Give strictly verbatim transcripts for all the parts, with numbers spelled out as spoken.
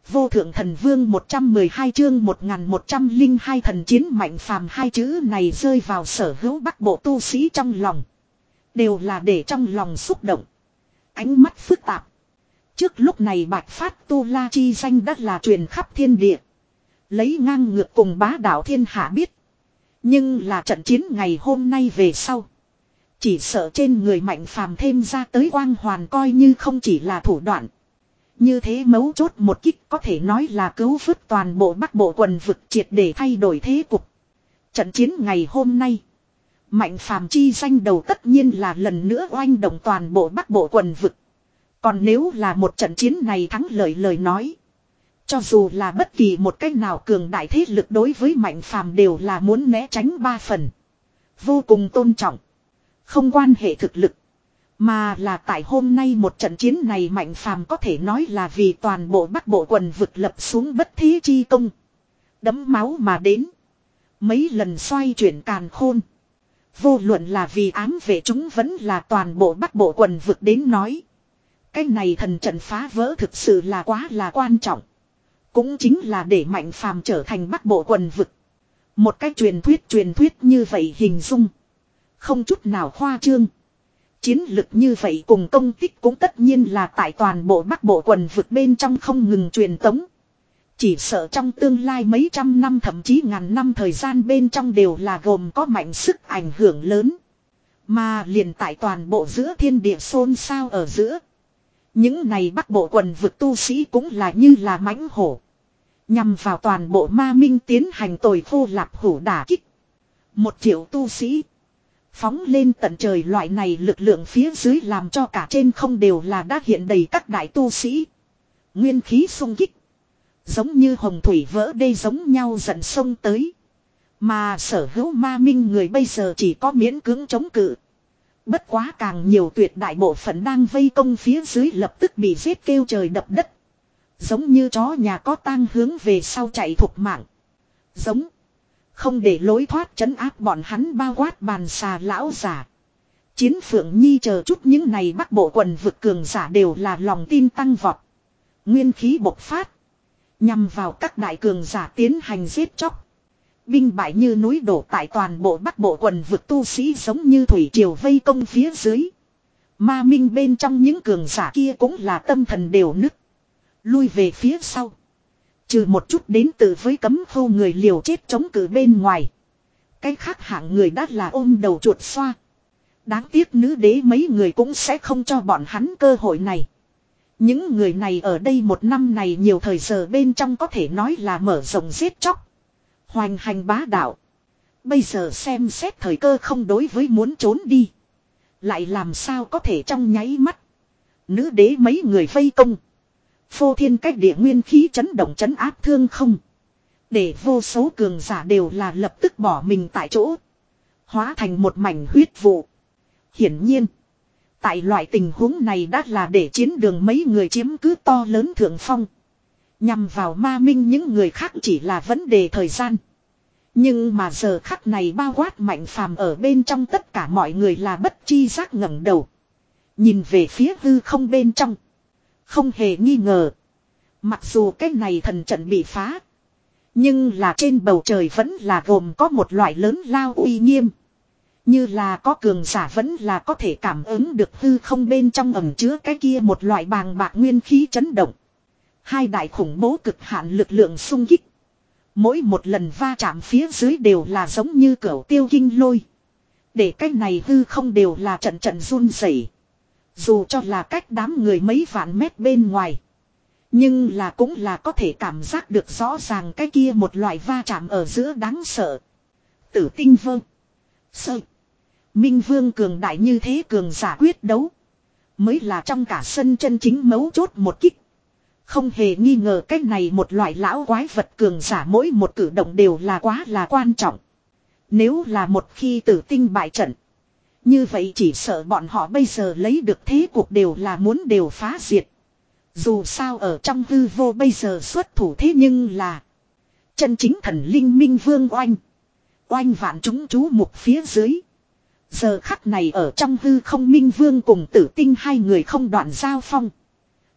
Vô thượng thần vương một trăm mười hai chương một nghìn một trăm lẻ hai thần chiến mạnh phàm, hai chữ này rơi vào sở hữu Bắc Bộ tu sĩ trong lòng. Đều là để trong lòng xúc động. Ánh mắt phức tạp. Trước lúc này Bạch Phát Tu La chi danh đất là truyền khắp thiên địa. Lấy ngang ngược cùng bá đạo thiên hạ biết. Nhưng là trận chiến ngày hôm nay về sau. Chỉ sợ trên người mạnh phàm thêm ra tới quang hoàn coi như không chỉ là thủ đoạn. Như thế mấu chốt một kích có thể nói là cứu vớt toàn bộ Bắc Bộ quần vực, triệt để thay đổi thế cục. Trận chiến ngày hôm nay. Mạnh phàm chi danh đầu tất nhiên là lần nữa oanh động toàn bộ Bắc Bộ quần vực. Còn nếu là một trận chiến này thắng lợi lời nói. Cho dù là bất kỳ một cách nào cường đại thế lực đối với mạnh phàm đều là muốn né tránh ba phần. Vô cùng tôn trọng. Không quan hệ thực lực. Mà là tại hôm nay một trận chiến này mạnh phàm có thể nói là vì toàn bộ Bắc Bộ quần vực lập xuống bất thí chi công. Đấm máu mà đến. Mấy lần xoay chuyển càn khôn. Vô luận là vì ám vệ chúng vẫn là toàn bộ Bắc Bộ quần vực đến nói. Cái này thần trận phá vỡ thực sự là quá là quan trọng. Cũng chính là để mạnh phàm trở thành Bắc Bộ quần vực. Một cái truyền thuyết truyền thuyết như vậy hình dung. Không chút nào khoa trương. Chiến lực như vậy cùng công tích cũng tất nhiên là tại toàn bộ Bắc Bộ quần vực bên trong không ngừng truyền tống. Chỉ sợ trong tương lai mấy trăm năm thậm chí ngàn năm thời gian bên trong đều là gồm có mạnh sức ảnh hưởng lớn. Mà liền tại toàn bộ giữa thiên địa xôn xao ở giữa. Những này Bắc Bộ quần vực tu sĩ cũng là như là mãnh hổ. Nhằm vào toàn bộ ma minh tiến hành tồi khô lạp hủ đả kích. Một triệu tu sĩ. Phóng lên tận trời loại này lực lượng phía dưới làm cho cả trên không đều là đã hiện đầy các đại tu sĩ. Nguyên khí xung kích. Giống như hồng thủy vỡ đê giống nhau dần sông tới. Mà sở hữu ma minh người bây giờ chỉ có miễn cưỡng chống cự. Bất quá càng nhiều tuyệt đại bộ phận đang vây công phía dưới lập tức bị giết kêu trời đập đất. Giống như chó nhà có tang hướng về sau chạy thục mạng. Giống. Không để lối thoát trấn áp bọn hắn bao quát bàn xà lão giả. Chiến Phượng Nhi chờ chút những này Bắc Bộ quần vực cường giả đều là lòng tin tăng vọt. Nguyên khí bộc phát. Nhằm vào các đại cường giả tiến hành giết chóc. Binh bại như núi đổ tại toàn bộ Bắc Bộ quần vực tu sĩ giống như thủy triều vây công phía dưới. Ma minh bên trong những cường giả kia cũng là tâm thần đều nứt. Lui về phía sau. Trừ một chút đến từ với cấm khô người liều chết chống cự bên ngoài. Cái khác hạng người đã là ôm đầu chuột xoa. Đáng tiếc nữ đế mấy người cũng sẽ không cho bọn hắn cơ hội này. Những người này ở đây một năm này nhiều thời giờ bên trong có thể nói là mở rộng giết chóc. Hoành hành bá đạo. Bây giờ xem xét thời cơ không đối với muốn trốn đi. Lại làm sao có thể trong nháy mắt. Nữ đế mấy người vây công. Phô thiên cách địa nguyên khí chấn động chấn áp thương không. Để vô số cường giả đều là lập tức bỏ mình tại chỗ. Hóa thành một mảnh huyết vụ. Hiển nhiên. Tại loại tình huống này đã là để chiến đường mấy người chiếm cứ to lớn thượng phong. Nhằm vào ma minh những người khác chỉ là vấn đề thời gian. Nhưng mà giờ khắc này bao quát mạnh phàm ở bên trong tất cả mọi người là bất chi giác ngẩng đầu. Nhìn về phía hư không bên trong. Không hề nghi ngờ. Mặc dù cái này thần trận bị phá. Nhưng là trên bầu trời vẫn là gồm có một loại lớn lao uy nghiêm. Như là có cường giả vẫn là có thể cảm ứng được hư không bên trong ẩn chứa cái kia một loại bàng bạc nguyên khí chấn động. Hai đại khủng bố cực hạn lực lượng xung kích. Mỗi một lần va chạm phía dưới đều là giống như cửu tiêu kinh lôi. Để cái này hư không đều là trận trận run rẩy. Dù cho là cách đám người mấy vạn mét bên ngoài. Nhưng là cũng là có thể cảm giác được rõ ràng cái kia một loại va chạm ở giữa đáng sợ. Tử tinh vương. Sơ. Minh vương cường đại như thế cường giả quyết đấu. Mới là trong cả sân chân chính mấu chốt một kích. Không hề nghi ngờ cái này một loại lão quái vật cường giả mỗi một cử động đều là quá là quan trọng. Nếu là một khi tử tinh bại trận. Như vậy chỉ sợ bọn họ bây giờ lấy được thế cuộc đều là muốn đều phá diệt. Dù sao ở trong hư vô bây giờ xuất thủ thế nhưng là. Chân chính thần linh minh vương oanh. Oanh vạn chúng chú mục phía dưới. Giờ khắc này ở trong hư không minh vương cùng tử tinh hai người không đoạn giao phong.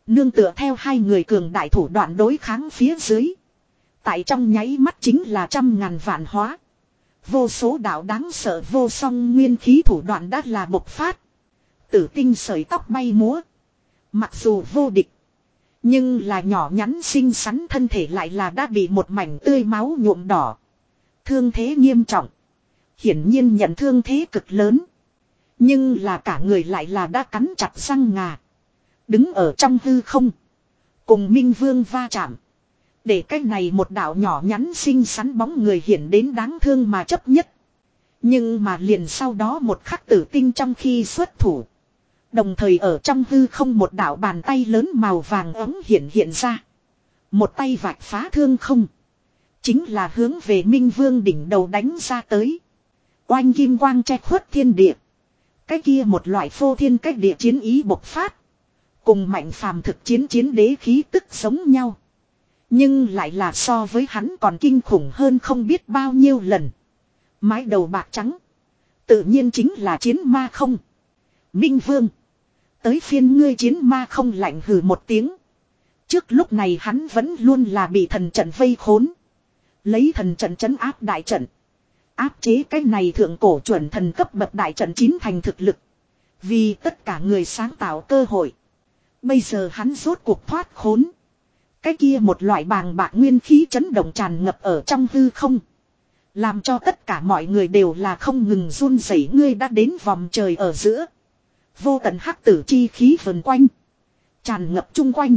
Nương tựa theo hai người cường đại thủ đoạn đối kháng phía dưới. Tại trong nháy mắt chính là trăm ngàn vạn hóa. Vô số đạo đáng sợ vô song nguyên khí thủ đoạn đã là bộc phát. Tử tinh sợi tóc bay múa. Mặc dù vô địch. Nhưng là nhỏ nhắn xinh xắn thân thể lại là đã bị một mảnh tươi máu nhuộm đỏ. Thương thế nghiêm trọng. Hiển nhiên nhận thương thế cực lớn. Nhưng là cả người lại là đã cắn chặt răng ngà. Đứng ở trong hư không. Cùng Minh Vương va chạm. Để cái này một đạo nhỏ nhắn xinh xắn bóng người hiện đến đáng thương mà chấp nhất. Nhưng mà liền sau đó một khắc tử tinh trong khi xuất thủ. Đồng thời ở trong hư không một đạo bàn tay lớn màu vàng ấm hiện hiện ra. Một tay vạch phá thương không. Chính là hướng về Minh Vương đỉnh đầu đánh ra tới. Oanh kim quang che khuất thiên địa. Cái kia một loại phô thiên cách địa chiến ý bộc phát. Cùng mạnh phàm thực chiến chiến đế khí tức giống nhau. Nhưng lại là so với hắn còn kinh khủng hơn không biết bao nhiêu lần. Mái đầu bạc trắng. Tự nhiên chính là chiến ma không. Minh Vương. Tới phiên ngươi chiến ma không lạnh hừ một tiếng. Trước lúc này hắn vẫn luôn là bị thần trận vây khốn. Lấy thần trận trấn áp đại trận. Áp chế cái này thượng cổ chuẩn thần cấp bậc đại trận chín thành thực lực. Vì tất cả người sáng tạo cơ hội. Bây giờ hắn rốt cuộc thoát khốn. Cái kia một loại bàng bạc nguyên khí chấn động tràn ngập ở trong hư không. Làm cho tất cả mọi người đều là không ngừng run rẩy. Ngươi đã đến vòng trời ở giữa. Vô tận hắc tử chi khí vần quanh. Tràn ngập chung quanh.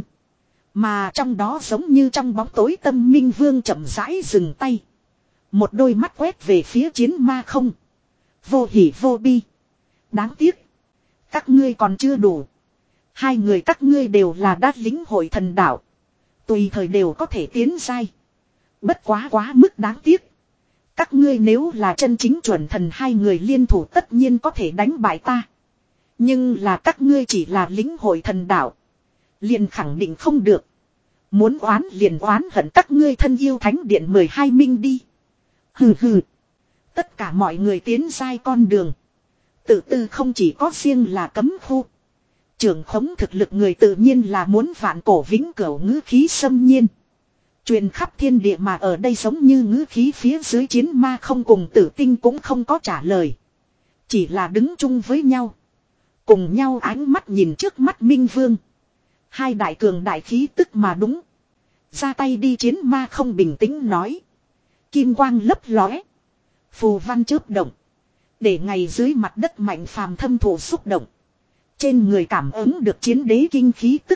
Mà trong đó giống như trong bóng tối Tâm Minh Vương chậm rãi dừng tay. Một đôi mắt quét về phía chiến ma không. Vô hỉ vô bi. Đáng tiếc. Các ngươi còn chưa đủ. Hai người các ngươi đều là đát lính hội thần đạo. Tùy thời đều có thể tiến giai. Bất quá quá mức đáng tiếc. Các ngươi nếu là chân chính chuẩn thần hai người liên thủ tất nhiên có thể đánh bại ta. Nhưng là các ngươi chỉ là lính hội thần đạo. Liền khẳng định không được. Muốn oán liền oán hận các ngươi thân yêu thánh điện mười hai minh đi. Hừ hừ. Tất cả mọi người tiến giai con đường. Tự tư không chỉ có riêng là cấm khu. Trưởng khống thực lực người tự nhiên là muốn vạn cổ vĩnh cửu ngữ khí xâm nhiên. Truyền khắp thiên địa mà ở đây giống như ngữ khí phía dưới chiến ma không cùng tử tinh cũng không có trả lời. Chỉ là đứng chung với nhau. Cùng nhau ánh mắt nhìn trước mắt Minh Vương. Hai đại cường đại khí tức mà đúng. Ra tay đi chiến ma không bình tĩnh nói. Kim quang lấp lóe. Phù văn chớp động. Để ngày dưới mặt đất mạnh phàm thâm thụ xúc động. Trên người cảm ứng được chiến đế kinh khí tức.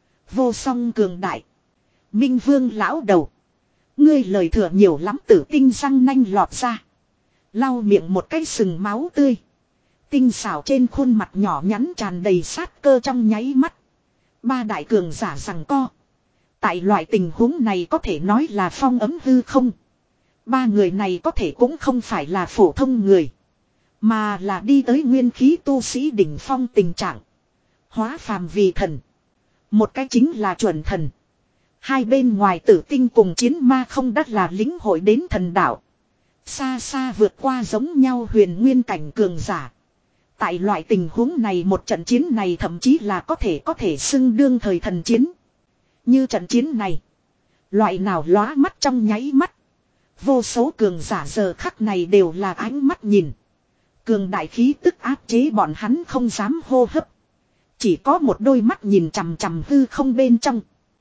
Vô song cường đại. Minh Vương lão đầu. Ngươi lời thừa nhiều lắm tử tinh răng nanh lọt ra. Lau miệng một cái sừng máu tươi. Tinh xảo trên khuôn mặt nhỏ nhắn tràn đầy sát cơ trong nháy mắt. Ba đại cường giả rằng co. Tại loại tình huống này có thể nói là phong ấm hư không. Ba người này có thể cũng không phải là phổ thông người. Mà là đi tới nguyên khí tu sĩ đỉnh phong tình trạng. Hóa phàm vì thần. Một cái chính là chuẩn thần. Hai bên ngoài tử tinh cùng chiến ma không đắt là lính hội đến thần đạo. Xa xa vượt qua giống nhau huyền nguyên cảnh cường giả. Tại loại tình huống này một trận chiến này thậm chí là có thể có thể xưng đương thời thần chiến. Như trận chiến này. Loại nào lóa mắt trong nháy mắt. Vô số cường giả giờ khắc này đều là ánh mắt nhìn. Cường đại khí tức áp chế bọn hắn không dám hô hấp. Chỉ có một đôi mắt nhìn chằm chằm hư không bên trong.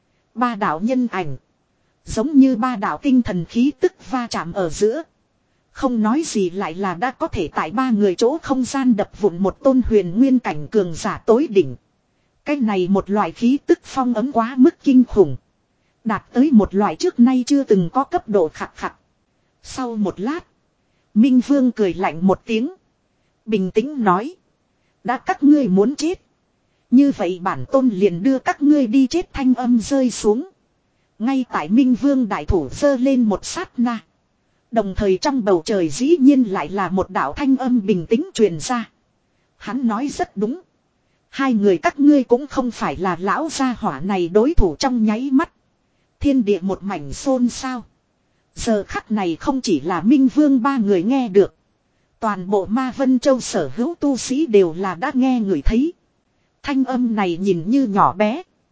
Ba đạo nhân ảnh. Giống như ba đạo tinh thần khí tức va chạm ở giữa. Không nói gì lại là đã có thể tại ba người chỗ không gian đập vụn một tôn huyền nguyên cảnh cường giả tối đỉnh. Cái này một loại khí tức phong ấm quá mức kinh khủng. Đạt tới một loại trước nay chưa từng có cấp độ khặt khặt. Sau một lát. Minh Vương cười lạnh một tiếng. Bình tĩnh nói. Đã các ngươi muốn chết. Như vậy bản tôn liền đưa các ngươi đi chết thanh âm rơi xuống. Ngay tại Minh Vương đại thủ giơ lên một sát na. Đồng thời trong bầu trời dĩ nhiên lại là một đạo thanh âm bình tĩnh truyền ra. Hắn nói rất đúng. Hai người các ngươi cũng không phải là lão gia hỏa này đối thủ trong nháy mắt. Thiên địa một mảnh xôn xao. Giờ khắc này không chỉ là Minh Vương ba người nghe được. Toàn bộ Ma Vân Châu sở hữu tu sĩ đều là đã nghe người thấy. Thanh âm này nhìn như nhỏ bé.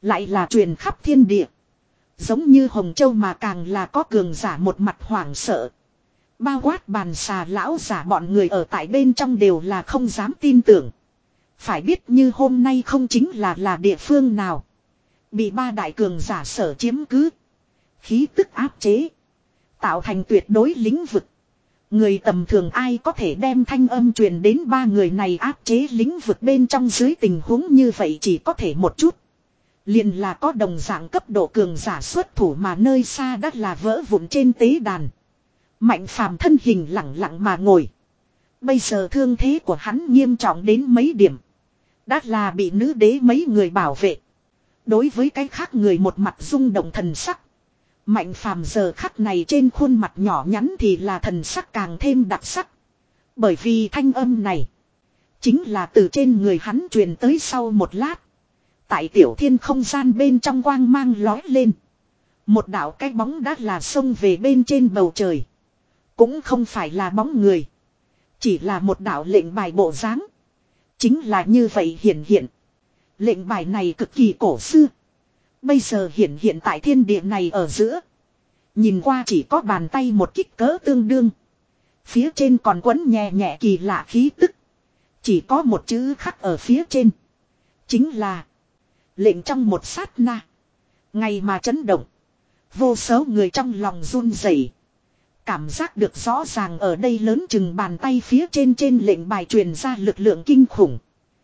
Lại là truyền khắp thiên địa. Giống như Hồng Châu mà càng là có cường giả một mặt hoảng sợ. Bao quát bàn xà lão giả bọn người ở tại bên trong đều là không dám tin tưởng. Phải biết như hôm nay không chính là là địa phương nào. Bị ba đại cường giả sở chiếm cứ. Khí tức áp chế. Tạo thành tuyệt đối lĩnh vực. Người tầm thường ai có thể đem thanh âm truyền đến ba người này áp chế lĩnh vực bên trong dưới tình huống như vậy chỉ có thể một chút. Liền là có đồng dạng cấp độ cường giả xuất thủ mà nơi xa đất là vỡ vụn trên tế đàn. Mạnh phàm thân hình lặng lặng mà ngồi. Bây giờ thương thế của hắn nghiêm trọng đến mấy điểm. Đã là bị nữ đế mấy người bảo vệ. Đối với cái khác người một mặt rung động thần sắc. Mạnh phàm giờ khắc này trên khuôn mặt nhỏ nhắn thì là thần sắc càng thêm đặc sắc. Bởi vì thanh âm này. Chính là từ trên người hắn truyền tới sau một lát. Tại tiểu thiên không gian bên trong quang mang lói lên. Một đạo cái bóng đã là xông về bên trên bầu trời. Cũng không phải là bóng người. Chỉ là một đạo lệnh bài bộ dáng. Chính là như vậy hiển hiện. Lệnh bài này cực kỳ cổ xưa. Bây giờ hiển hiện tại thiên địa này ở giữa. Nhìn qua chỉ có bàn tay một kích cỡ tương đương. Phía trên còn quấn nhẹ nhẹ kỳ lạ khí tức. Chỉ có một chữ khắc ở phía trên. Chính là lệnh trong một sát na. Ngày mà chấn động. Vô số người trong lòng run rẩy. Cảm giác được rõ ràng ở đây lớn chừng bàn tay phía trên trên lệnh bài truyền ra lực lượng kinh khủng.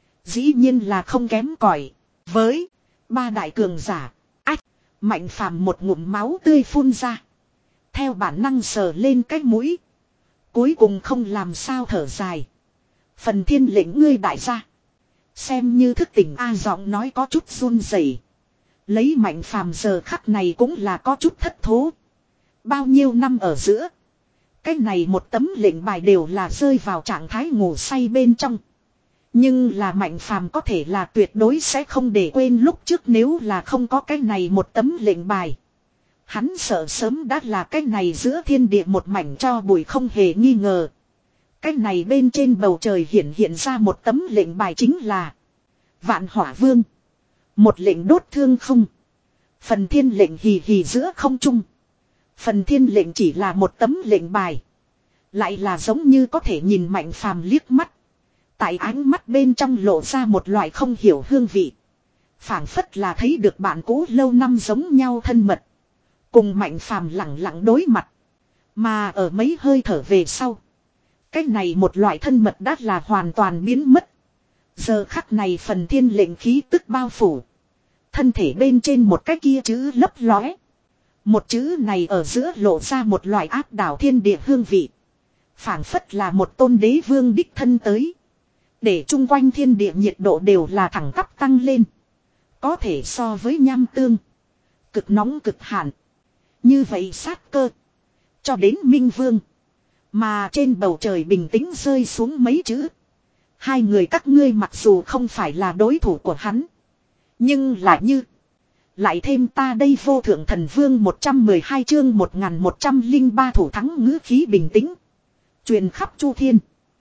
Dĩ nhiên là không kém cỏi với ba đại cường giả. Ách, Mạnh phàm một ngụm máu tươi phun ra. Theo bản năng sờ lên cái mũi. Cuối cùng không làm sao thở dài. Phần thiên lệnh ngươi đại gia. Xem như thức tỉnh A giọng nói có chút run rẩy. Lấy Mạnh phàm giờ khắc này cũng là có chút thất thố. Bao nhiêu năm ở giữa. Cái này một tấm lệnh bài đều là rơi vào trạng thái ngủ say bên trong. Nhưng là Mạnh phàm có thể là tuyệt đối sẽ không để quên lúc trước nếu là không có cái này một tấm lệnh bài. Hắn sợ sớm đã là cái này giữa thiên địa một mảnh cho bụi không hề nghi ngờ. Cái này bên trên bầu trời hiện hiện ra một tấm lệnh bài chính là Vạn Hỏa Vương. Một lệnh đốt thương không. Phần thiên lệnh hì hì giữa không trung. Phần thiên lệnh chỉ là một tấm lệnh bài. Lại là giống như có thể nhìn Mạnh phàm liếc mắt. Tại ánh mắt bên trong lộ ra một loại không hiểu hương vị. Phảng phất là thấy được bạn cũ lâu năm giống nhau thân mật. Cùng Mạnh phàm lặng lặng đối mặt. Mà ở mấy hơi thở về sau. Cái này một loại thân mật đã là hoàn toàn biến mất. Giờ khắc này phần thiên lệnh khí tức bao phủ. Thân thể bên trên một cái kia chữ lấp lóe. Một chữ này ở giữa lộ ra một loại áp đảo thiên địa hương vị. Phảng phất là một tôn đế vương đích thân tới. Để chung quanh thiên địa nhiệt độ đều là thẳng tắp tăng lên. Có thể so với nham tương. Cực nóng cực hạn. Như vậy sát cơ. Cho đến Minh Vương. Mà trên bầu trời bình tĩnh rơi xuống mấy chữ. Hai người các ngươi mặc dù không phải là đối thủ của hắn. Nhưng là như. Lại thêm ta đây vô thượng thần vương một trăm mười hai chương một nghìn một trăm lẻ ba thủ thắng ngữ khí bình tĩnh. Truyền khắp chu thiên.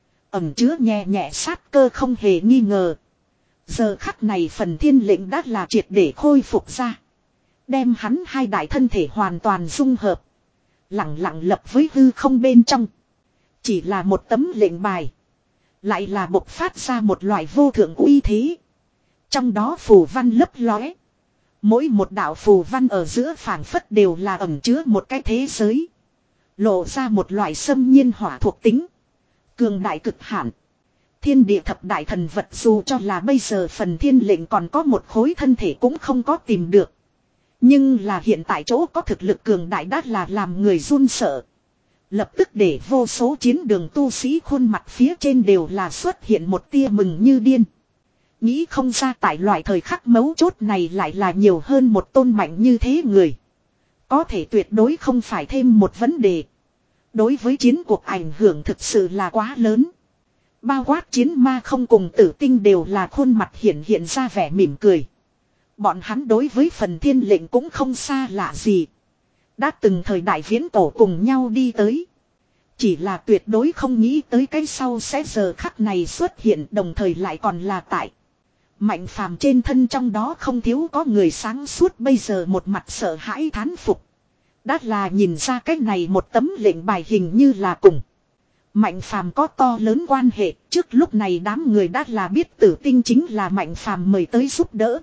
Ẩm chứa nhẹ nhẹ sát cơ không hề nghi ngờ. Giờ khắc này phần thiên lệnh đã là triệt để khôi phục ra. Đem hắn hai đại thân thể hoàn toàn dung hợp. Lặng lặng lập với hư không bên trong. Chỉ là một tấm lệnh bài. Lại là bộc phát ra một loại vô thượng uy thế. Trong đó phù văn lấp lóe. Mỗi một đạo phù văn ở giữa phảng phất đều là ẩn chứa một cái thế giới. Lộ ra một loại xâm nhiên hỏa thuộc tính. Cường đại cực hạn. Thiên địa thập đại thần vật dù cho là bây giờ phần thiên lệnh còn có một khối thân thể cũng không có tìm được. Nhưng là hiện tại chỗ có thực lực cường đại đã là làm người run sợ. Lập tức để vô số chiến đường tu sĩ khuôn mặt phía trên đều là xuất hiện một tia mừng như điên. Nghĩ không ra tại loại thời khắc mấu chốt này lại là nhiều hơn một tôn mạnh như thế người. Có thể tuyệt đối không phải thêm một vấn đề. Đối với chiến cuộc ảnh hưởng thực sự là quá lớn. Bao quát chiến ma không cùng tử tinh đều là khuôn mặt hiện hiện ra vẻ mỉm cười. Bọn hắn đối với phần thiên lệnh cũng không xa lạ gì. Đã từng thời đại viễn tổ cùng nhau đi tới. Chỉ là tuyệt đối không nghĩ tới cái sau sẽ giờ khắc này xuất hiện đồng thời lại còn là tại. Mạnh phàm trên thân trong đó không thiếu có người sáng suốt bây giờ một mặt sợ hãi thán phục. Đã là nhìn ra cái này một tấm lệnh bài hình như là cùng. Mạnh phàm có to lớn quan hệ, trước lúc này đám người đã là biết Tử Tinh chính là Mạnh phàm mời tới giúp đỡ.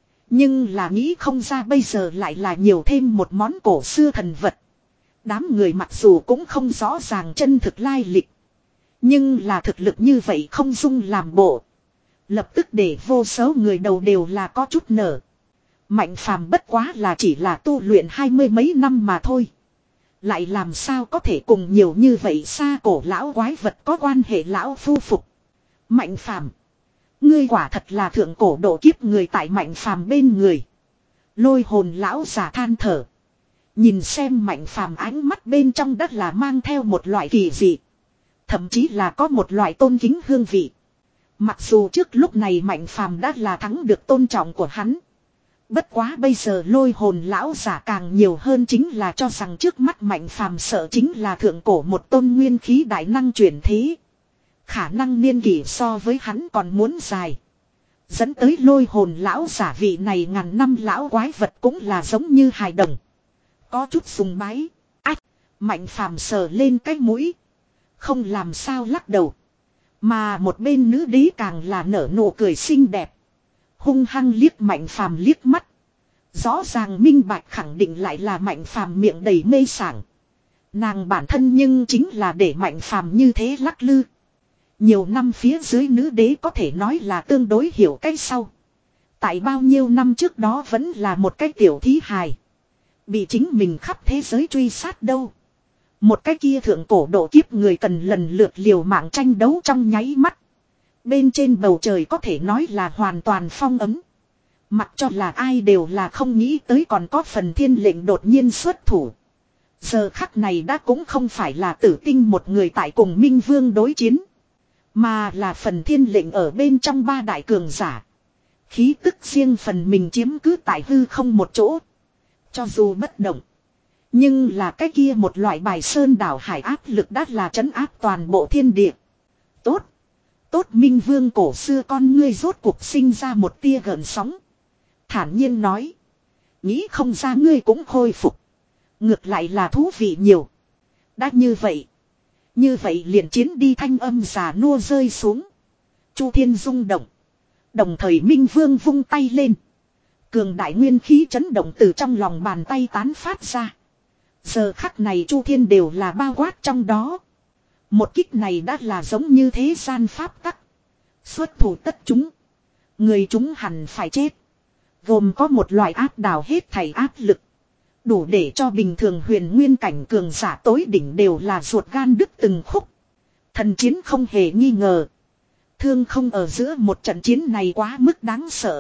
Nhưng là nghĩ không ra bây giờ lại là nhiều thêm một món cổ xưa thần vật. Đám người mặc dù cũng không rõ ràng chân thực lai lịch. Nhưng là thực lực như vậy không dung làm bộ. Lập tức để vô số người đầu đều là có chút nở. Mạnh phàm bất quá là chỉ là tu luyện hai mươi mấy năm mà thôi. Lại làm sao có thể cùng nhiều như vậy xa cổ lão quái vật có quan hệ lão phu phục. Mạnh phàm. Ngươi quả thật là thượng cổ độ kiếp người tại Mạnh phàm bên người. Lôi hồn lão giả than thở. Nhìn xem Mạnh phàm ánh mắt bên trong đất là mang theo một loại kỳ dị. Thậm chí là có một loại tôn kính hương vị. Mặc dù trước lúc này Mạnh phàm đã là thắng được tôn trọng của hắn. Bất quá bây giờ lôi hồn lão giả càng nhiều hơn chính là cho rằng trước mắt Mạnh phàm sợ chính là thượng cổ một tôn nguyên khí đại năng chuyển thế. Khả năng niên kỷ so với hắn còn muốn dài. Dẫn tới lôi hồn lão giả vị này ngàn năm lão quái vật cũng là giống như hài đồng. Có chút sùng bái. Ách, Mạnh phàm sờ lên cái mũi. Không làm sao lắc đầu. Mà một bên nữ đế càng là nở nụ cười xinh đẹp. Hung hăng liếc Mạnh phàm liếc mắt. Rõ ràng minh bạch khẳng định lại là Mạnh phàm miệng đầy mê sảng. Nàng bản thân nhưng chính là để Mạnh phàm như thế lắc lư. Nhiều năm phía dưới nữ đế có thể nói là tương đối hiểu cái sau. Tại bao nhiêu năm trước đó vẫn là một cái tiểu thí hài. Bị chính mình khắp thế giới truy sát đâu. Một cái kia thượng cổ độ kiếp người cần lần lượt liều mạng tranh đấu trong nháy mắt. Bên trên bầu trời có thể nói là hoàn toàn phong ấm. Mặc cho là ai đều là không nghĩ tới còn có phần thiên lệnh đột nhiên xuất thủ. Giờ khắc này đã cũng không phải là Tử Tinh một người tại cùng Minh Vương đối chiến. Mà là phần thiên lệnh ở bên trong ba đại cường giả. Khí tức riêng phần mình chiếm cứ tại hư không một chỗ. Cho dù bất động. Nhưng là cái kia một loại bài sơn đảo hải áp lực đã là trấn áp toàn bộ thiên địa. Tốt. Tốt Minh Vương cổ xưa con ngươi rốt cuộc sinh ra một tia gợn sóng. Thản nhiên nói. Nghĩ không ra ngươi cũng khôi phục. Ngược lại là thú vị nhiều. Đã như vậy. Như vậy liền chiến đi thanh âm già nua rơi xuống. Chu Thiên rung động. Đồng thời Minh Vương vung tay lên. Cường đại nguyên khí chấn động từ trong lòng bàn tay tán phát ra. Giờ khắc này Chu Thiên đều là bao quát trong đó. Một kích này đã là giống như thế gian pháp tắc. Xuất thủ tất chúng. Người chúng hẳn phải chết. Gồm có một loại áp đảo hết thảy áp lực. Đủ để cho bình thường huyền nguyên cảnh cường giả tối đỉnh đều là ruột gan đứt từng khúc. Thần chiến không hề nghi ngờ. Thương không ở giữa một trận chiến này quá mức đáng sợ.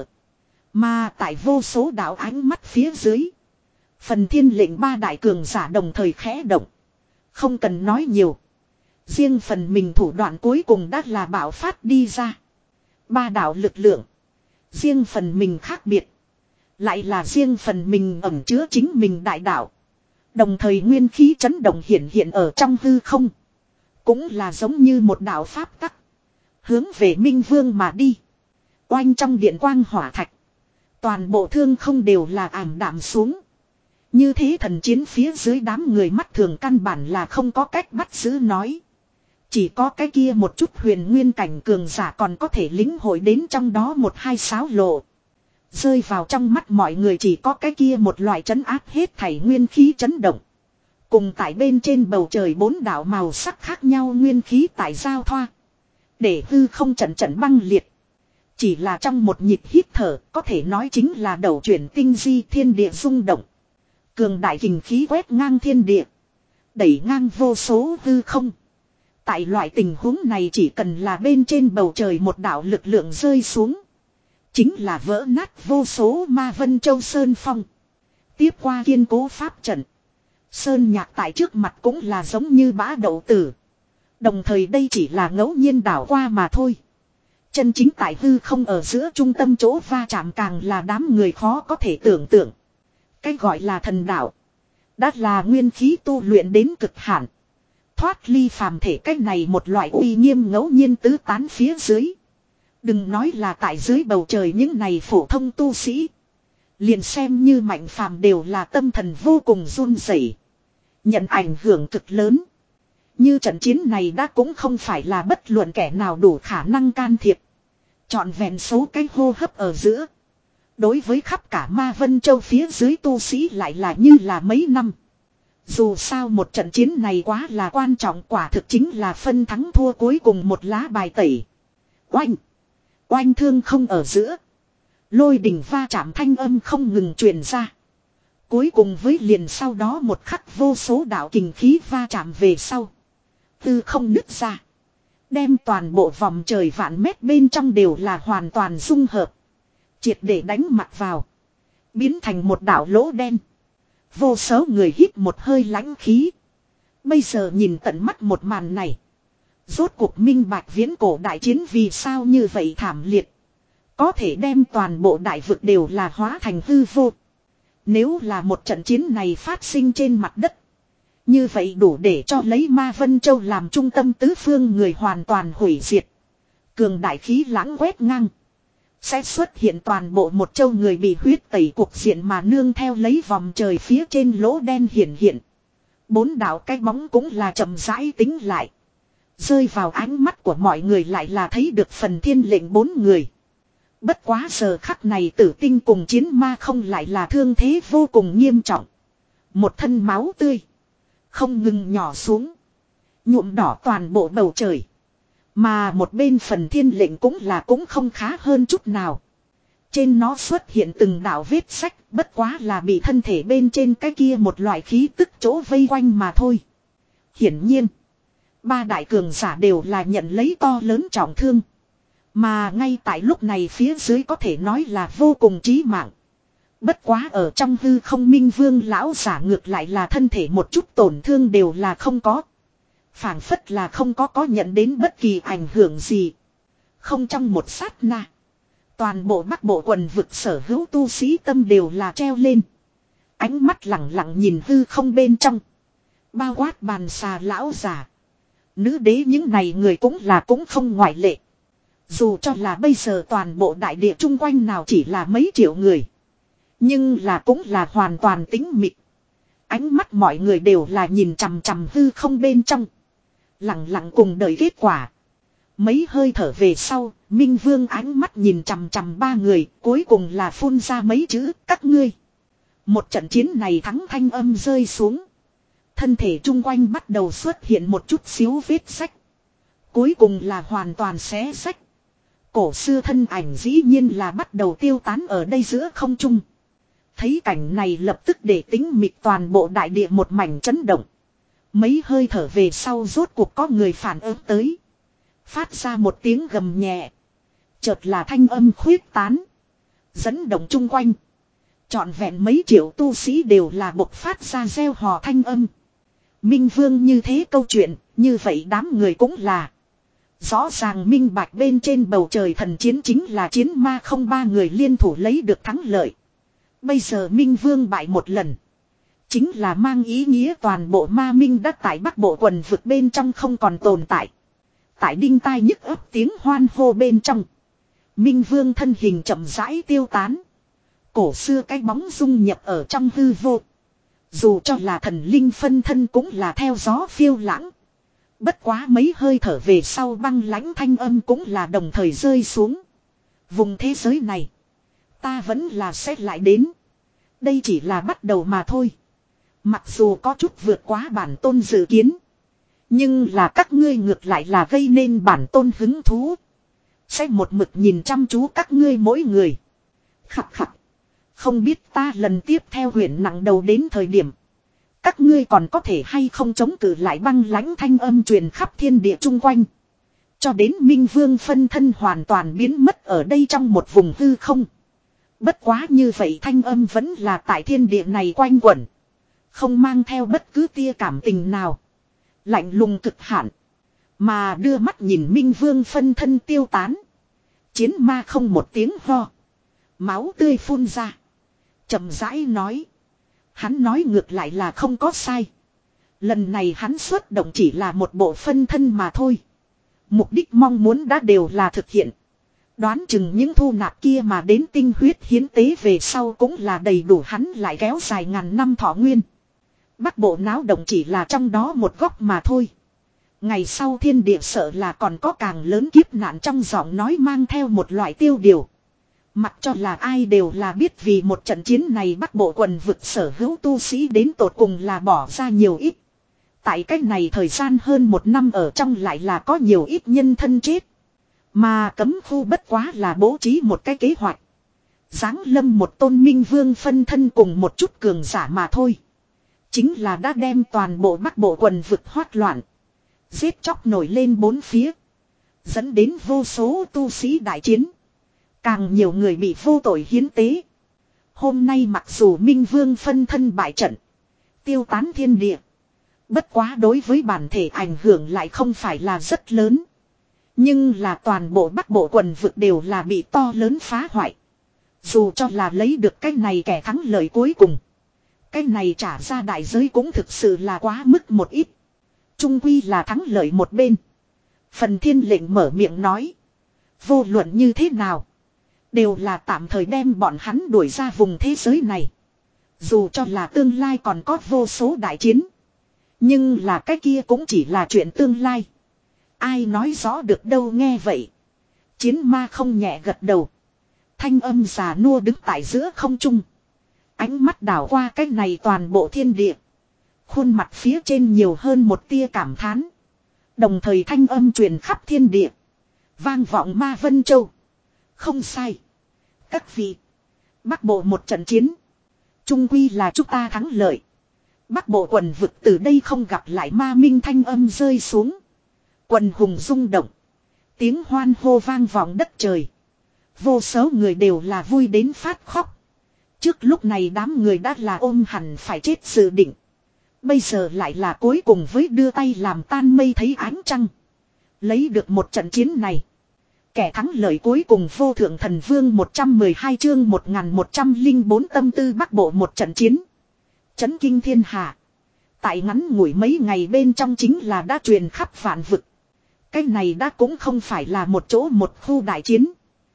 Mà tại vô số đạo ánh mắt phía dưới. Phần thiên lệnh ba đại cường giả đồng thời khẽ động. Không cần nói nhiều. Riêng phần mình thủ đoạn cuối cùng đã là bạo phát đi ra. Ba đạo lực lượng. Riêng phần mình khác biệt. Lại là riêng phần mình ẩn chứa chính mình đại đạo. Đồng thời nguyên khí chấn động hiện hiện ở trong hư không. Cũng là giống như một đạo pháp tắc. Hướng về Minh Vương mà đi. Oanh trong điện quang hỏa thạch. Toàn bộ thương không đều là ảm đạm xuống. Như thế thần chiến phía dưới đám người mắt thường căn bản là không có cách bắt giữ nói. Chỉ có cái kia một chút huyền nguyên cảnh cường giả còn có thể lĩnh hội đến trong đó một hai sáo lộ. Rơi vào trong mắt mọi người chỉ có cái kia một loại trấn áp hết thảy nguyên khí chấn động. Cùng tại bên trên bầu trời bốn đạo màu sắc khác nhau nguyên khí tại giao thoa. Để hư không trận trận băng liệt. Chỉ là trong một nhịp hít thở có thể nói chính là đầu chuyển tinh di thiên địa rung động. Cường đại kình khí quét ngang thiên địa. Đẩy ngang vô số hư không. Tại loại tình huống này chỉ cần là bên trên bầu trời một đạo lực lượng rơi xuống. Chính là vỡ nát vô số ma vân châu sơn phong. Tiếp qua kiên cố pháp trận. Sơn nhạc tại trước mặt cũng là giống như bã đậu tử. Đồng thời đây chỉ là ngẫu nhiên đảo qua mà thôi. Chân chính tại hư không ở giữa trung tâm chỗ va chạm càng là đám người khó có thể tưởng tượng. Cái gọi là thần đạo. Đã là nguyên khí tu luyện đến cực hạn. Thoát ly phàm thể cách này một loại uy nghiêm ngẫu nhiên tứ tán phía dưới. Đừng nói là tại dưới bầu trời những này phổ thông tu sĩ. Liền xem như Mạnh Phàm đều là tâm thần vô cùng run rẩy, nhận ảnh hưởng cực lớn. Như trận chiến này đã cũng không phải là bất luận kẻ nào đủ khả năng can thiệp. Trọn vẹn số cái hô hấp ở giữa. Đối với khắp cả Ma Vân Châu phía dưới tu sĩ lại là như là mấy năm. Dù sao một trận chiến này quá là quan trọng, quả thực chính là phân thắng thua cuối cùng một lá bài tẩy. Oanh! Oanh thương không ở giữa. Lôi đình va chạm thanh âm không ngừng truyền ra. Cuối cùng với liền sau đó một khắc vô số đạo kình khí va chạm về sau. Tư không nứt ra. Đem toàn bộ vòng trời vạn mét bên trong đều là hoàn toàn dung hợp. Triệt để đánh mặt vào. Biến thành một đảo lỗ đen. Vô số người hít một hơi lãnh khí. Bây giờ nhìn tận mắt một màn này. Rốt cuộc minh bạch viễn cổ đại chiến vì sao như vậy thảm liệt. Có thể đem toàn bộ đại vực đều là hóa thành hư vô. Nếu là một trận chiến này phát sinh trên mặt đất. Như vậy đủ để cho lấy Ma Vân Châu làm trung tâm tứ phương người hoàn toàn hủy diệt. Cường đại khí lãng quét ngang. Sẽ xuất hiện toàn bộ một châu người bị huyết tẩy cuộc diện mà nương theo lấy vòng trời phía trên lỗ đen hiển hiện. Bốn đạo cái bóng cũng là chậm rãi tính lại. Rơi vào ánh mắt của mọi người lại là thấy được phần thiên lệnh bốn người. Bất quá giờ khắc này Tử Tinh cùng chiến ma không lại là thương thế vô cùng nghiêm trọng. Một thân máu tươi. Không ngừng nhỏ xuống. Nhuộm đỏ toàn bộ bầu trời. Mà một bên phần thiên lệnh cũng là cũng không khá hơn chút nào. Trên nó xuất hiện từng đạo vết sách, bất quá là bị thân thể bên trên cái kia một loại khí tức chỗ vây quanh mà thôi. Hiển nhiên, ba đại cường giả đều là nhận lấy to lớn trọng thương. Mà ngay tại lúc này phía dưới có thể nói là vô cùng chí mạng. Bất quá ở trong hư không Minh Vương lão giả ngược lại là thân thể một chút tổn thương đều là không có. Phảng phất là không có có nhận đến bất kỳ ảnh hưởng gì. Không trong một sát na. Toàn bộ Bắc Bộ quần vực sở hữu tu sĩ tâm đều là treo lên. Ánh mắt lẳng lặng nhìn hư không bên trong. Bao quát bàn xà lão giả. Nữ đế những này người cũng là cũng không ngoại lệ. Dù cho là bây giờ toàn bộ đại địa chung quanh nào chỉ là mấy triệu người. Nhưng là cũng là hoàn toàn tĩnh mịch. Ánh mắt mọi người đều là nhìn chằm chằm hư không bên trong. Lặng lặng cùng đợi kết quả. Mấy hơi thở về sau, Minh Vương ánh mắt nhìn chằm chằm ba người, cuối cùng là phun ra mấy chữ các ngươi. Một trận chiến này thắng thanh âm rơi xuống. Thân thể chung quanh bắt đầu xuất hiện một chút xíu vết sách. Cuối cùng là hoàn toàn xé sách. Cổ xưa thân ảnh dĩ nhiên là bắt đầu tiêu tán ở đây giữa không trung. Thấy cảnh này lập tức để tính mịt toàn bộ đại địa một mảnh chấn động. Mấy hơi thở về sau rốt cuộc có người phản ứng tới. Phát ra một tiếng gầm nhẹ. Chợt là thanh âm khuyết tán. Dẫn động chung quanh. Trọn vẹn mấy triệu tu sĩ đều là bộc phát ra gieo hò thanh âm. Minh Vương như thế câu chuyện, như vậy đám người cũng là. Rõ ràng minh bạch bên trên bầu trời thần chiến chính là chiến ma không ba người liên thủ lấy được thắng lợi. Bây giờ Minh Vương bại một lần. Chính là mang ý nghĩa toàn bộ ma minh đã tại Bắc Bộ quần vực bên trong không còn tồn tại. Tại đinh tai nhức ấp tiếng hoan hô bên trong. Minh Vương thân hình chậm rãi tiêu tán. Cổ xưa cái bóng dung nhập ở trong hư vô. Dù cho là thần linh phân thân cũng là theo gió phiêu lãng. Bất quá mấy hơi thở về sau băng lãnh thanh âm cũng là đồng thời rơi xuống. Vùng thế giới này. Ta vẫn là xét lại đến. Đây chỉ là bắt đầu mà thôi. Mặc dù có chút vượt quá bản tôn dự kiến. Nhưng là các ngươi ngược lại là gây nên bản tôn hứng thú. Sẽ một mực nhìn chăm chú các ngươi mỗi người. Khặt khặt. Không biết ta lần tiếp theo huyện nặng đầu đến thời điểm. Các ngươi còn có thể hay không chống cự lại băng lãnh thanh âm truyền khắp thiên địa chung quanh. Cho đến Minh Vương phân thân hoàn toàn biến mất ở đây trong một vùng hư không. Bất quá như vậy thanh âm vẫn là tại thiên địa này quanh quẩn. Không mang theo bất cứ tia cảm tình nào. Lạnh lùng cực hạn. Mà đưa mắt nhìn Minh Vương phân thân tiêu tán. Chiến ma không một tiếng ho. Máu tươi phun ra. Chậm rãi nói. Hắn nói ngược lại là không có sai. Lần này hắn xuất động chỉ là một bộ phân thân mà thôi. Mục đích mong muốn đã đều là thực hiện. Đoán chừng những thu nạp kia mà đến tinh huyết hiến tế về sau cũng là đầy đủ hắn lại kéo dài ngàn năm thọ nguyên. Bắc bộ náo động chỉ là trong đó một góc mà thôi. Ngày sau thiên địa sợ là còn có càng lớn kiếp nạn, trong giọng nói mang theo một loại tiêu điều. Mặc cho là ai đều là biết vì một trận chiến này Bắc bộ quần vực sở hữu tu sĩ đến tột cùng là bỏ ra nhiều ít. Tại cách này thời gian hơn một năm ở trong lại là có nhiều ít nhân thân chết. Mà cấm khu bất quá là bố trí một cái kế hoạch. Giáng lâm một tôn minh vương phân thân cùng một chút cường giả mà thôi. Chính là đã đem toàn bộ Bắc bộ quần vực hoát loạn. Giết chóc nổi lên bốn phía. Dẫn đến vô số tu sĩ đại chiến. Càng nhiều người bị vô tội hiến tế. Hôm nay mặc dù minh vương phân thân bại trận. Tiêu tán thiên địa. Bất quá đối với bản thể ảnh hưởng lại không phải là rất lớn. Nhưng là toàn bộ Bắc bộ quần vực đều là bị to lớn phá hoại. Dù cho là lấy được cái này kẻ thắng lợi cuối cùng. Cái này trả ra đại giới cũng thực sự là quá mức một ít. Trung quy là thắng lợi một bên. Phần thiên lệnh mở miệng nói. Vô luận như thế nào. Đều là tạm thời đem bọn hắn đuổi ra vùng thế giới này. Dù cho là tương lai còn có vô số đại chiến. Nhưng là cái kia cũng chỉ là chuyện tương lai. Ai nói rõ được đâu nghe vậy. Chiến ma không nhẹ gật đầu. Thanh âm già nua đứng tại giữa không trung. Ánh mắt đảo qua cái này toàn bộ thiên địa. Khuôn mặt phía trên nhiều hơn một tia cảm thán. Đồng thời thanh âm truyền khắp thiên địa. Vang vọng Ma Vân Châu. Không sai. Các vị. Bắc bộ một trận chiến. Trung quy là chúng ta thắng lợi. Bắc bộ quần vực từ đây không gặp lại ma minh thanh âm rơi xuống. Quần hùng rung động. Tiếng hoan hô vang vọng đất trời. Vô số người đều là vui đến phát khóc. Trước lúc này đám người đã là ôm hẳn phải chết dự định. Bây giờ lại là cuối cùng với đưa tay làm tan mây thấy ánh trăng. Lấy được một trận chiến này. Kẻ thắng lợi cuối cùng vô thượng thần vương một trăm mười hai chương một nghìn một trăm lẻ bốn tâm tư Bắc bộ một trận chiến. Chấn kinh thiên hạ. Tại ngắn ngủi mấy ngày bên trong chính là đã truyền khắp vạn vực. Cái này đã cũng không phải là một chỗ một khu đại chiến.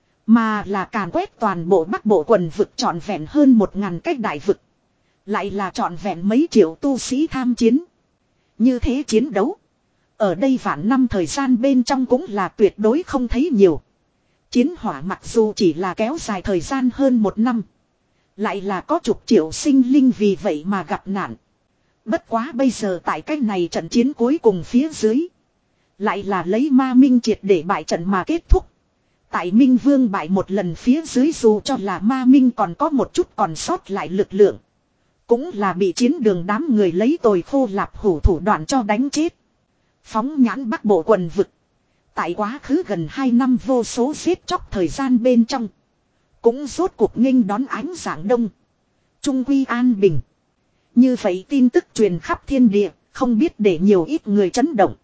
Mà là càn quét toàn bộ Bắc bộ quần vực trọn vẹn hơn một ngàn cách đại vực. Lại là trọn vẹn mấy triệu tu sĩ tham chiến. Như thế chiến đấu. Ở đây vạn năm thời gian bên trong cũng là tuyệt đối không thấy nhiều. Chiến hỏa mặc dù chỉ là kéo dài thời gian hơn một năm. Lại là có chục triệu sinh linh vì vậy mà gặp nạn. Bất quá bây giờ tại cách này trận chiến cuối cùng phía dưới. Lại là lấy ma minh triệt để bại trận mà kết thúc. Tại Minh Vương bại một lần phía dưới dù cho là ma minh còn có một chút còn sót lại lực lượng. Cũng là bị chiến đường đám người lấy tồi khô lạp hủ thủ đoạn cho đánh chết. Phóng nhãn Bắc bộ quần vực. Tại quá khứ gần hai năm vô số giết chóc thời gian bên trong. Cũng rốt cuộc nghênh đón ánh dạng đông. Trung quy an bình. Như vậy tin tức truyền khắp thiên địa. Không biết để nhiều ít người chấn động.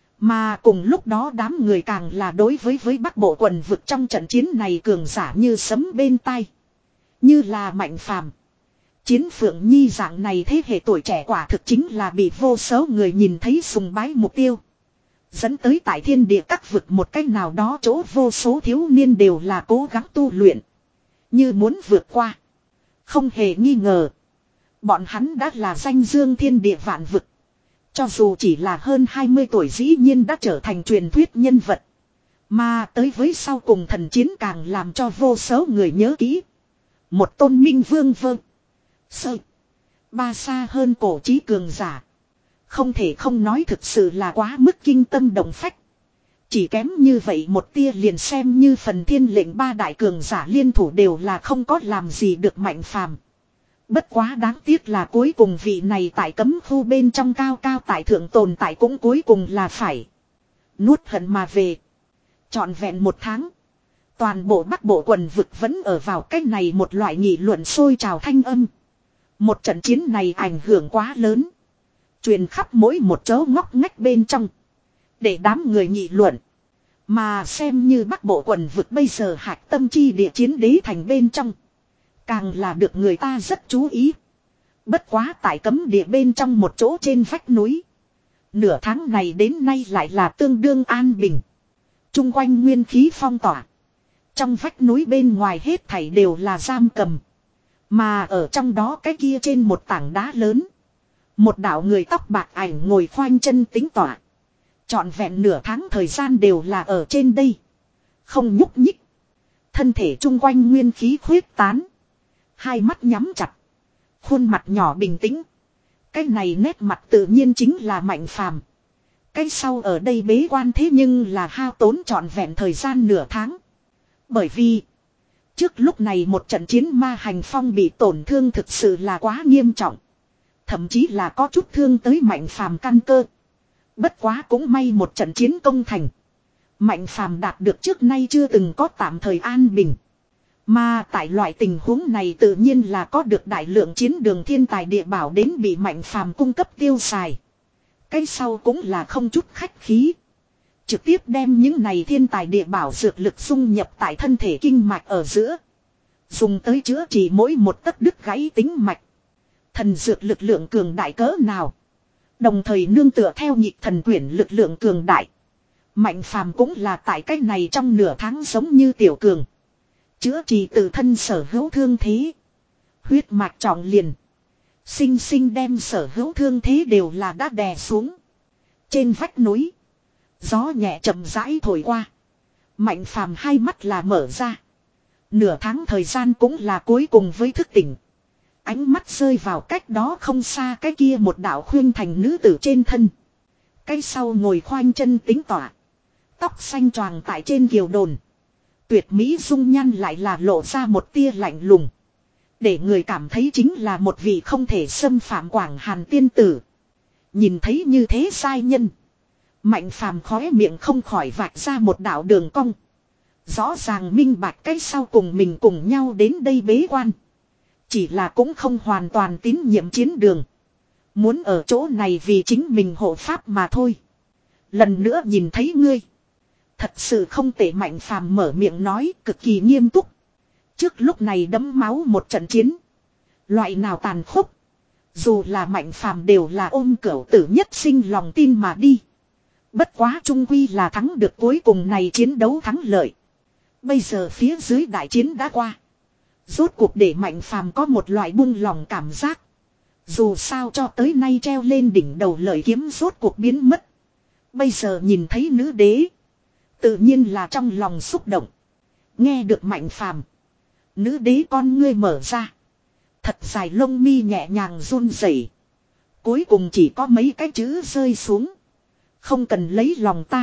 Mà cùng lúc đó đám người càng là đối với với Bắc bộ quần vực trong trận chiến này cường giả như sấm bên tai. Như là Mạnh Phàm, Chiến Phượng Nhi dạng này thế hệ tuổi trẻ quả thực chính là bị vô số người nhìn thấy sùng bái mục tiêu. Dẫn tới tại thiên địa các vực một cách nào đó chỗ vô số thiếu niên đều là cố gắng tu luyện. Như muốn vượt qua. Không hề nghi ngờ. Bọn hắn đã là danh dương thiên địa vạn vực. Cho dù chỉ là hơn hai mươi tuổi dĩ nhiên đã trở thành truyền thuyết nhân vật. Mà tới với sau cùng thần chiến càng làm cho vô số người nhớ kỹ. Một tôn minh vương vơ. Sơ. Ba xa hơn cổ chí cường giả. Không thể không nói thực sự là quá mức kinh tâm động phách. Chỉ kém như vậy một tia liền xem như phần thiên lệnh ba đại cường giả liên thủ đều là không có làm gì được Mạnh Phàm. Bất quá đáng tiếc là cuối cùng vị này tại cấm khu bên trong cao cao tại thượng tồn tại cũng cuối cùng là phải nuốt hận mà về. Trọn vẹn một tháng. Toàn bộ Bắc bộ quần vực vẫn ở vào cách này một loại nghị luận sôi trào thanh âm. Một trận chiến này ảnh hưởng quá lớn. Truyền khắp mỗi một chỗ ngóc ngách bên trong. Để đám người nghị luận. Mà xem như Bắc bộ quần vực bây giờ hạch tâm chi địa chiến đế thành bên trong. Càng là được người ta rất chú ý. Bất quá tại cấm địa bên trong một chỗ trên vách núi. Nửa tháng này đến nay lại là tương đương an bình. Trung quanh nguyên khí phong tỏa. Trong vách núi bên ngoài hết thảy đều là giam cầm. Mà ở trong đó cái kia trên một tảng đá lớn. Một đạo người tóc bạc ảnh ngồi khoanh chân tính tọa. Trọn vẹn nửa tháng thời gian đều là ở trên đây. Không nhúc nhích. Thân thể chung quanh nguyên khí khuyết tán. Hai mắt nhắm chặt. Khuôn mặt nhỏ bình tĩnh. Cái này nét mặt tự nhiên chính là Mạnh Phàm. Cái sau ở đây bế quan thế nhưng là hao tốn trọn vẹn thời gian nửa tháng. Bởi vì trước lúc này một trận chiến ma hành phong bị tổn thương thực sự là quá nghiêm trọng. Thậm chí là có chút thương tới Mạnh Phàm căn cơ. Bất quá cũng may một trận chiến công thành. Mạnh Phàm đạt được trước nay chưa từng có tạm thời an bình. Mà tại loại tình huống này tự nhiên là có được đại lượng chiến đường thiên tài địa bảo đến bị Mạnh Phàm cung cấp tiêu xài. Cái sau cũng là không chút khách khí. Trực tiếp đem những này thiên tài địa bảo dược lực dung nhập tại thân thể kinh mạch ở giữa. Dùng tới chữa trị mỗi một tấc đứt gãy tính mạch. Thần dược lực lượng cường đại cỡ nào. Đồng thời nương tựa theo nhịp thần quyển lực lượng cường đại. Mạnh Phàm cũng là tại cách này trong nửa tháng giống như tiểu cường. Chữa trị tự thân sở hữu thương thế. Huyết mạch trọng liền. Sinh sinh đem sở hữu thương thế đều là đã đè xuống. Trên vách núi. Gió nhẹ chậm rãi thổi qua. Mạnh Phàm hai mắt là mở ra. Nửa tháng thời gian cũng là cuối cùng với thức tỉnh. Ánh mắt rơi vào cách đó không xa cái kia một đạo khuyên thành nữ tử trên thân. Cái sau ngồi khoanh chân tính tỏa. Tóc xanh choàng tại trên kiều đồn. Tuyệt mỹ dung nhan lại là lộ ra một tia lạnh lùng. Để người cảm thấy chính là một vị không thể xâm phạm Quảng Hàn tiên tử. Nhìn thấy như thế sai nhân. Mạnh Phàm khóe miệng không khỏi vạch ra một đạo đường cong. Rõ ràng minh bạch cái sau cùng mình cùng nhau đến đây bế quan. Chỉ là cũng không hoàn toàn tín nhiệm chiến đường. Muốn ở chỗ này vì chính mình hộ pháp mà thôi. Lần nữa nhìn thấy ngươi. Thật sự không tệ. Mạnh Phàm mở miệng nói cực kỳ nghiêm túc. Trước lúc này đẫm máu một trận chiến. Loại nào tàn khốc. Dù là Mạnh Phàm đều là ôm cửu tử nhất sinh lòng tin mà đi. Bất quá trung quy là thắng được cuối cùng này chiến đấu thắng lợi. Bây giờ phía dưới đại chiến đã qua. Rốt cuộc để Mạnh Phàm có một loại buông lòng cảm giác. Dù sao cho tới nay treo lên đỉnh đầu lợi kiếm rốt cuộc biến mất. Bây giờ nhìn thấy nữ đế. Tự nhiên là trong lòng xúc động. Nghe được Mạnh Phàm, nữ đế con ngươi mở ra. Thật dài lông mi nhẹ nhàng run rẩy. Cuối cùng chỉ có mấy cái chữ rơi xuống. Không cần lấy lòng ta.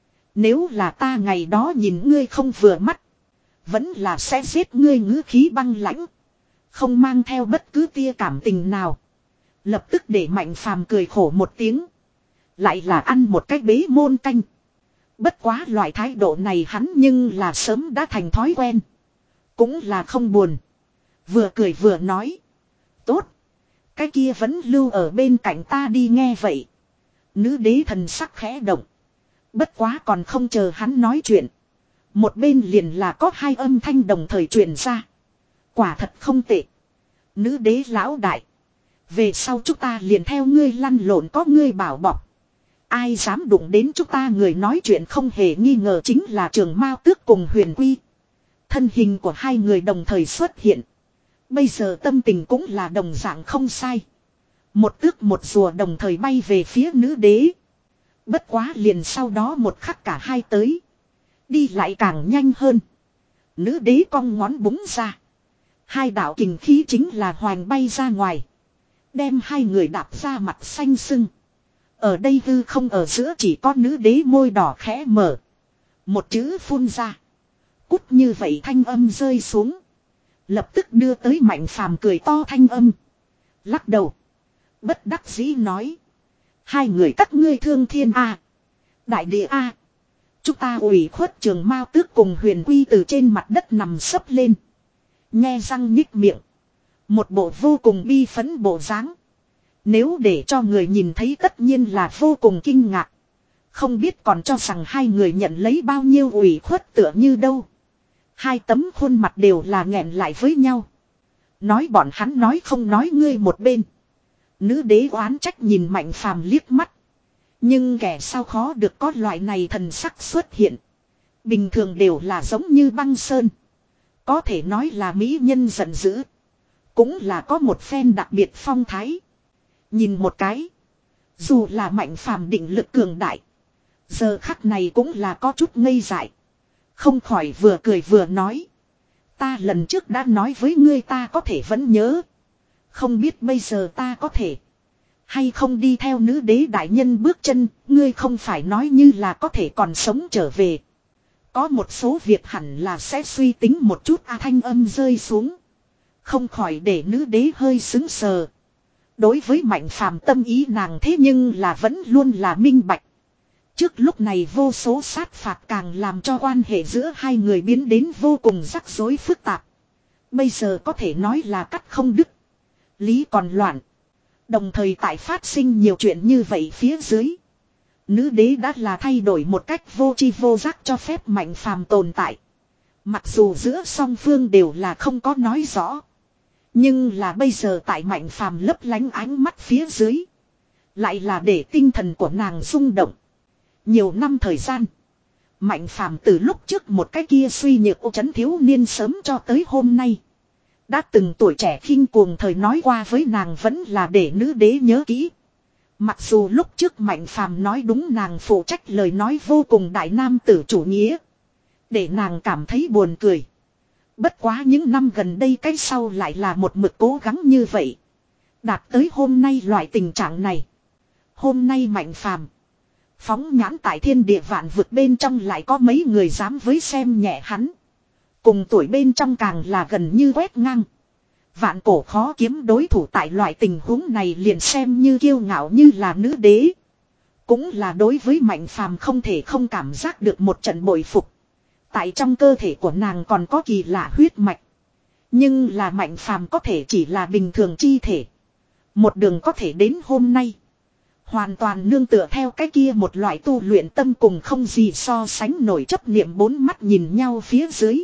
Nếu là ta ngày đó nhìn ngươi không vừa mắt. Vẫn là sẽ giết ngươi. Ngữ khí băng lãnh. Không mang theo bất cứ tia cảm tình nào. Lập tức để Mạnh Phàm cười khổ một tiếng. Lại là ăn một cái bế môn canh. Bất quá loại thái độ này hắn nhưng là sớm đã thành thói quen. Cũng là không buồn. Vừa cười vừa nói. Tốt. Cái kia vẫn lưu ở bên cạnh ta đi. Nghe vậy. Nữ đế thần sắc khẽ động. Bất quá còn không chờ hắn nói chuyện. Một bên liền là có hai âm thanh đồng thời truyền ra. Quả thật không tệ. Nữ đế lão đại. Về sau chúng ta liền theo ngươi lăn lộn có ngươi bảo bọc. Ai dám đụng đến chúng ta. Người nói chuyện không hề nghi ngờ chính là Trường Mao Tước cùng Huyền Quy. Thân hình của hai người đồng thời xuất hiện. Bây giờ tâm tình cũng là đồng dạng không sai. Một tước một rùa đồng thời bay về phía nữ đế. Bất quá liền sau đó một khắc cả hai tới. Đi lại càng nhanh hơn. Nữ đế cong ngón búng ra. Hai đạo kình khí chính là hoành bay ra ngoài. Đem hai người đạp ra mặt xanh sưng. Ở đây hư không ở giữa chỉ có nữ đế môi đỏ khẽ mở. Một chữ phun ra. Cút như vậy thanh âm rơi xuống. Lập tức đưa tới Mạnh Phàm cười to thanh âm. Lắc đầu. Bất đắc dĩ nói. Hai người các ngươi thương thiên a, đại địa a. Chúng ta ủy khuất Trường Mao Tước cùng Huyền Quy từ trên mặt đất nằm sấp lên. Nhe răng nhích miệng. Một bộ vô cùng bi phẫn bộ dáng. Nếu để cho người nhìn thấy tất nhiên là vô cùng kinh ngạc. Không biết còn cho rằng hai người nhận lấy bao nhiêu ủy khuất tựa như đâu. Hai tấm khuôn mặt đều là nghẹn lại với nhau. Nói bọn hắn nói không nói ngươi một bên. Nữ đế oán trách nhìn Mạnh Phàm liếc mắt. Nhưng kẻ sao khó được có loại này thần sắc xuất hiện. Bình thường đều là giống như băng sơn. Có thể nói là mỹ nhân giận dữ. Cũng là có một phen đặc biệt phong thái. Nhìn một cái. Dù là Mạnh Phàm định lực cường đại. Giờ khắc này cũng là có chút ngây dại. Không khỏi vừa cười vừa nói. Ta lần trước đã nói với ngươi ta có thể vẫn nhớ. Không biết bây giờ ta có thể. Hay không đi theo nữ đế đại nhân bước chân. Ngươi không phải nói như là có thể còn sống trở về. Có một số việc hẳn là sẽ suy tính một chút. A thanh âm rơi xuống. Không khỏi để nữ đế hơi xứng sờ. Đối với Mạnh Phàm tâm ý nàng thế nhưng là vẫn luôn là minh bạch. Trước lúc này vô số sát phạt càng làm cho quan hệ giữa hai người biến đến vô cùng rắc rối phức tạp. Bây giờ có thể nói là cắt không đứt. Lý còn loạn. Đồng thời tại phát sinh nhiều chuyện như vậy phía dưới. Nữ đế đã là thay đổi một cách vô tri vô giác cho phép Mạnh Phàm tồn tại. Mặc dù giữa song phương đều là không có nói rõ. Nhưng là bây giờ tại Mạnh Phàm lấp lánh ánh mắt phía dưới. Lại là để tinh thần của nàng rung động. Nhiều năm thời gian. Mạnh Phàm từ lúc trước một cái kia suy nhược ô trấn thiếu niên sớm cho tới hôm nay. Đã từng tuổi trẻ khinh cuồng thời nói qua với nàng vẫn là để nữ đế nhớ kỹ. Mặc dù lúc trước Mạnh Phàm nói đúng nàng phụ trách lời nói vô cùng đại nam tử chủ nghĩa. Để nàng cảm thấy buồn cười. Bất quá những năm gần đây cái sau lại là một mực cố gắng như vậy. Đạt tới hôm nay loại tình trạng này. Hôm nay Mạnh Phàm phóng nhãn tại thiên địa vạn vực bên trong lại có mấy người dám với xem nhẹ hắn. Cùng tuổi bên trong càng là gần như quét ngang. Vạn cổ khó kiếm đối thủ tại loại tình huống này liền xem như kiêu ngạo như là nữ đế. Cũng là đối với Mạnh Phàm không thể không cảm giác được một trận bội phục. Tại trong cơ thể của nàng còn có kỳ lạ huyết mạch. Nhưng là Mạnh Phàm có thể chỉ là bình thường chi thể. Một đường có thể đến hôm nay. Hoàn toàn nương tựa theo cái kia một loại tu luyện tâm cùng không gì so sánh nổi chấp niệm bốn mắt nhìn nhau phía dưới.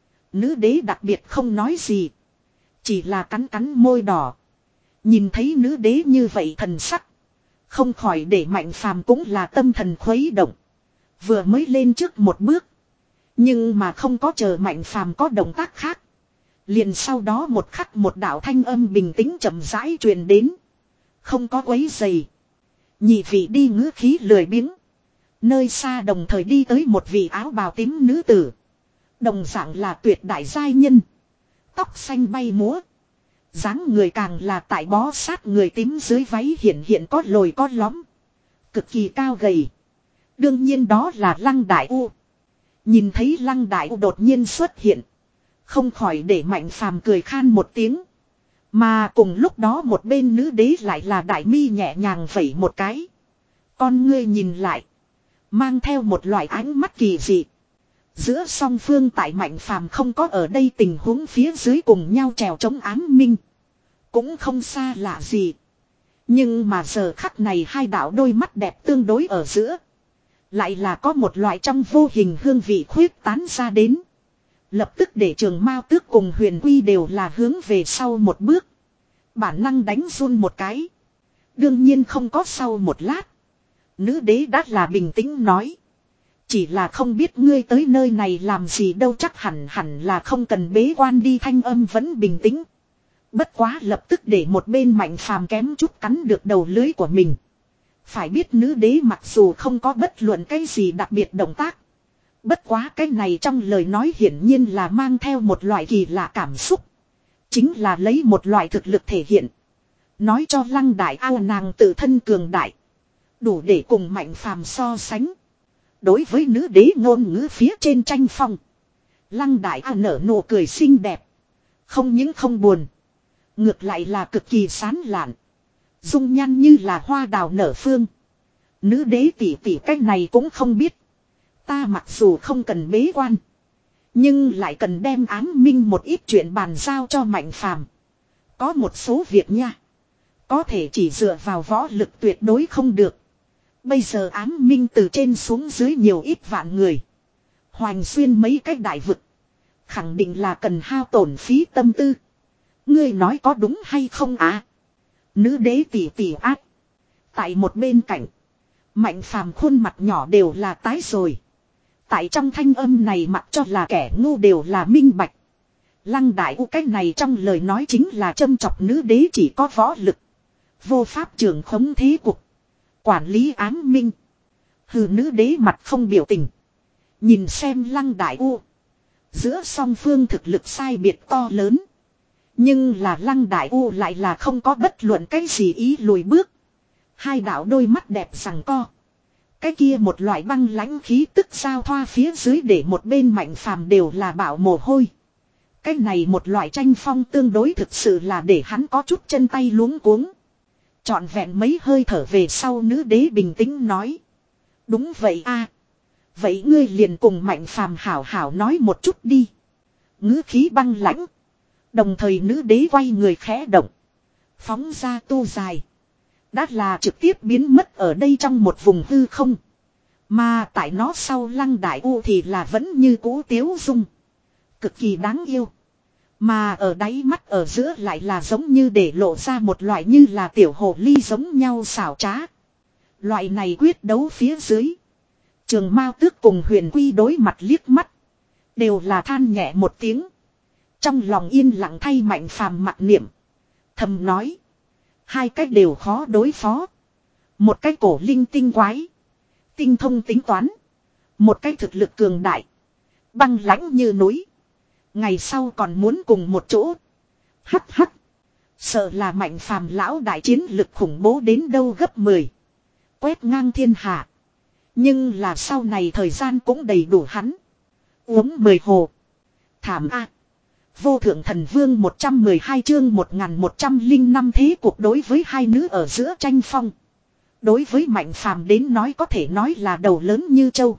Nữ đế đặc biệt không nói gì. Chỉ là cắn cắn môi đỏ. Nhìn thấy nữ đế như vậy thần sắc. Không khỏi để Mạnh Phàm cũng là tâm thần khuấy động. Vừa mới lên trước một bước. Nhưng mà không có chờ Mạnh Phàm có động tác khác. Liền sau đó một khắc một đạo thanh âm bình tĩnh chậm rãi truyền đến. Không có quấy dày. Nhị vị đi ngữ khí lười biếng. Nơi xa đồng thời đi tới một vị áo bào tím nữ tử. Đồng dạng là tuyệt đại giai nhân. Tóc xanh bay múa. Dáng người càng là tại bó sát người tím dưới váy hiện hiện có lồi có lõm. Cực kỳ cao gầy. Đương nhiên đó là Lăng Đại U. Nhìn thấy Lăng Đại U đột nhiên xuất hiện. Không khỏi để Mạnh Phàm cười khan một tiếng. Mà cùng lúc đó một bên nữ đế lại là đại mi nhẹ nhàng vẩy một cái. Con ngươi nhìn lại. Mang theo một loại ánh mắt kỳ dị. Giữa song phương tại Mạnh Phàm không có ở đây tình huống phía dưới cùng nhau trèo chống ám minh. Cũng không xa lạ gì. Nhưng mà giờ khắc này hai đạo đôi mắt đẹp tương đối ở giữa. Lại là có một loại trong vô hình hương vị khuyết tán ra đến. Lập tức để Trường Mao Tước cùng Huyền Quy đều là hướng về sau một bước. Bản năng đánh run một cái. Đương nhiên không có sau một lát. Nữ đế đã là bình tĩnh nói. Chỉ là không biết ngươi tới nơi này làm gì đâu, chắc hẳn hẳn là không cần bế quan đi, thanh âm vẫn bình tĩnh. Bất quá lập tức để một bên Mạnh Phàm kém chút cắn được đầu lưới của mình. Phải biết nữ đế mặc dù không có bất luận cái gì đặc biệt động tác. Bất quá cái này trong lời nói hiển nhiên là mang theo một loại kỳ lạ cảm xúc. Chính là lấy một loại thực lực thể hiện. Nói cho Lăng Đại ao nàng tự thân cường đại. Đủ để cùng Mạnh Phàm so sánh. Đối với nữ đế ngôn ngữ phía trên tranh phong. Lăng Đại ao nở nụ cười xinh đẹp. Không những không buồn. Ngược lại là cực kỳ sán lạn. Dung nhan như là hoa đào nở phương. Nữ đế tỷ tỷ cách này cũng không biết. Ta mặc dù không cần bế quan. Nhưng lại cần đem ám minh một ít chuyện bàn giao cho Mạnh Phàm. Có một số việc nha. Có thể chỉ dựa vào võ lực tuyệt đối không được. Bây giờ ám minh từ trên xuống dưới nhiều ít vạn người. Hoành xuyên mấy cái đại vực. Khẳng định là cần hao tổn phí tâm tư. Ngươi nói có đúng hay không á? Nữ đế tỷ tỷ ác. Tại một bên cạnh. Mạnh Phàm khuôn mặt nhỏ đều là tái rồi. Tại trong thanh âm này mặc cho là kẻ ngu đều là minh bạch. Lăng Đại U cái này trong lời nói chính là châm chọc nữ đế chỉ có võ lực. Vô pháp trưởng khống thế cục. Quản lý ám minh. Hừ, nữ đế mặt không biểu tình. Nhìn xem Lăng Đại U. Giữa song phương thực lực sai biệt to lớn. Nhưng là Lăng Đại U lại là không có bất luận cái gì ý lùi bước. Hai đạo đôi mắt đẹp giằng co. Cái kia một loại băng lãnh khí tức giao thoa phía dưới để một bên Mạnh Phàm đều là bạo mồ hôi. Cái này một loại tranh phong tương đối thực sự là để hắn có chút chân tay luống cuống. Trọn vẹn mấy hơi thở về sau nữ đế bình tĩnh nói. Đúng vậy a. Vậy ngươi liền cùng Mạnh Phàm hảo hảo nói một chút đi. Ngữ khí băng lãnh. Đồng thời nữ đế quay người khẽ động. Phóng ra tu dài. Đã là trực tiếp biến mất ở đây trong một vùng hư không. Mà tại nó sau Lăng Đại U thì là vẫn như cũ tiếu dung. Cực kỳ đáng yêu. Mà ở đáy mắt ở giữa lại là giống như để lộ ra một loại như là tiểu hồ ly giống nhau xảo trá. Loại này quyết đấu phía dưới. Trường Mao Tước cùng Huyền Quy đối mặt liếc mắt. Đều là than nhẹ một tiếng. Trong lòng yên lặng thay Mạnh Phàm mặc niệm. Thầm nói. Hai cách đều khó đối phó. Một cách cổ linh tinh quái. Tinh thông tính toán. Một cách thực lực cường đại. Băng lãnh như núi. Ngày sau còn muốn cùng một chỗ. Hắc hắc. Sợ là Mạnh Phàm lão đại chiến lực khủng bố đến đâu gấp mười. Quét ngang thiên hạ. Nhưng là sau này thời gian cũng đầy đủ hắn. Uống mười hồ. Thảm a. Vô thượng thần vương một trăm mười hai chương một nghìn một trăm lẻ năm thế cuộc đối với hai nữ ở giữa tranh phong. Đối với Mạnh Phàm đến nói có thể nói là đầu lớn như châu.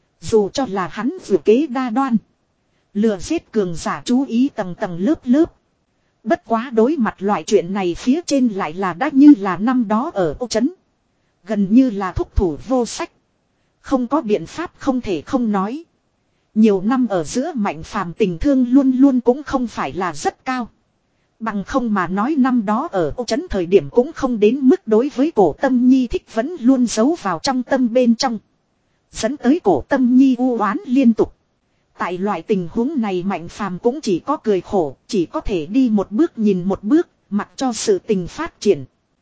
Dù cho là hắn vừa kế đa đoan. Lừa giết cường giả chú ý tầng tầng lớp lớp. Bất quá đối mặt loại chuyện này phía trên lại là đã như là năm đó ở Âu Trấn. Gần như là thúc thủ vô sách. Không có biện pháp không thể không nói. Nhiều năm ở giữa Mạnh Phàm tình thương luôn luôn cũng không phải là rất cao. Bằng không mà nói năm đó ở Âu Trấn thời điểm cũng không đến mức đối với Cổ Tâm Nhi thích vẫn luôn giấu vào trong tâm bên trong. Dẫn tới Cổ Tâm Nhi u oán liên tục. Tại loại tình huống này Mạnh Phàm cũng chỉ có cười khổ, chỉ có thể đi một bước nhìn một bước, mặc cho sự tình phát triển.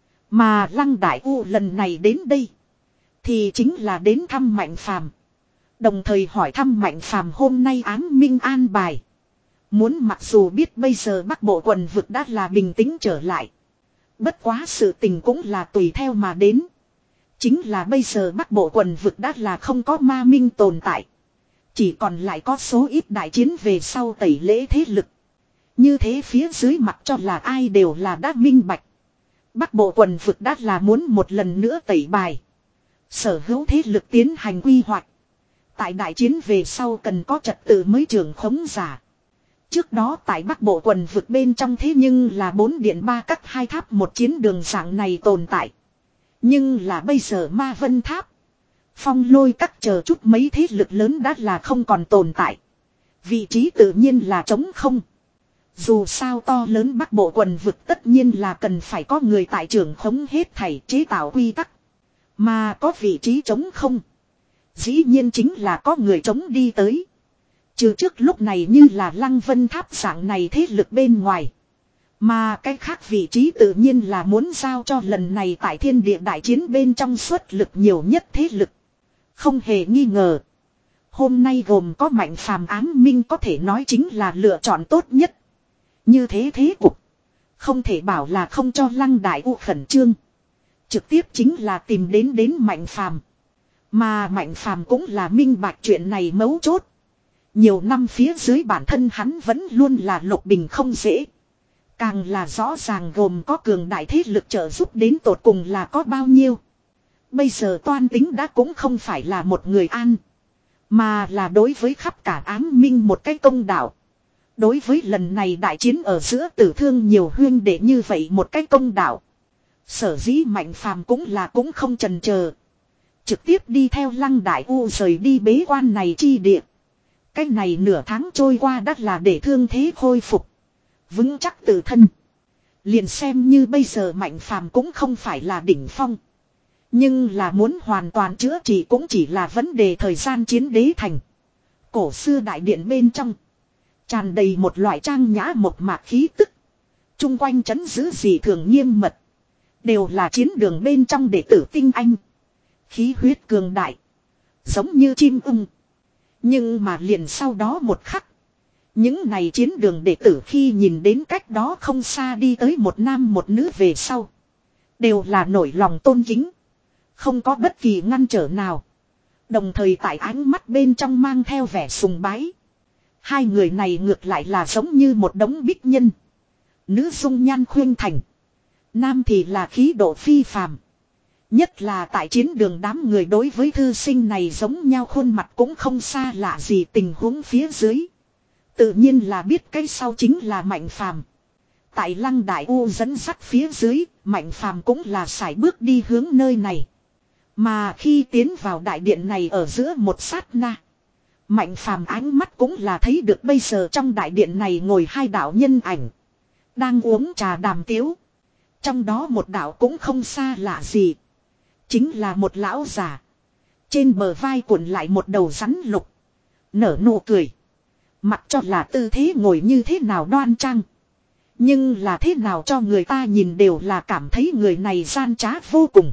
Mà Lăng Đại U lần này đến đây, thì chính là đến thăm Mạnh Phàm. Đồng thời hỏi thăm Mạnh Phàm hôm nay ám minh an bài. Muốn mặc dù biết bây giờ Bắc Bộ quần vực đã là bình tĩnh trở lại. Bất quá sự tình cũng là tùy theo mà đến. Chính là bây giờ Bắc Bộ quần vực đã là không có ma minh tồn tại. Chỉ còn lại có số ít đại chiến về sau tẩy lễ thế lực. Như thế phía dưới mặt cho là ai đều là đã minh bạch. Bắc Bộ quần vực đã là muốn một lần nữa tẩy bài. Sở hữu thế lực tiến hành quy hoạch. Tại đại chiến về sau cần có trật tự mới trưởng khống giả. Trước đó tại Bắc Bộ quần vực bên trong thế nhưng là bốn điện ba cắt hai tháp một chiến đường dạng này tồn tại. Nhưng là bây giờ Ma Vân Tháp, Phong Lôi các chờ chút mấy thế lực lớn đã là không còn tồn tại. Vị trí tự nhiên là trống không. Dù sao to lớn Bắc Bộ quần vực tất nhiên là cần phải có người tại trưởng khống hết thảy chế tạo quy tắc. Mà có vị trí trống không, dĩ nhiên chính là có người trống đi tới. Trừ trước lúc này như là Lăng Vân Tháp dạng này thế lực bên ngoài. Mà cái khác vị trí tự nhiên là muốn giao cho lần này tại thiên địa đại chiến bên trong xuất lực nhiều nhất thế lực. Không hề nghi ngờ. Hôm nay gồm có Mạnh Phàm ám minh có thể nói chính là lựa chọn tốt nhất. Như thế thế cục. Không thể bảo là không cho Lăng Đại U khẩn trương. Trực tiếp chính là tìm đến đến Mạnh Phàm. Mà Mạnh Phàm cũng là minh bạch chuyện này mấu chốt. Nhiều năm phía dưới bản thân hắn vẫn luôn là lục bình không dễ. Càng là rõ ràng gồm có cường đại thế lực trợ giúp đến tột cùng là có bao nhiêu. Bây giờ toan tính đã cũng không phải là một người an. Mà là đối với khắp cả ám minh một cái công đạo. Đối với lần này đại chiến ở giữa tử thương nhiều huyên đệ như vậy một cái công đạo. Sở dĩ Mạnh Phàm cũng là cũng không chần chờ. Trực tiếp đi theo Lăng Đại U rời đi bế quan này chi địa. Cái này nửa tháng trôi qua đắt là để thương thế khôi phục. Vững chắc tự thân. Liền xem như bây giờ Mạnh Phàm cũng không phải là đỉnh phong. Nhưng là muốn hoàn toàn chữa trị cũng chỉ là vấn đề thời gian. Chiến đế thành. Cổ xưa đại điện bên trong. Tràn đầy một loại trang nhã một mạc khí tức. Trung quanh trấn giữ dị thường nghiêm mật. Đều là chiến đường bên trong đệ tử tinh anh. Khí huyết cường đại. Giống như chim ưng. Nhưng mà liền sau đó một khắc. Những này chiến đường đệ tử khi nhìn đến cách đó không xa đi tới một nam một nữ về sau. Đều là nổi lòng tôn kính. Không có bất kỳ ngăn trở nào. Đồng thời tại ánh mắt bên trong mang theo vẻ sùng bái. Hai người này ngược lại là giống như một đống bích nhân. Nữ dung nhan khuyên thành. Nam thì là khí độ phi phàm. Nhất là tại chiến đường đám người đối với thư sinh này giống nhau khuôn mặt cũng không xa lạ gì tình huống phía dưới. Tự nhiên là biết cái sau chính là Mạnh Phàm. Tại Lăng Đại U dẫn dắt phía dưới, Mạnh Phàm cũng là sải bước đi hướng nơi này. Mà khi tiến vào đại điện này ở giữa một sát na, Mạnh Phàm ánh mắt cũng là thấy được bây giờ trong đại điện này ngồi hai đạo nhân ảnh. Đang uống trà đàm tiếu. Trong đó một đạo cũng không xa lạ gì. Chính là một lão già. Trên bờ vai cuộn lại một đầu rắn lục. Nở nụ cười. Mặc cho là tư thế ngồi như thế nào đoan trang. Nhưng là thế nào cho người ta nhìn đều là cảm thấy người này gian trá vô cùng.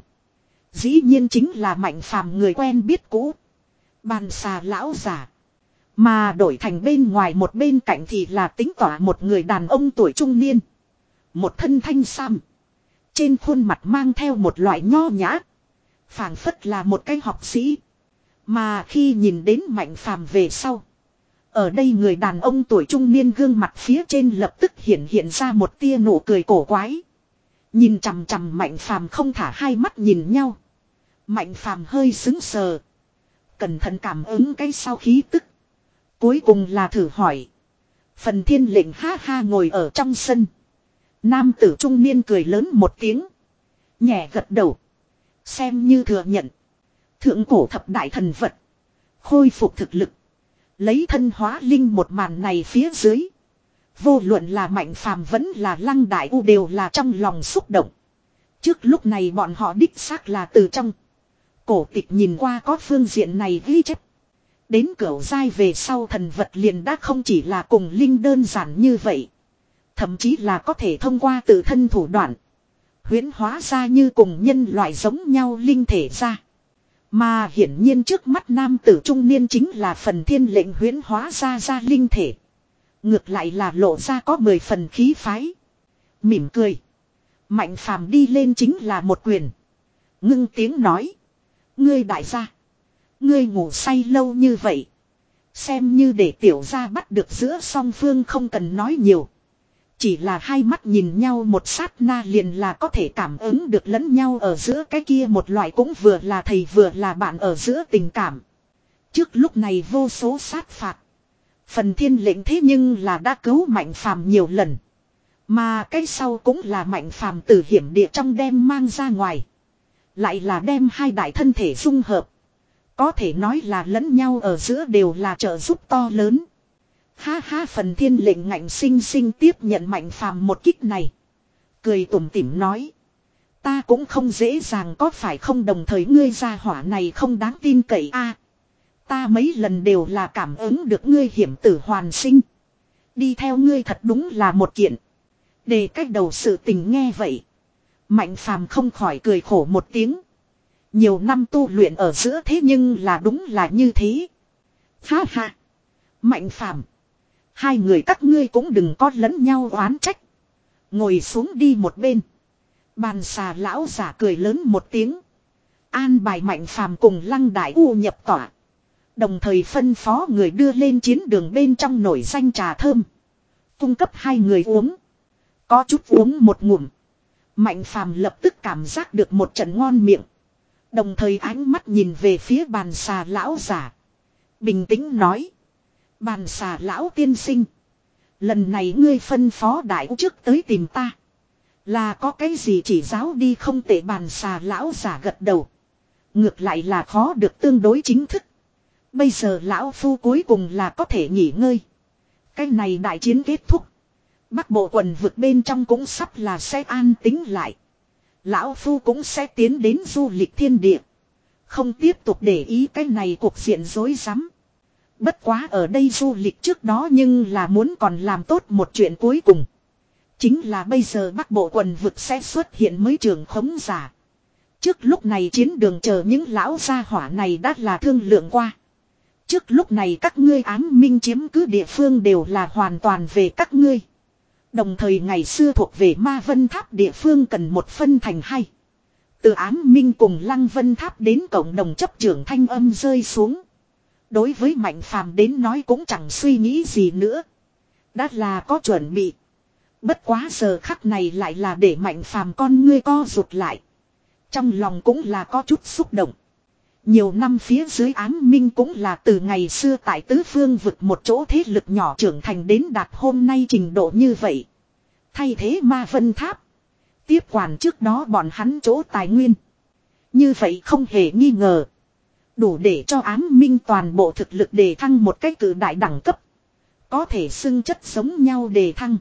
Dĩ nhiên chính là Mạnh Phàm người quen biết cũ. Bàn xà lão già. Mà đổi thành bên ngoài một bên cạnh thì là tính tỏa một người đàn ông tuổi trung niên. Một thân thanh sam. Trên khuôn mặt mang theo một loại nho nhã. Phảng phất là một cái học sĩ. Mà khi nhìn đến Mạnh Phàm về sau. Ở đây người đàn ông tuổi trung niên gương mặt phía trên lập tức hiện hiện ra một tia nụ cười cổ quái. Nhìn chằm chằm Mạnh Phàm không thả hai mắt nhìn nhau. Mạnh Phàm hơi sững sờ. Cẩn thận cảm ứng cái sau khí tức. Cuối cùng là thử hỏi. Phần Thiên Lệnh ha ha ngồi ở trong sân. Nam tử trung niên cười lớn một tiếng. Nhẹ gật đầu. Xem như thừa nhận. Thượng cổ thập đại thần vật. Khôi phục thực lực. Lấy thân hóa linh một màn này phía dưới. Vô luận là Mạnh Phàm vẫn là Lăng Đại U đều là trong lòng xúc động. Trước lúc này bọn họ đích xác là từ trong cổ tịch nhìn qua có phương diện này ghi chép. Đến cửu giai về sau thần vật liền đã không chỉ là cùng linh đơn giản như vậy. Thậm chí là có thể thông qua tự thân thủ đoạn. Huyễn hóa ra như cùng nhân loại giống nhau linh thể ra. Mà hiển nhiên trước mắt nam tử trung niên chính là Phần Thiên Lệnh huyễn hóa ra ra linh thể. Ngược lại là lộ ra có mười phần khí phái. Mỉm cười. Mạnh Phàm đi lên chính là một quyền. Ngưng tiếng nói. Ngươi đại gia. Ngươi ngủ say lâu như vậy. Xem như để tiểu gia bắt được giữa song phương không cần nói nhiều. Chỉ là hai mắt nhìn nhau một sát na liền là có thể cảm ứng được lẫn nhau ở giữa cái kia một loại cũng vừa là thầy vừa là bạn ở giữa tình cảm. Trước lúc này vô số sát phạt. Phần Thiên Lệnh thế nhưng là đã cứu Mạnh Phàm nhiều lần. Mà cái sau cũng là Mạnh Phàm từ hiểm địa trong đem mang ra ngoài. Lại là đem hai đại thân thể dung hợp. Có thể nói là lẫn nhau ở giữa đều là trợ giúp to lớn. Ha ha, Phần Thiên Lệnh ngạnh sinh sinh tiếp nhận Mạnh Phàm một kích này. Cười tủm tỉm nói. Ta cũng không dễ dàng có phải không, đồng thời ngươi gia hỏa này không đáng tin cậy a. Ta mấy lần đều là cảm ứng được ngươi hiểm tử hoàn sinh. Đi theo ngươi thật đúng là một kiện. Để cách đầu sự tình nghe vậy. Mạnh Phàm không khỏi cười khổ một tiếng. Nhiều năm tu luyện ở giữa thế nhưng là đúng là như thế. Ha ha. Mạnh Phàm. Hai người các ngươi cũng đừng có lẫn nhau oán trách. Ngồi xuống đi một bên. Bàn xà lão giả cười lớn một tiếng. An bài Mạnh Phàm cùng Lăng Đại U nhập tỏa. Đồng thời phân phó người đưa lên chiến đường bên trong nổi danh trà thơm. Cung cấp hai người uống. Có chút uống một ngụm. Mạnh Phàm lập tức cảm giác được một trận ngon miệng. Đồng thời ánh mắt nhìn về phía bàn xà lão giả. Bình tĩnh nói. Bàn xà lão tiên sinh. Lần này ngươi phân phó đại U trước tới tìm ta. Là có cái gì chỉ giáo đi không tệ, bàn xà lão giả gật đầu. Ngược lại là khó được tương đối chính thức. Bây giờ lão phu cuối cùng là có thể nghỉ ngơi. Cái này đại chiến kết thúc. Bắc bộ quần vực bên trong cũng sắp là sẽ an tính lại. Lão Phu cũng sẽ tiến đến du lịch thiên địa. Không tiếp tục để ý cái này cuộc diện rối rắm. Bất quá ở đây du lịch trước đó nhưng là muốn còn làm tốt một chuyện cuối cùng. Chính là bây giờ Bắc Bộ quần vực sẽ xuất hiện mới trường khống giả. Trước lúc này chiến đường chờ những lão gia hỏa này đã là thương lượng qua. Trước lúc này các ngươi ám minh chiếm cứ địa phương đều là hoàn toàn về các ngươi. Đồng thời ngày xưa thuộc về Ma Vân Tháp địa phương cần một phân thành hai. Từ ám minh cùng Lăng Vân Tháp đến cộng đồng chấp trưởng thanh âm rơi xuống. Đối với Mạnh Phàm đến nói cũng chẳng suy nghĩ gì nữa. Đã là có chuẩn bị. Bất quá giờ khắc này lại là để Mạnh Phàm con ngươi co rụt lại. Trong lòng cũng là có chút xúc động. Nhiều năm phía dưới ám minh cũng là từ ngày xưa tại tứ phương vực một chỗ thế lực nhỏ trưởng thành đến đạt hôm nay trình độ như vậy. Thay thế Ma Vân Tháp. Tiếp quản trước đó bọn hắn chỗ tài nguyên. Như vậy không hề nghi ngờ. Đủ để cho ám minh toàn bộ thực lực đề thăng một cách cử đại đẳng cấp. Có thể xưng chất giống nhau đề thăng.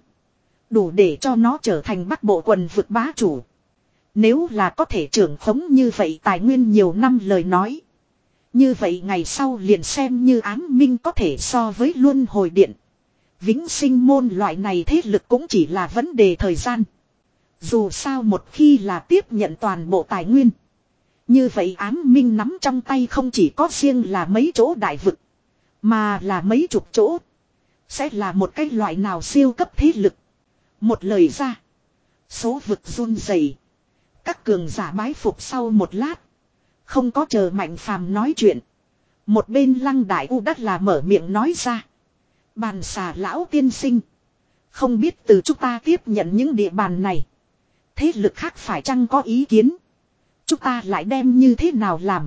Đủ để cho nó trở thành Bắc Bộ quần vực bá chủ. Nếu là có thể trưởng khống như vậy tài nguyên nhiều năm lời nói. Như vậy ngày sau liền xem như ám minh có thể so với luân hồi điện. Vĩnh sinh môn loại này thế lực cũng chỉ là vấn đề thời gian. Dù sao một khi là tiếp nhận toàn bộ tài nguyên. Như vậy ám minh nắm trong tay không chỉ có riêng là mấy chỗ đại vực. Mà là mấy chục chỗ. Sẽ là một cái loại nào siêu cấp thế lực. Một lời ra. Số vực run rẩy. Các cường giả bái phục sau một lát. Không có chờ Mạnh Phàm nói chuyện. Một bên Lăng Đại U đắt là mở miệng nói ra. Bàn xà lão tiên sinh. Không biết từ chúng ta tiếp nhận những địa bàn này. Thế lực khác phải chăng có ý kiến. Chúng ta lại đem như thế nào làm.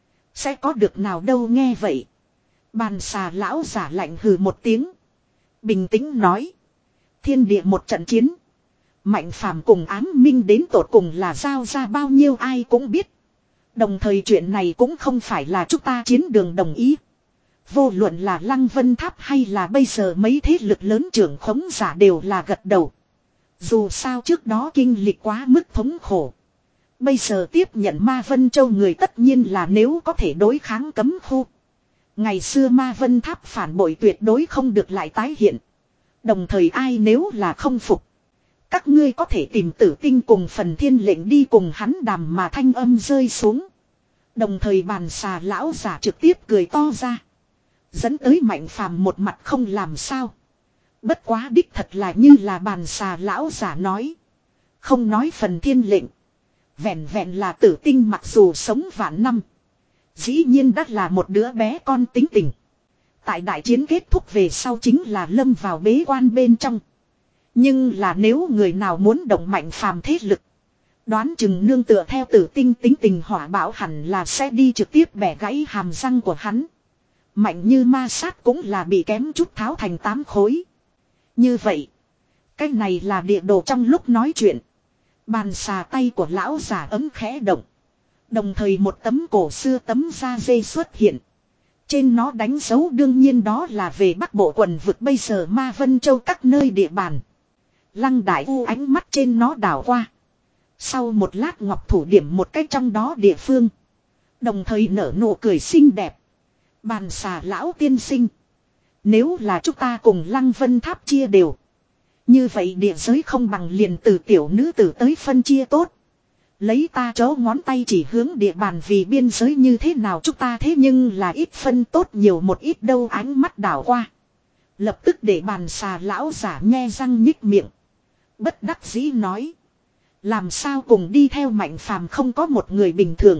Sẽ có được nào đâu nghe vậy. Bàn xà lão giả lạnh hừ một tiếng. Bình tĩnh nói. Thiên địa một trận chiến. Mạnh Phàm cùng ám minh đến tột cùng là giao ra bao nhiêu ai cũng biết. Đồng thời chuyện này cũng không phải là chúng ta chiến đường đồng ý. Vô luận là Lăng Vân Tháp hay là bây giờ mấy thế lực lớn trưởng khống giả đều là gật đầu. Dù sao trước đó kinh lịch quá mức thống khổ. Bây giờ tiếp nhận Ma Vân Châu người tất nhiên là nếu có thể đối kháng cấm khu. Ngày xưa Ma Vân Tháp phản bội tuyệt đối không được lại tái hiện. Đồng thời ai nếu là không phục. Các ngươi có thể tìm Tử Tinh cùng Phần Thiên lệnh đi cùng hắn đàm mà thanh âm rơi xuống. Đồng thời bàn xà lão giả trực tiếp cười to ra. Dẫn tới Mạnh Phàm một mặt không làm sao. Bất quá đích thật là như là bàn xà lão giả nói. Không nói Phần Thiên lệnh. Vẹn vẹn là Tử Tinh mặc dù sống vạn năm. Dĩ nhiên đã là một đứa bé con tính tình. Tại đại chiến kết thúc về sau chính là lâm vào bế quan bên trong. Nhưng là nếu người nào muốn động Mạnh Phàm thế lực. Đoán chừng nương tựa theo Tử Tinh tính tình hỏa bạo hẳn là sẽ đi trực tiếp bẻ gãy hàm răng của hắn. Mạnh như ma sát cũng là bị kém chút tháo thành tám khối. Như vậy. Cái này là địa đồ trong lúc nói chuyện. Bàn xà tay của lão giả ấm khẽ động. Đồng thời một tấm cổ xưa tấm da dê xuất hiện. Trên nó đánh dấu đương nhiên đó là về Bắc Bộ quần vực bây giờ Ma Vân Châu các nơi địa bàn. Lăng Đại U ánh mắt trên nó đảo qua. Sau một lát ngọc thủ điểm một cách trong đó địa phương. Đồng thời nở nụ cười xinh đẹp. Bàn xà lão tiên sinh. Nếu là chúng ta cùng Lăng Vân Tháp chia đều. Như vậy địa giới không bằng liền từ tiểu nữ tử tới phân chia tốt. Lấy ta chó ngón tay chỉ hướng địa bàn vì biên giới như thế nào chúng ta thế nhưng là ít phân tốt nhiều một ít đâu ánh mắt đảo qua. Lập tức để bàn xà lão giả nhe răng nhích miệng. Bất đắc dĩ nói. Làm sao cùng đi theo Mạnh Phàm không có một người bình thường.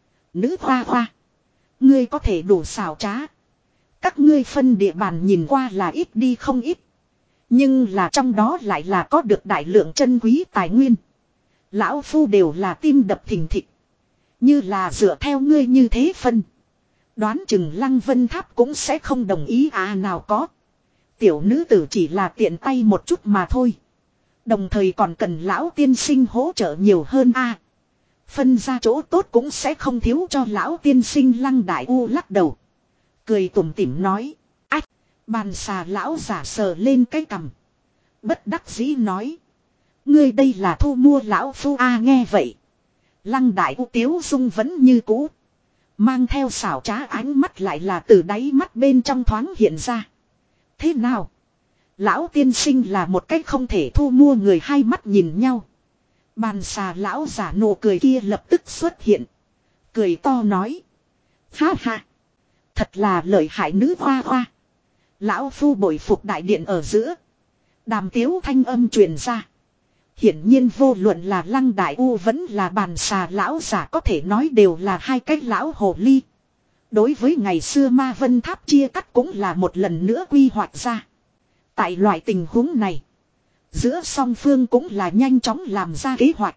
Nữ hoa hoa. Ngươi có thể đủ xảo trá. Các ngươi phân địa bàn nhìn qua là ít đi không ít. Nhưng là trong đó lại là có được đại lượng chân quý tài nguyên. Lão Phu đều là tim đập thình thịch. Như là dựa theo ngươi như thế phân. Đoán chừng Lăng Vân Tháp cũng sẽ không đồng ý à nào có. Tiểu nữ tử chỉ là tiện tay một chút mà thôi. Đồng thời còn cần lão tiên sinh hỗ trợ nhiều hơn a. Phân ra chỗ tốt cũng sẽ không thiếu cho lão tiên sinh. Lăng Đại U lắc đầu. Cười tủm tỉm nói. Ách, bàn xà lão giả sờ lên cái cằm. Bất đắc dĩ nói. Ngươi đây là thu mua lão Phu a nghe vậy. Lăng Đại U tiếu dung vẫn như cũ. Mang theo xảo trá ánh mắt lại là từ đáy mắt bên trong thoáng hiện ra. Thế nào? Lão tiên sinh là một cách không thể thu mua người, hai mắt nhìn nhau. Bàn xà lão giả nụ cười kia lập tức xuất hiện. Cười to nói. Ha ha. Thật là lợi hại nữ hoa hoa. Lão phu bội phục đại điện ở giữa. Đàm tiếu thanh âm truyền ra. Hiển nhiên vô luận là Lăng Đại U vẫn là bàn xà lão giả có thể nói đều là hai cái lão hồ ly. Đối với ngày xưa Ma Vân Tháp chia cắt cũng là một lần nữa quy hoạch ra. Tại loại tình huống này, giữa song phương cũng là nhanh chóng làm ra kế hoạch.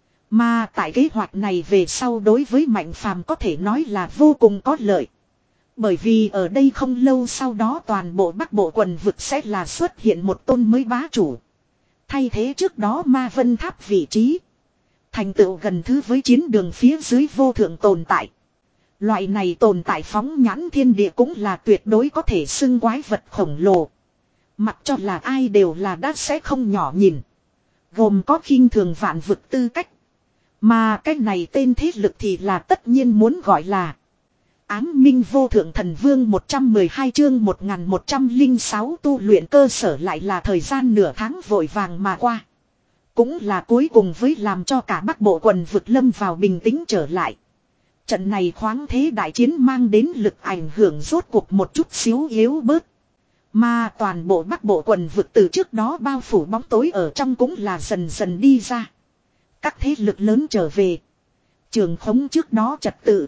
Mà tại kế hoạch này về sau đối với Mạnh Phàm có thể nói là vô cùng có lợi. Bởi vì ở đây không lâu sau đó toàn bộ Bắc Bộ quần vực sẽ là xuất hiện một tôn mới bá chủ. Thay thế trước đó Ma Vân Tháp vị trí. Thành tựu gần thứ với chiến đường phía dưới vô thượng tồn tại. Loại này tồn tại phóng nhãn thiên địa cũng là tuyệt đối có thể xưng quái vật khổng lồ. Mặc cho là ai đều là đã sẽ không nhỏ nhìn. Gồm có khinh thường vạn vực tư cách. Mà cái này tên thế lực thì là tất nhiên muốn gọi là Ám Minh Vô Thượng Thần Vương. Một trăm mười hai chương một nghìn một trăm lẻ sáu tu luyện cơ sở. Lại là thời gian nửa tháng vội vàng mà qua. Cũng là cuối cùng với làm cho cả Bắc Bộ quần vực lâm vào bình tĩnh trở lại. Trận này khoáng thế đại chiến mang đến lực ảnh hưởng rốt cuộc một chút xíu yếu bớt. Mà toàn bộ Bắc Bộ quần vực từ trước đó bao phủ bóng tối ở trong cũng là dần dần đi ra. Các thế lực lớn trở về. Trường khống trước đó trật tự.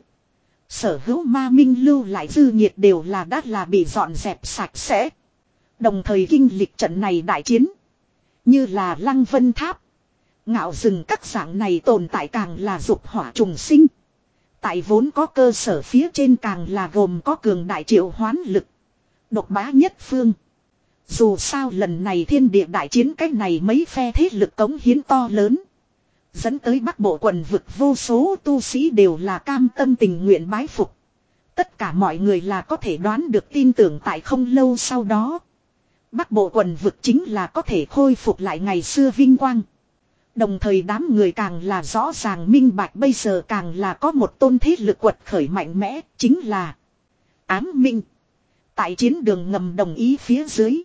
Sở hữu ma minh lưu lại dư nhiệt đều là đã là bị dọn dẹp sạch sẽ. Đồng thời kinh lịch trận này đại chiến. Như là Lăng Vân Tháp. Ngạo rừng các dạng này tồn tại càng là dục hỏa trùng sinh. Tại vốn có cơ sở phía trên càng là gồm có cường đại triệu hoán lực. Độc bá nhất phương. Dù sao lần này thiên địa đại chiến cách này mấy phe thế lực cống hiến to lớn. Dẫn tới Bắc Bộ quần vực vô số tu sĩ đều là cam tâm tình nguyện bái phục. Tất cả mọi người là có thể đoán được tin tưởng tại không lâu sau đó. Bắc Bộ quần vực chính là có thể khôi phục lại ngày xưa vinh quang. Đồng thời đám người càng là rõ ràng minh bạch bây giờ càng là có một tôn thế lực quật khởi mạnh mẽ, chính là Ám Minh. Tại chiến đường ngầm đồng ý phía dưới,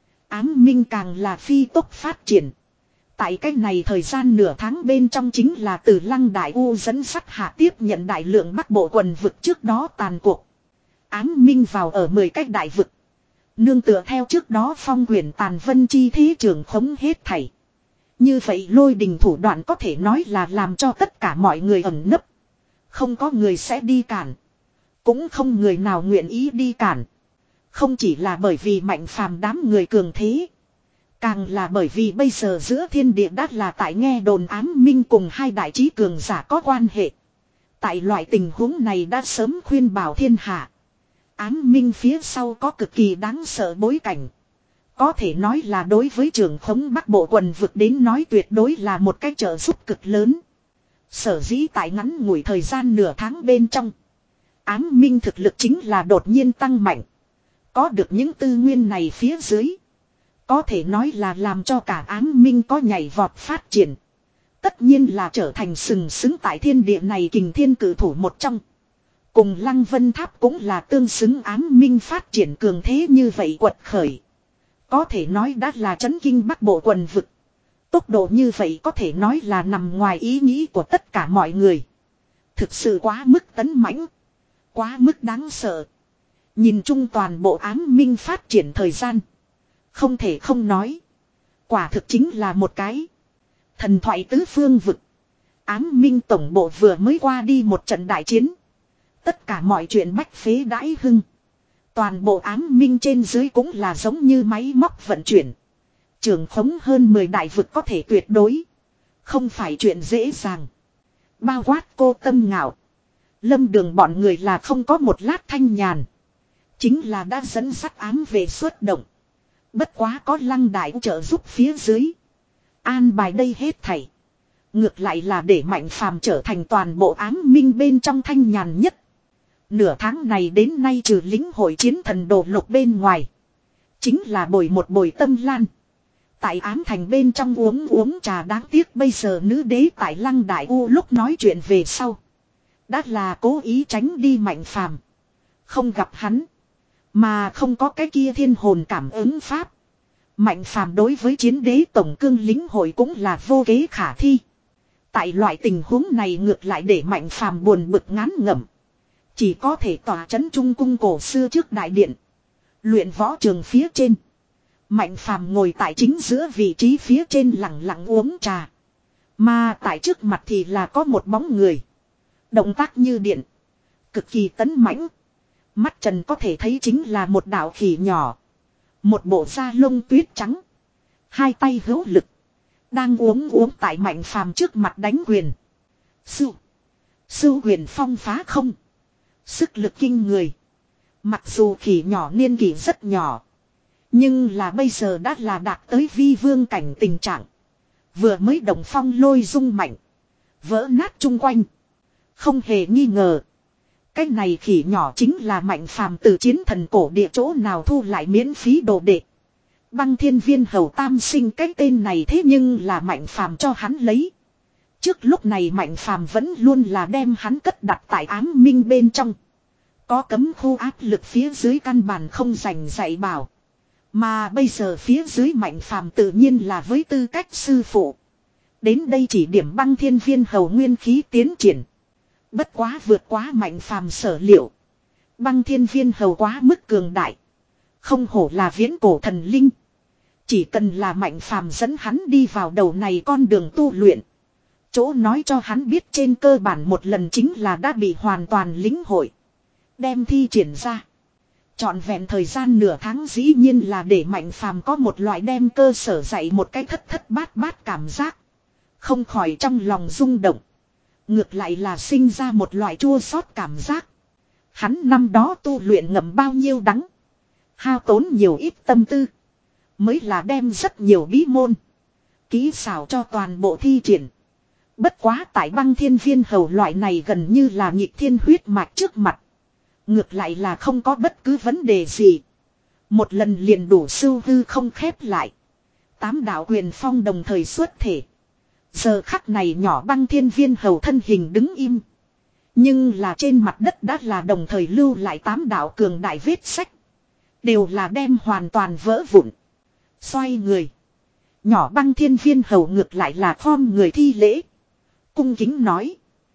Ám Minh càng là phi tốc phát triển. Tại cách này thời gian nửa tháng bên trong chính là từ Lăng Đại U dẫn sắt hạ tiếp nhận đại lượng Bắc Bộ quần vực trước đó tàn cuộc. Ám Minh vào ở mười cách đại vực. Nương tựa theo trước đó phong quyển tàn vân chi thế trường khống hết thảy. Như vậy lôi đình thủ đoạn có thể nói là làm cho tất cả mọi người ẩn nấp. Không có người sẽ đi cản. Cũng không người nào nguyện ý đi cản. Không chỉ là bởi vì Mạnh Phàm đám người cường thế. Càng là bởi vì bây giờ giữa thiên địa đã là tại nghe đồn Ám Minh cùng hai đại trí cường giả có quan hệ. Tại loại tình huống này đã sớm khuyên bảo thiên hạ. Ám Minh phía sau có cực kỳ đáng sợ bối cảnh. Có thể nói là đối với trường khống Bắc Bộ quần vực đến nói tuyệt đối là một cách trợ giúp cực lớn. Sở dĩ tại ngắn ngủi thời gian nửa tháng bên trong. Ám Minh thực lực chính là đột nhiên tăng mạnh. Có được những tư nguyên này phía dưới. Có thể nói là làm cho cả Ám Minh có nhảy vọt phát triển. Tất nhiên là trở thành sừng sững tại thiên địa này kình thiên cử thủ một trong. Cùng Lăng Vân Tháp cũng là tương xứng Ám Minh phát triển cường thế như vậy quật khởi. Có thể nói đã là chấn kinh Bắc Bộ quần vực. Tốc độ như vậy có thể nói là nằm ngoài ý nghĩ của tất cả mọi người. Thực sự quá mức tấn mãnh. Quá mức đáng sợ. Nhìn chung toàn bộ Ám Minh phát triển thời gian. Không thể không nói. Quả thực chính là một cái thần thoại tứ phương vực. Ám Minh tổng bộ vừa mới qua đi một trận đại chiến. Tất cả mọi chuyện bách phế đãi hưng. Toàn bộ Ám Minh trên dưới cũng là giống như máy móc vận chuyển. Trường khống hơn mười đại vực có thể tuyệt đối. Không phải chuyện dễ dàng. Bao quát cô Tâm Ngạo. Lâm Đường bọn người là không có một lát thanh nhàn. Chính là đã dẫn sắt ám về xuất động. Bất quá có Lăng Đại trợ giúp phía dưới. An bài đây hết thảy. Ngược lại là để Mạnh Phàm trở thành toàn bộ Ám Minh bên trong thanh nhàn nhất. Nửa tháng này đến nay trừ lính hội chiến thần đồ lục bên ngoài. Chính là bồi một bồi tâm lan. Tại ám thành bên trong uống uống trà, đáng tiếc bây giờ nữ đế tại Lăng Đại U lúc nói chuyện về sau. Đã là cố ý tránh đi Mạnh Phàm. Không gặp hắn. Mà không có cái kia thiên hồn cảm ứng pháp. Mạnh Phàm đối với chiến đế tổng cương lính hội cũng là vô kế khả thi. Tại loại tình huống này ngược lại để Mạnh Phàm buồn bực ngán ngẩm. Chỉ có thể tỏa chấn trung cung cổ xưa trước đại điện. Luyện võ trường phía trên. Mạnh Phàm ngồi tại chính giữa vị trí phía trên lặng lặng uống trà. Mà tại trước mặt thì là có một bóng người. Động tác như điện. Cực kỳ tấn mãnh. Mắt trần có thể thấy chính là một đạo khỉ nhỏ. Một bộ da lông tuyết trắng. Hai tay hữu lực. Đang uống uống tại Mạnh Phàm trước mặt đánh quyền. Sư. Sư quyền phong phá không. Sức lực kinh người. Mặc dù khỉ nhỏ niên kỷ rất nhỏ. Nhưng là bây giờ đã là đạt tới vi vương cảnh tình trạng. Vừa mới đồng phong lôi rung mạnh. Vỡ nát chung quanh. Không hề nghi ngờ. Cái này khỉ nhỏ chính là Mạnh Phàm từ chiến thần cổ địa chỗ nào thu lại miễn phí đồ đệ. Băng Thiên Viên Hầu Tam Sinh, cái tên này thế nhưng là Mạnh Phàm cho hắn lấy. Trước lúc này Mạnh Phàm vẫn luôn là đem hắn cất đặt tại ám minh bên trong. Có cấm khu áp lực phía dưới căn bản không dành dạy bảo. Mà bây giờ phía dưới Mạnh Phàm tự nhiên là với tư cách sư phụ. Đến đây chỉ điểm Băng Thiên Viên Hầu nguyên khí tiến triển. Bất quá vượt quá Mạnh Phàm sở liệu. Băng Thiên Viên Hầu quá mức cường đại. Không hổ là viễn cổ thần linh. Chỉ cần là Mạnh Phàm dẫn hắn đi vào đầu này con đường tu luyện. Chỗ nói cho hắn biết trên cơ bản một lần chính là đã bị hoàn toàn lĩnh hội. Đem thi triển ra. Trọn vẹn thời gian nửa tháng dĩ nhiên là để Mạnh Phàm có một loại đem cơ sở dạy một cái thất thất bát bát cảm giác. Không khỏi trong lòng rung động. Ngược lại là sinh ra một loại chua xót cảm giác. Hắn năm đó tu luyện ngậm bao nhiêu đắng. Hao tốn nhiều ít tâm tư. Mới là đem rất nhiều bí môn. Kỹ xảo cho toàn bộ thi triển. Bất quá tại Băng Thiên Viên Hầu loại này gần như là nhịp thiên huyết mạch trước mặt. Ngược lại là không có bất cứ vấn đề gì. Một lần liền đủ sưu hư không khép lại. Tám đạo quyền phong đồng thời xuất thể. Giờ khắc này nhỏ Băng Thiên Viên Hầu thân hình đứng im. Nhưng là trên mặt đất đã là đồng thời lưu lại tám đạo cường đại vết sách. Đều là đem hoàn toàn vỡ vụn. Xoay người. Nhỏ Băng Thiên Viên Hầu ngược lại là khom người thi lễ. Cung kính nói.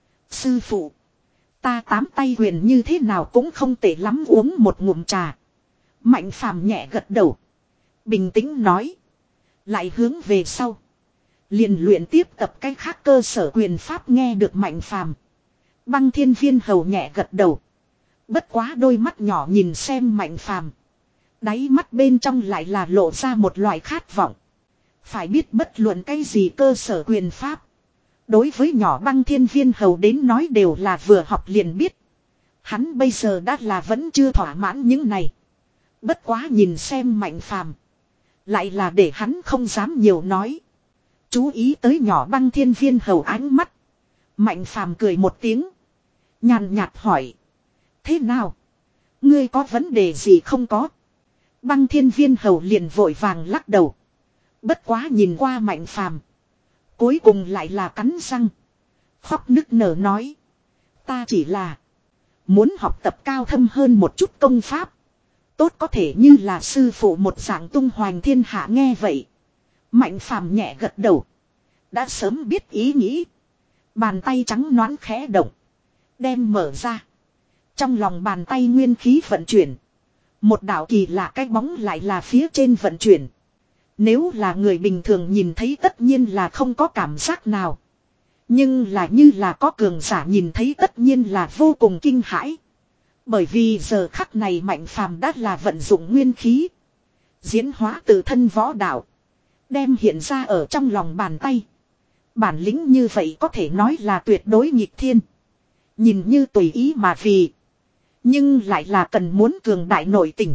Sư phụ. Ta tám tay quyền như thế nào cũng không tệ lắm, uống một ngụm trà. Mạnh Phàm nhẹ gật đầu. Bình tĩnh nói. Lại hướng về sau. Liền luyện tiếp tập cái khác cơ sở quyền pháp. Nghe được Mạnh Phàm, Băng Thiên Viên Hầu nhẹ gật đầu. Bất quá đôi mắt nhỏ nhìn xem Mạnh Phàm, đáy mắt bên trong lại là lộ ra một loại khát vọng. Phải biết bất luận cái gì cơ sở quyền pháp, đối với nhỏ Băng Thiên Viên Hầu đến nói đều là vừa học liền biết. Hắn bây giờ đã là vẫn chưa thỏa mãn những này. Bất quá nhìn xem Mạnh Phàm, lại là để hắn không dám nhiều nói. Chú ý tới nhỏ Băng Thiên Viên Hầu ánh mắt, Mạnh Phàm cười một tiếng, nhàn nhạt hỏi. Thế nào? Ngươi có vấn đề gì không có? Băng Thiên Viên Hầu liền vội vàng lắc đầu. Bất quá nhìn qua Mạnh Phàm, cuối cùng lại là cắn răng, khóc nức nở nói. Ta chỉ là muốn học tập cao thâm hơn một chút công pháp. Tốt có thể như là sư phụ một dạng tung hoành thiên hạ. Nghe vậy, Mạnh Phàm nhẹ gật đầu. Đã sớm biết ý nghĩ. Bàn tay trắng nõn khẽ động, đem mở ra. Trong lòng bàn tay nguyên khí vận chuyển. Một đạo kỳ lạ cái bóng lại là phía trên vận chuyển. Nếu là người bình thường nhìn thấy tất nhiên là không có cảm giác nào. Nhưng là như là có cường giả nhìn thấy tất nhiên là vô cùng kinh hãi. Bởi vì giờ khắc này Mạnh Phàm đã là vận dụng nguyên khí. Diễn hóa từ thân võ đạo. Đem hiện ra ở trong lòng bàn tay. Bản lĩnh như vậy có thể nói là tuyệt đối nghịch thiên. Nhìn như tùy ý mà vì. Nhưng lại là cần muốn cường đại nội tình.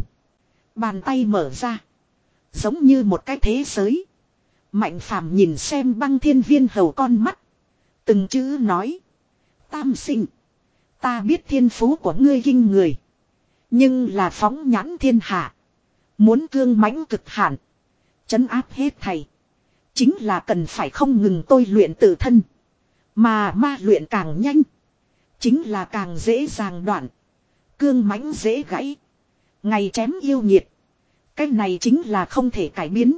Bàn tay mở ra. Giống như một cái thế giới. Mạnh Phàm nhìn xem Băng Thiên Viên Hầu con mắt. Từng chữ nói. Tam Sinh. Ta biết thiên phú của ngươi kinh người. Nhưng là phóng nhãn thiên hạ. Muốn cương mãnh cực hạn. Trấn áp hết thảy. Chính là cần phải không ngừng tôi luyện tự thân. Mà ma luyện càng nhanh. Chính là càng dễ dàng đoạn. Cương mãnh dễ gãy. Ngày chém yêu nhiệt. Cái này chính là không thể cải biến.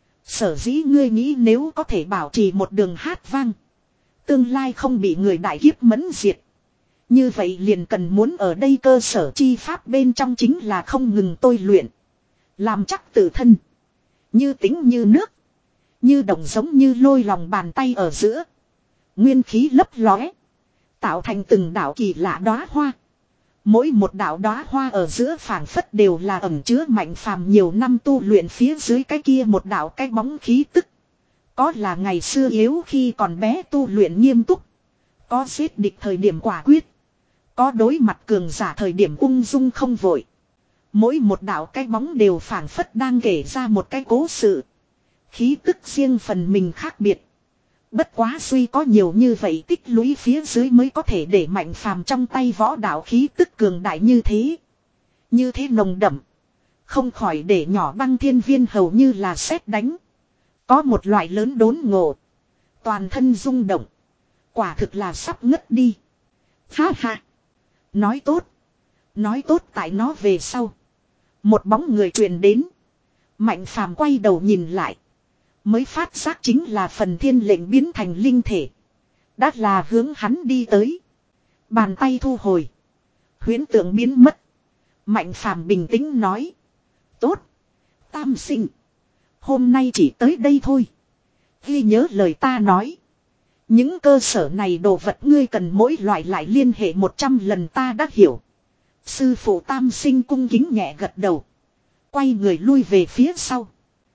Sở dĩ ngươi nghĩ nếu có thể bảo trì một đường hát vang. Tương lai không bị người đại kiếp mẫn diệt. Như vậy liền cần muốn ở đây cơ sở chi pháp bên trong chính là không ngừng tôi luyện. Làm chắc tự thân. Như tính như nước. Như đồng giống như lôi lòng bàn tay ở giữa. Nguyên khí lấp lóe. Tạo thành từng đạo kỳ lạ đóa hoa. Mỗi một đạo đóa hoa ở giữa phảng phất đều là ẩn chứa mạnh phàm nhiều năm tu luyện phía dưới cái kia một đạo cái bóng khí tức. Có là ngày xưa yếu khi còn bé tu luyện nghiêm túc. Có giết địch thời điểm quả quyết. Có đối mặt cường giả thời điểm ung dung không vội. Mỗi một đạo cái bóng đều phảng phất đang kể ra một cái cố sự. Khí tức riêng phần mình khác biệt. Bất quá suy có nhiều như vậy tích lũy phía dưới mới có thể để mạnh phàm trong tay võ đạo khí tức cường đại như thế. Như thế nồng đậm. Không khỏi để nhỏ Băng Thiên Viên hầu như là sét đánh. Có một loại lớn đốn ngộ. Toàn thân rung động. Quả thực là sắp ngất đi. Ha ha. Nói tốt. Nói tốt tại nó về sau. Một bóng người truyền đến. Mạnh phàm quay đầu nhìn lại. Mới phát giác chính là phần thiên lệnh biến thành linh thể. Đã là hướng hắn đi tới. Bàn tay thu hồi. Huyễn tượng biến mất. Mạnh phàm bình tĩnh nói. Tốt. Tam sinh. Hôm nay chỉ tới đây thôi. Ghi nhớ lời ta nói. Những cơ sở này đồ vật ngươi cần mỗi loại lại liên hệ một trăm lần ta đã hiểu. Sư phụ tam sinh cung kính nhẹ gật đầu. Quay người lui về phía sau.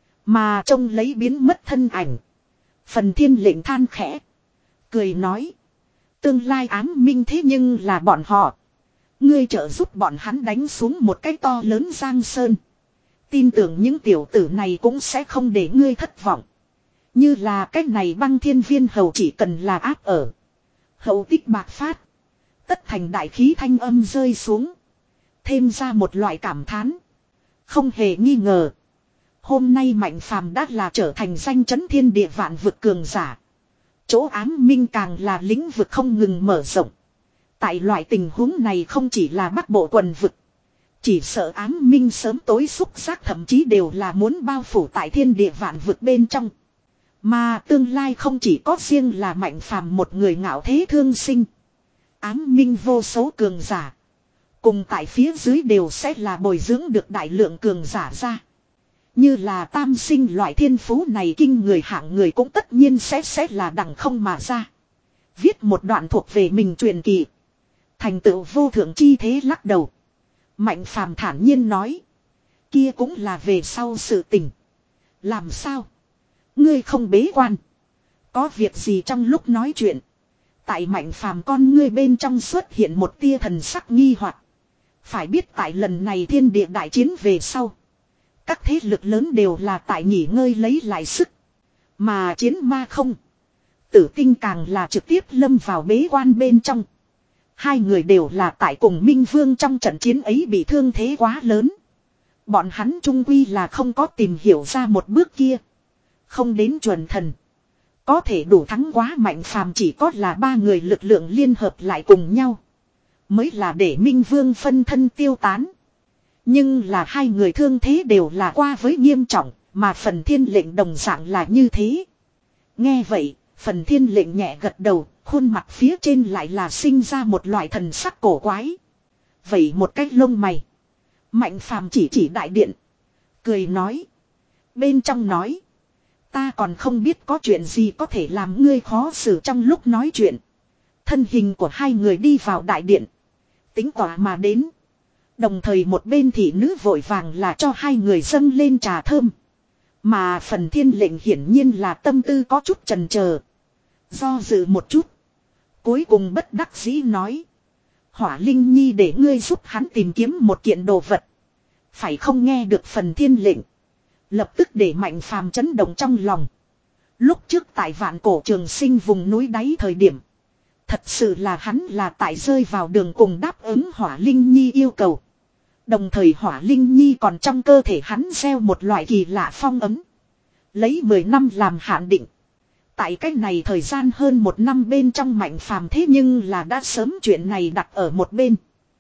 Mà trông lấy biến mất thân ảnh. Phần thiên lệnh than khẽ. Cười nói. Tương lai ám minh thế nhưng là bọn họ. Ngươi trợ giúp bọn hắn đánh xuống một cái to lớn giang sơn. Tin tưởng những tiểu tử này cũng sẽ không để ngươi thất vọng. Như là cái này Băng Thiên Viên hầu chỉ cần là áp ở. Hậu tích bạc phát. Tất thành đại khí thanh âm rơi xuống. Thêm ra một loại cảm thán. Không hề nghi ngờ. Hôm nay Mạnh Phàm đã là trở thành danh chấn thiên địa vạn vực cường giả. Chỗ ám minh càng là lĩnh vực không ngừng mở rộng. Tại loại tình huống này không chỉ là Bắc Bộ quần vực. Chỉ sợ ám minh sớm tối xúc giác thậm chí đều là muốn bao phủ tại thiên địa vạn vực bên trong. Mà tương lai không chỉ có riêng là Mạnh Phàm một người ngạo thế thương sinh. Ám minh vô số cường giả. Cùng tại phía dưới đều sẽ là bồi dưỡng được đại lượng cường giả ra. Như là tam sinh loại thiên phú này kinh người hạng người cũng tất nhiên sẽ sẽ là đằng không mà ra. Viết một đoạn thuộc về mình truyền kỳ. Thành tựu vô thượng chi thế lắc đầu. Mạnh Phàm thản nhiên nói. Kia cũng là về sau sự tình. Làm sao? Ngươi không bế quan. Có việc gì trong lúc nói chuyện. Tại Mạnh Phàm con ngươi bên trong xuất hiện một tia thần sắc nghi hoặc. Phải biết tại lần này thiên địa đại chiến về sau. Các thế lực lớn đều là tại nghỉ ngơi lấy lại sức. Mà chiến ma không. Tử tinh càng là trực tiếp lâm vào bế quan bên trong. Hai người đều là tại cùng Minh Vương trong trận chiến ấy bị thương thế quá lớn. Bọn hắn trung quy là không có tìm hiểu ra một bước kia. Không đến chuẩn thần. Có thể đủ thắng quá Mạnh Phàm chỉ có là ba người lực lượng liên hợp lại cùng nhau. Mới là để Minh Vương phân thân tiêu tán. Nhưng là hai người thương thế đều là qua với nghiêm trọng. Mà phần thiên lệnh đồng dạng là như thế. Nghe vậy, phần thiên lệnh nhẹ gật đầu. Khuôn mặt phía trên lại là sinh ra một loại thần sắc cổ quái. Vậy một cách lông mày. Mạnh Phàm chỉ chỉ đại điện. Cười nói. Bên trong nói. Ta còn không biết có chuyện gì có thể làm ngươi khó xử trong lúc nói chuyện. Thân hình của hai người đi vào đại điện. Tính tỏa mà đến. Đồng thời một bên thị nữ vội vàng là cho hai người dâng lên trà thơm. Mà phần thiên lệnh hiển nhiên là tâm tư có chút chần chờ. Do dự một chút. Cuối cùng bất đắc dĩ nói. Hỏa Linh Nhi để ngươi giúp hắn tìm kiếm một kiện đồ vật. Phải không nghe được phần thiên lệnh. Lập tức để Mạnh Phàm chấn động trong lòng. Lúc trước tại Vạn Cổ Trường Sinh vùng núi đáy thời điểm. Thật sự là hắn là tại rơi vào đường cùng đáp ứng Hỏa Linh Nhi yêu cầu. Đồng thời Hỏa Linh Nhi còn trong cơ thể hắn gieo một loại kỳ lạ phong ấm. Lấy mười năm làm hạn định. Tại cách này thời gian hơn một năm bên trong Mạnh Phàm thế nhưng là đã sớm chuyện này đặt ở một bên.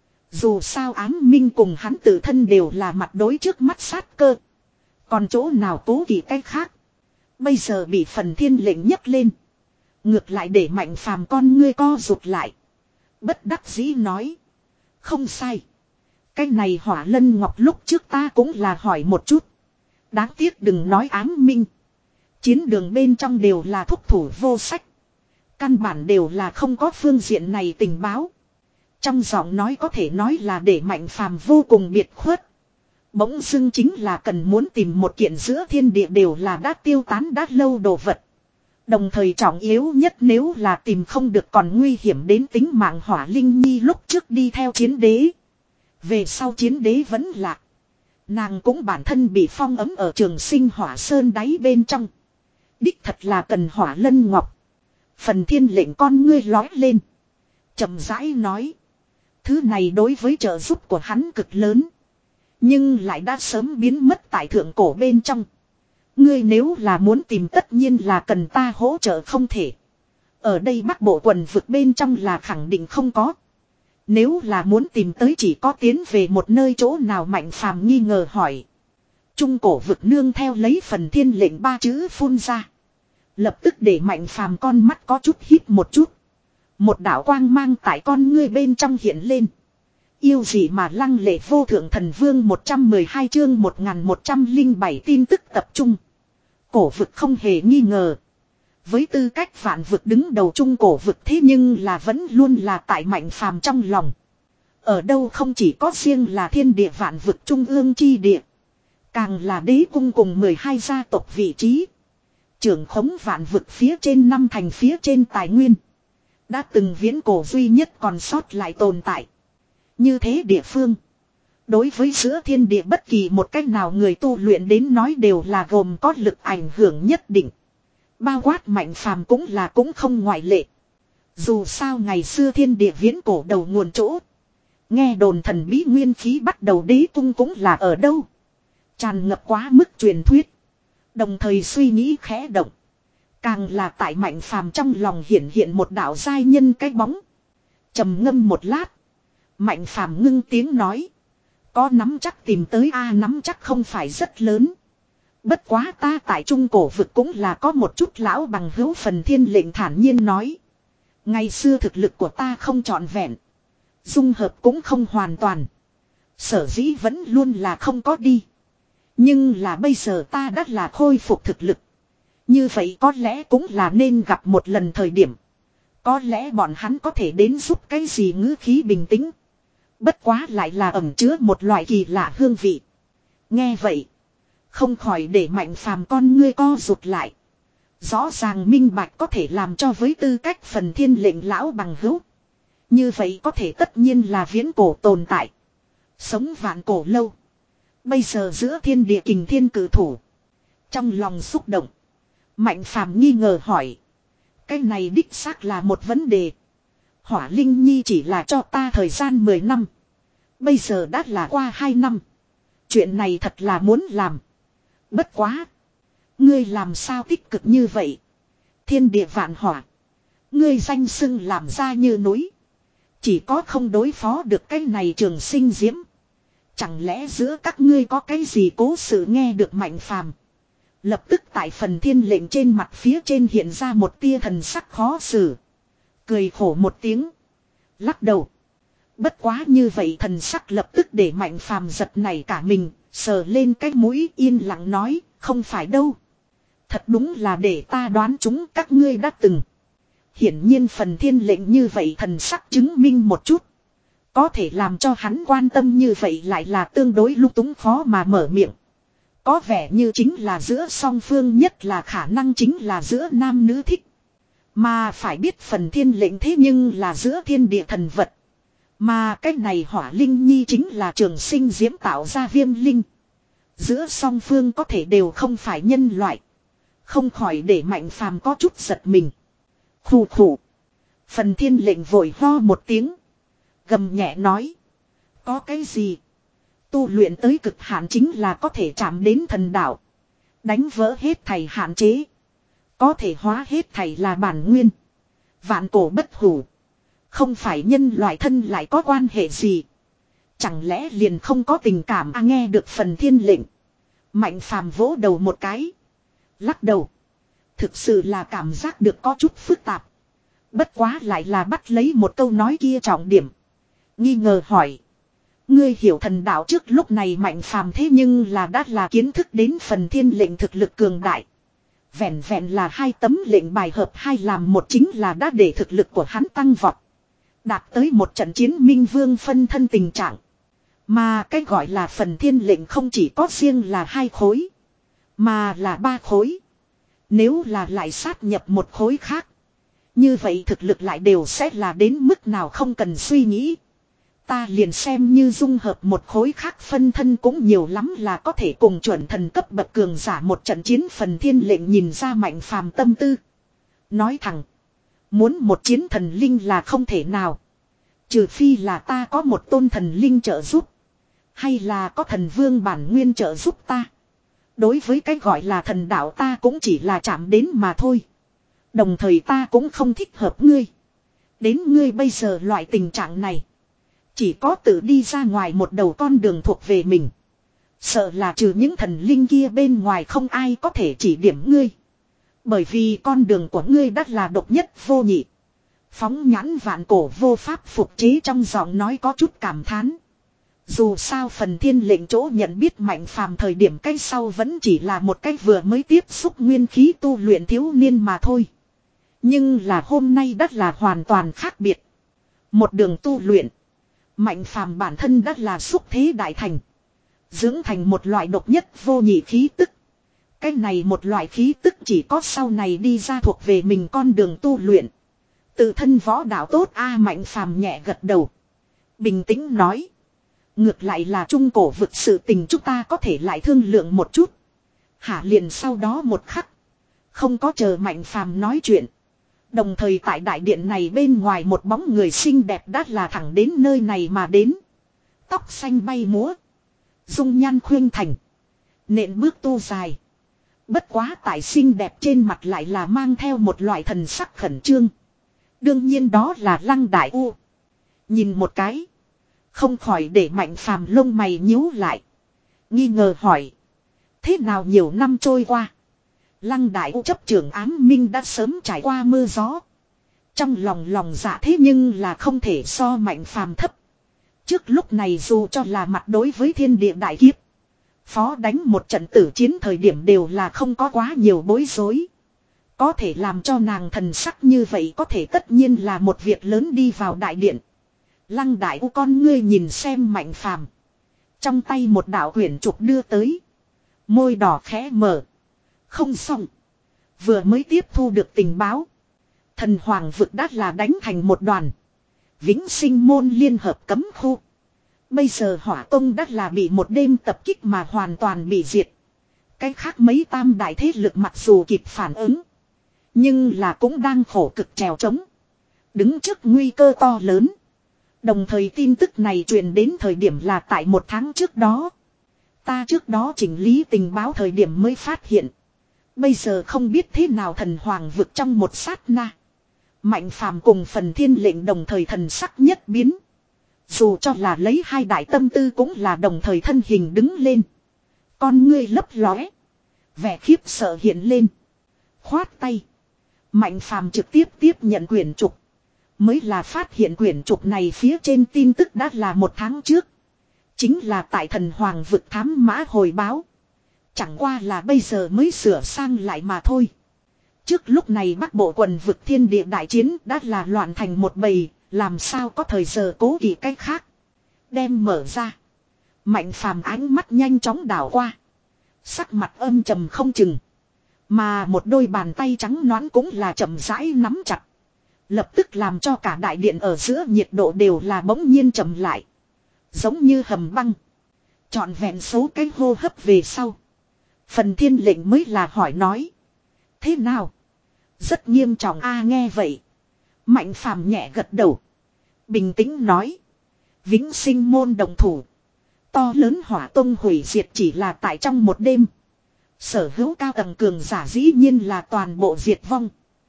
Dù sao Ám Minh cùng hắn tự thân đều là mặt đối trước mắt sát cơ. Còn chỗ nào cố kỵ cái khác. Bây giờ bị Phần Thiên lệnh nhấc lên. Ngược lại để Mạnh Phàm con ngươi co rụt lại. Bất đắc dĩ nói. Không sai. Cái này Hỏa Lân Ngọc lúc trước ta cũng là hỏi một chút. Đáng tiếc đừng nói Ám Minh. Chiến đường bên trong đều là thúc thủ vô sách. Căn bản đều là không có phương diện này tình báo. Trong giọng nói có thể nói là để Mạnh Phàm vô cùng biệt khuất. Bỗng dưng chính là cần muốn tìm một kiện giữa thiên địa đều là đã tiêu tán đã lâu đồ vật. Đồng thời trọng yếu nhất nếu là tìm không được còn nguy hiểm đến tính mạng Hỏa Linh Nhi lúc trước đi theo chiến đế. Về sau chiến đế vẫn lạc. Nàng cũng bản thân bị phong ấm ở Trường Sinh Hỏa Sơn đáy bên trong. Đích thật là cần Hỏa Lân Ngọc. Phần Thiên lệnh con ngươi lói lên. Chậm rãi nói. Thứ này đối với trợ giúp của hắn cực lớn. Nhưng lại đã sớm biến mất tại thượng cổ bên trong. Ngươi nếu là muốn tìm tất nhiên là cần ta hỗ trợ không thể. Ở đây Bắc Bộ quần vực bên trong là khẳng định không có. Nếu là muốn tìm tới chỉ có tiến về một nơi chỗ nào Mạnh Phàm nghi ngờ hỏi. Trung cổ vực nương theo lấy Phần Thiên lệnh ba chữ phun ra. Lập tức để Mạnh Phàm con mắt có chút hít một chút. Một đạo quang mang tại con ngươi bên trong hiện lên. Yêu gì mà lăng lệ vô thượng thần vương một trăm mười hai chương một nghìn một trăm lẻ bảy tin tức tập trung. Cổ vực không hề nghi ngờ. Với tư cách vạn vực đứng đầu trung cổ vực thế nhưng là vẫn luôn là tại Mạnh Phàm trong lòng. Ở đâu không chỉ có riêng là thiên địa vạn vực trung ương chi địa. Càng là đế cung cùng mười hai gia tộc vị trí. Trưởng khống vạn vực phía trên năm thành phía trên tài nguyên. Đã từng viễn cổ duy nhất còn sót lại tồn tại. Như thế địa phương. Đối với giữa thiên địa bất kỳ một cách nào người tu luyện đến nói đều là gồm có lực ảnh hưởng nhất định. Bao quát Mạnh Phàm cũng là cũng không ngoại lệ. Dù sao ngày xưa thiên địa viễn cổ đầu nguồn chỗ. Nghe đồn thần bí nguyên khí bắt đầu đế cung cũng là ở đâu. Tràn ngập quá mức truyền thuyết. Đồng thời suy nghĩ khẽ động. Càng là tại Mạnh Phàm trong lòng hiện hiện một đạo giai nhân cái bóng. Trầm ngâm một lát. Mạnh Phàm ngưng tiếng nói. Có nắm chắc tìm tới a nắm chắc không phải rất lớn. Bất quá ta tại trung cổ vực cũng là có một chút lão bằng hữu. Phần Thiên lệnh thản nhiên nói. Ngày xưa thực lực của ta không trọn vẹn. Dung hợp cũng không hoàn toàn. Sở dĩ vẫn luôn là không có đi. Nhưng là bây giờ ta đã là khôi phục thực lực. Như vậy có lẽ cũng là nên gặp một lần thời điểm. Có lẽ bọn hắn có thể đến giúp cái gì ngữ khí bình tĩnh. Bất quá lại là ẩn chứa một loại kỳ lạ hương vị. Nghe vậy. Không khỏi để Mạnh Phàm con ngươi co rụt lại. Rõ ràng minh bạch có thể làm cho với tư cách Phần Thiên lệnh lão bằng hữu. Như vậy có thể tất nhiên là viễn cổ tồn tại. Sống vạn cổ lâu. Bây giờ giữa thiên địa kình thiên cử thủ. Trong lòng xúc động. Mạnh Phàm nghi ngờ hỏi. Cái này đích xác là một vấn đề. Hỏa Linh Nhi chỉ là cho ta thời gian mười năm. Bây giờ đã là qua hai năm. Chuyện này thật là muốn làm. Bất quá. Ngươi làm sao tích cực như vậy. Thiên địa vạn hỏa. Ngươi danh xưng làm ra như núi. Chỉ có không đối phó được cái này Trường Sinh diễm. Chẳng lẽ giữa các ngươi có cái gì cố sự nghe được Mạnh Phàm. Lập tức tại Phần Thiên lệnh trên mặt phía trên hiện ra một tia thần sắc khó xử. Cười khổ một tiếng. Lắc đầu. Bất quá như vậy thần sắc lập tức để Mạnh Phàm giật nảy cả mình. Sờ lên cái mũi yên lặng nói. Không phải đâu. Thật đúng là để ta đoán chúng các ngươi đã từng. Hiển nhiên Phần Thiên lệnh như vậy thần sắc chứng minh một chút. Có thể làm cho hắn quan tâm như vậy lại là tương đối lung túng khó mà mở miệng. Có vẻ như chính là giữa song phương nhất là khả năng chính là giữa nam nữ thích. Mà phải biết Phần Thiên lệnh thế nhưng là giữa thiên địa thần vật. Mà cái này Hỏa Linh Nhi chính là Trường Sinh diễm tạo ra viêm linh. Giữa song phương có thể đều không phải nhân loại. Không khỏi để Mạnh Phàm có chút giật mình. Khủ khủ. Phần Thiên lệnh vội ho một tiếng. Gầm nhẹ nói. Có cái gì? Tu luyện tới cực hạn chính là có thể chạm đến thần đạo. Đánh vỡ hết thảy hạn chế. Có thể hóa hết thảy là bản nguyên. Vạn cổ bất hủ. Không phải nhân loại thân lại có quan hệ gì. Chẳng lẽ liền không có tình cảm à, nghe được phần thiên lệnh. Mạnh phàm vỗ đầu một cái. Lắc đầu. Thực sự là cảm giác được có chút phức tạp. Bất quá lại là bắt lấy một câu nói kia trọng điểm. Nghi ngờ hỏi. Ngươi hiểu thần đạo trước lúc này mạnh phàm thế nhưng là đã là kiến thức đến phần thiên lệnh thực lực cường đại. Vẹn vẹn là hai tấm lệnh bài hợp hai làm một chính là đã để thực lực của hắn tăng vọt. Đạt tới một trận chiến minh vương phân thân tình trạng. Mà cái gọi là phần thiên lệnh không chỉ có riêng là hai khối. Mà là ba khối. Nếu là lại sát nhập một khối khác. Như vậy thực lực lại đều sẽ là đến mức nào không cần suy nghĩ. Ta liền xem như dung hợp một khối khác phân thân cũng nhiều lắm là có thể cùng chuẩn thần cấp bậc cường giả một trận chiến phần thiên lệnh nhìn ra mạnh phàm tâm tư. Nói thẳng. Muốn một chiến thần linh là không thể nào. Trừ phi là ta có một tôn thần linh trợ giúp. Hay là có thần vương bản nguyên trợ giúp ta. Đối với cái gọi là thần đạo ta cũng chỉ là chạm đến mà thôi. Đồng thời ta cũng không thích hợp ngươi. Đến ngươi bây giờ loại tình trạng này. Chỉ có tự đi ra ngoài một đầu con đường thuộc về mình. Sợ là trừ những thần linh kia bên ngoài không ai có thể chỉ điểm ngươi. Bởi vì con đường của ngươi đã là độc nhất vô nhị. Phóng nhãn vạn cổ vô pháp phục chế trong giọng nói có chút cảm thán. Dù sao phần thiên lệnh chỗ nhận biết mạnh phàm thời điểm cách sau vẫn chỉ là một cách vừa mới tiếp xúc nguyên khí tu luyện thiếu niên mà thôi. Nhưng là hôm nay đã là hoàn toàn khác biệt. Một đường tu luyện. Mạnh phàm bản thân đã là xúc thế đại thành. Dưỡng thành một loại độc nhất vô nhị khí tức. Cái này một loại khí tức chỉ có sau này đi ra thuộc về mình con đường tu luyện. Tự thân võ đạo tốt a mạnh phàm nhẹ gật đầu. Bình tĩnh nói. Ngược lại là trung cổ vực sự tình chúng ta có thể lại thương lượng một chút. Hả liền sau đó một khắc. Không có chờ mạnh phàm nói chuyện. Đồng thời tại đại điện này bên ngoài một bóng người xinh đẹp đã là thẳng đến nơi này mà đến. Tóc xanh bay múa. Dung nhan khuyên thành. Nện bước tu dài. Bất quá tại xinh đẹp trên mặt lại là mang theo một loại thần sắc khẩn trương. Đương nhiên đó là Lăng Đại U. Nhìn một cái. Không khỏi để mạnh phàm lông mày nhíu lại. Nghi ngờ hỏi. Thế nào nhiều năm trôi qua. Lăng Đại U chấp trưởng ám minh đã sớm trải qua mưa gió. Trong lòng lòng dạ thế nhưng là không thể so mạnh phàm thấp. Trước lúc này dù cho là mặt đối với thiên địa đại kiếp. Phó đánh một trận tử chiến thời điểm đều là không có quá nhiều bối rối. Có thể làm cho nàng thần sắc như vậy có thể tất nhiên là một việc lớn đi vào đại điện. Lăng Đại U con ngươi nhìn xem mạnh phàm. Trong tay một đạo quyển trục đưa tới. Môi đỏ khẽ mở. Không xong. Vừa mới tiếp thu được tình báo. Thần hoàng vực đã là đánh thành một đoàn. Vĩnh sinh môn liên hợp cấm khu. Bây giờ hỏa tông đã là bị một đêm tập kích mà hoàn toàn bị diệt. Cái khác mấy tam đại thế lực mặc dù kịp phản ứng. Nhưng là cũng đang khổ cực trèo trống. Đứng trước nguy cơ to lớn. Đồng thời tin tức này truyền đến thời điểm là tại một tháng trước đó. Ta trước đó chỉnh lý tình báo thời điểm mới phát hiện. Bây giờ không biết thế nào thần hoàng vực trong một sát na. Mạnh phàm cùng phần thiên lệnh đồng thời thần sắc nhất biến. Dù cho là lấy hai đại tâm tư cũng là đồng thời thân hình đứng lên. Con ngươi lấp lóe. Vẻ khiếp sợ hiện lên. Khoát tay. Mạnh phàm trực tiếp tiếp nhận quyển trục. Mới là phát hiện quyển trục này phía trên tin tức đã là một tháng trước. Chính là tại thần hoàng vực thám mã hồi báo. Chẳng qua là bây giờ mới sửa sang lại mà thôi. Trước lúc này Bắc Bộ quần vực thiên địa đại chiến đã là loạn thành một bầy. Làm sao có thời giờ cố kỵ cách khác. Đem mở ra. Mạnh phàm ánh mắt nhanh chóng đảo qua. Sắc mặt âm trầm không chừng. Mà một đôi bàn tay trắng nõn cũng là chậm rãi nắm chặt. Lập tức làm cho cả đại điện ở giữa nhiệt độ đều là bỗng nhiên chậm lại. Giống như hầm băng. Trọn vẹn số cái hô hấp về sau. Phần thiên lệnh mới là hỏi nói. Thế nào? Rất nghiêm trọng a nghe vậy. Mạnh phàm nhẹ gật đầu. Bình tĩnh nói. Vĩnh sinh môn đồng thủ. To lớn hỏa tông hủy diệt chỉ là tại trong một đêm. Sở hữu cao tầng cường giả dĩ nhiên là toàn bộ diệt vong.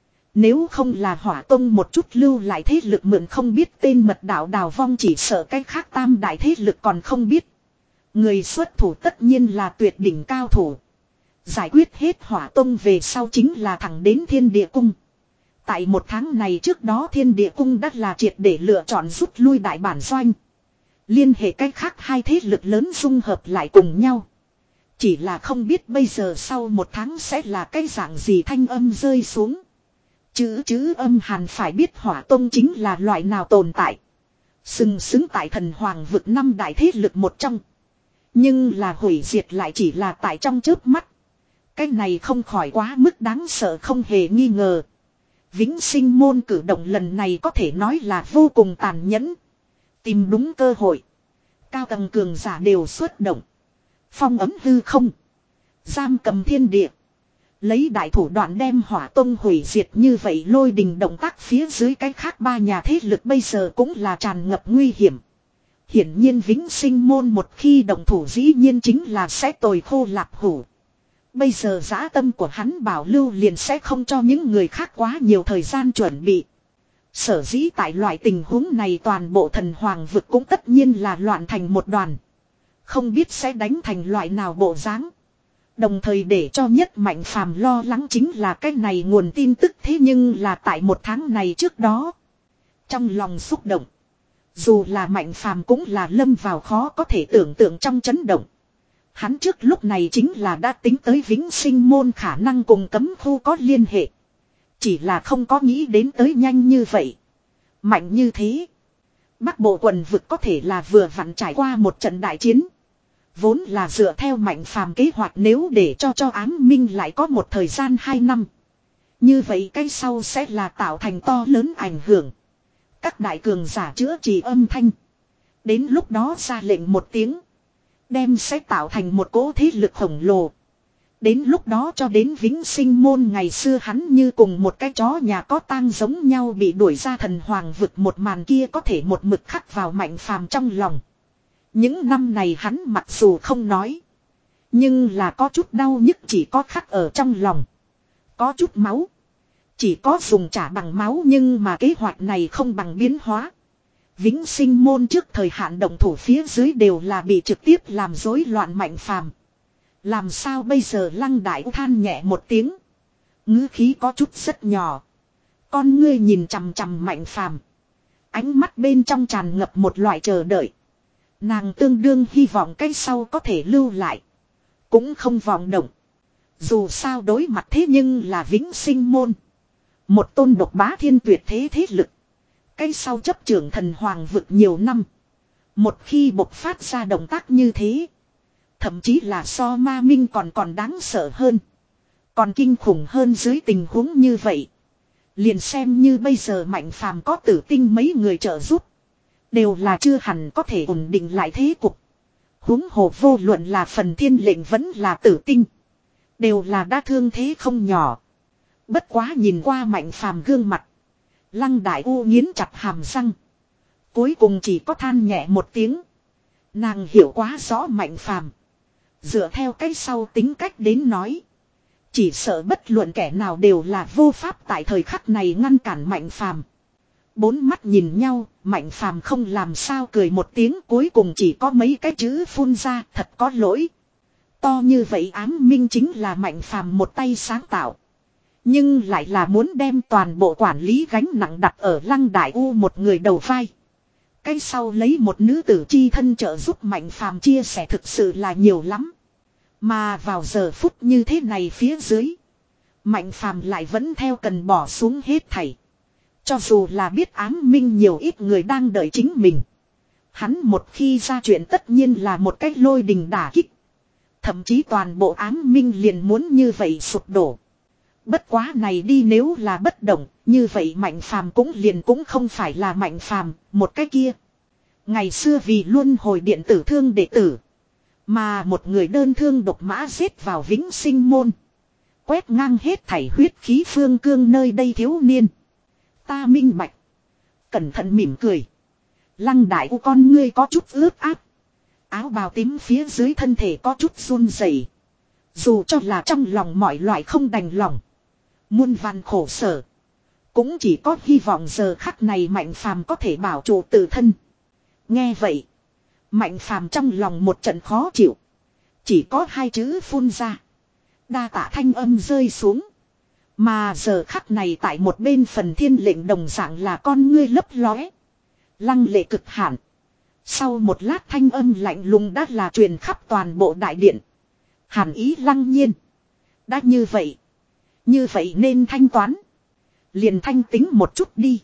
Nếu không là hỏa tông một chút lưu lại thế lực mượn không biết tên mật đạo đào vong, chỉ sợ cái khác tam đại thế lực còn không biết. Người xuất thủ tất nhiên là tuyệt đỉnh cao thủ. Giải quyết hết hỏa tông về sau chính là thẳng đến thiên địa cung. Tại một tháng này trước đó thiên địa cung đã là triệt để lựa chọn rút lui đại bản doanh. Liên hệ cách khác hai thế lực lớn dung hợp lại cùng nhau. Chỉ là không biết bây giờ sau một tháng sẽ là cái dạng gì. Thanh âm rơi xuống. Chữ chữ âm hàn phải biết hỏa tông chính là loại nào tồn tại. Sừng sững tại thần hoàng vực năm đại thế lực một trong. Nhưng là hủy diệt lại chỉ là tại trong chớp mắt. Cái này không khỏi quá mức đáng sợ không hề nghi ngờ. Vĩnh sinh môn cử động lần này có thể nói là vô cùng tàn nhẫn. Tìm đúng cơ hội. Cao tầng cường giả đều xuất động. Phong ấm hư không. Giam cầm thiên địa. Lấy đại thủ đoạn đem hỏa tông hủy diệt như vậy lôi đình động tác phía dưới cái khác ba nhà thế lực bây giờ cũng là tràn ngập nguy hiểm. Hiển nhiên vĩnh sinh môn một khi động thủ dĩ nhiên chính là sẽ tồi khô lạp hủ. Bây giờ dã tâm của hắn bảo lưu liền sẽ không cho những người khác quá nhiều thời gian chuẩn bị. Sở dĩ tại loại tình huống này toàn bộ thần hoàng vực cũng tất nhiên là loạn thành một đoàn. Không biết sẽ đánh thành loại nào bộ dáng. Đồng thời để cho nhất mạnh phàm lo lắng chính là cái này nguồn tin tức thế nhưng là tại một tháng này trước đó. Trong lòng xúc động. Dù là mạnh phàm cũng là lâm vào khó có thể tưởng tượng trong chấn động. Hắn trước lúc này chính là đã tính tới vĩnh sinh môn khả năng cùng cấm khu có liên hệ. Chỉ là không có nghĩ đến tới nhanh như vậy. Mạnh như thế. Bắc bộ quần vực có thể là vừa vặn trải qua một trận đại chiến. Vốn là dựa theo mạnh phàm kế hoạch nếu để cho cho ám minh lại có một thời gian hai năm. Như vậy cái sau sẽ là tạo thành to lớn ảnh hưởng. Các đại cường giả chữa trị âm thanh. Đến lúc đó ra lệnh một tiếng. Đem sẽ tạo thành một cỗ thế lực khổng lồ. Đến lúc đó cho đến vĩnh sinh môn ngày xưa hắn như cùng một cái chó nhà có tang giống nhau bị đuổi ra thần hoàng vực một màn kia có thể một mực khắc vào mạnh phàm trong lòng. Những năm này hắn mặc dù không nói. Nhưng là có chút đau nhức chỉ có khắc ở trong lòng. Có chút máu. Chỉ có dùng trả bằng máu nhưng mà kế hoạch này không bằng biến hóa. Vĩnh sinh môn trước thời hạn động thủ phía dưới đều là bị trực tiếp làm rối loạn mạnh phàm. Làm sao bây giờ Lăng Đại than nhẹ một tiếng. Ngữ khí có chút rất nhỏ. Con ngươi nhìn chằm chằm mạnh phàm. Ánh mắt bên trong tràn ngập một loại chờ đợi. Nàng tương đương hy vọng cái sau có thể lưu lại. Cũng không vọng động. Dù sao đối mặt thế nhưng là vĩnh sinh môn. Một tôn độc bá thiên tuyệt thế thế lực. Cái sau chấp trưởng thần hoàng vực nhiều năm. Một khi bộc phát ra động tác như thế. Thậm chí là so ma minh còn còn đáng sợ hơn. Còn kinh khủng hơn dưới tình huống như vậy. Liền xem như bây giờ mạnh phàm có tử tinh mấy người trợ giúp. Đều là chưa hẳn có thể ổn định lại thế cục. Huống hồ vô luận là phần thiên lệnh vẫn là tử tinh. Đều là đã thương thế không nhỏ. Bất quá nhìn qua mạnh phàm gương mặt. Lăng Đại U nghiến chặt hàm răng. Cuối cùng chỉ có than nhẹ một tiếng. Nàng hiểu quá rõ mạnh phàm. Dựa theo cái sau tính cách đến nói. Chỉ sợ bất luận kẻ nào đều là vô pháp tại thời khắc này ngăn cản mạnh phàm. Bốn mắt nhìn nhau, mạnh phàm không làm sao cười một tiếng cuối cùng chỉ có mấy cái chữ phun ra thật có lỗi. To như vậy ám minh chính là mạnh phàm một tay sáng tạo. Nhưng lại là muốn đem toàn bộ quản lý gánh nặng đặt ở Lăng Đại U một người đầu vai. Cái sau lấy một nữ tử chi thân trợ giúp mạnh phàm chia sẻ thực sự là nhiều lắm. Mà vào giờ phút như thế này phía dưới. Mạnh phàm lại vẫn theo cần bỏ xuống hết thảy. Cho dù là biết ám minh nhiều ít người đang đợi chính mình. Hắn một khi ra chuyện tất nhiên là một cách lôi đình đả kích. Thậm chí toàn bộ ám minh liền muốn như vậy sụp đổ. Bất quá này đi nếu là bất động, như vậy mạnh phàm cũng liền cũng không phải là mạnh phàm, một cái kia. Ngày xưa vì luôn hồi điện tử thương đệ tử. Mà một người đơn thương độc mã giết vào vĩnh sinh môn. Quét ngang hết thảy huyết khí phương cương nơi đây thiếu niên. Ta minh bạch. Cẩn thận mỉm cười. Lăng Đại U con ngươi có chút ướt át. Áo bào tím phía dưới thân thể có chút run rẩy. Dù cho là trong lòng mọi loại không đành lòng. Muôn vàn khổ sở. Cũng chỉ có hy vọng giờ khắc này Mạnh Phàm có thể bảo trụ tự thân. Nghe vậy. Mạnh Phàm trong lòng một trận khó chịu. Chỉ có hai chữ phun ra. Đa tạ thanh âm rơi xuống. Mà giờ khắc này tại một bên Phần Thiên Lệnh đồng dạng là con ngươi lấp lóe. Lăng lệ cực hạn. Sau một lát thanh âm lạnh lùng đã là truyền khắp toàn bộ đại điện. Hàn ý lăng nhiên. Đã như vậy. Như vậy nên thanh toán. Liền thanh tính một chút đi.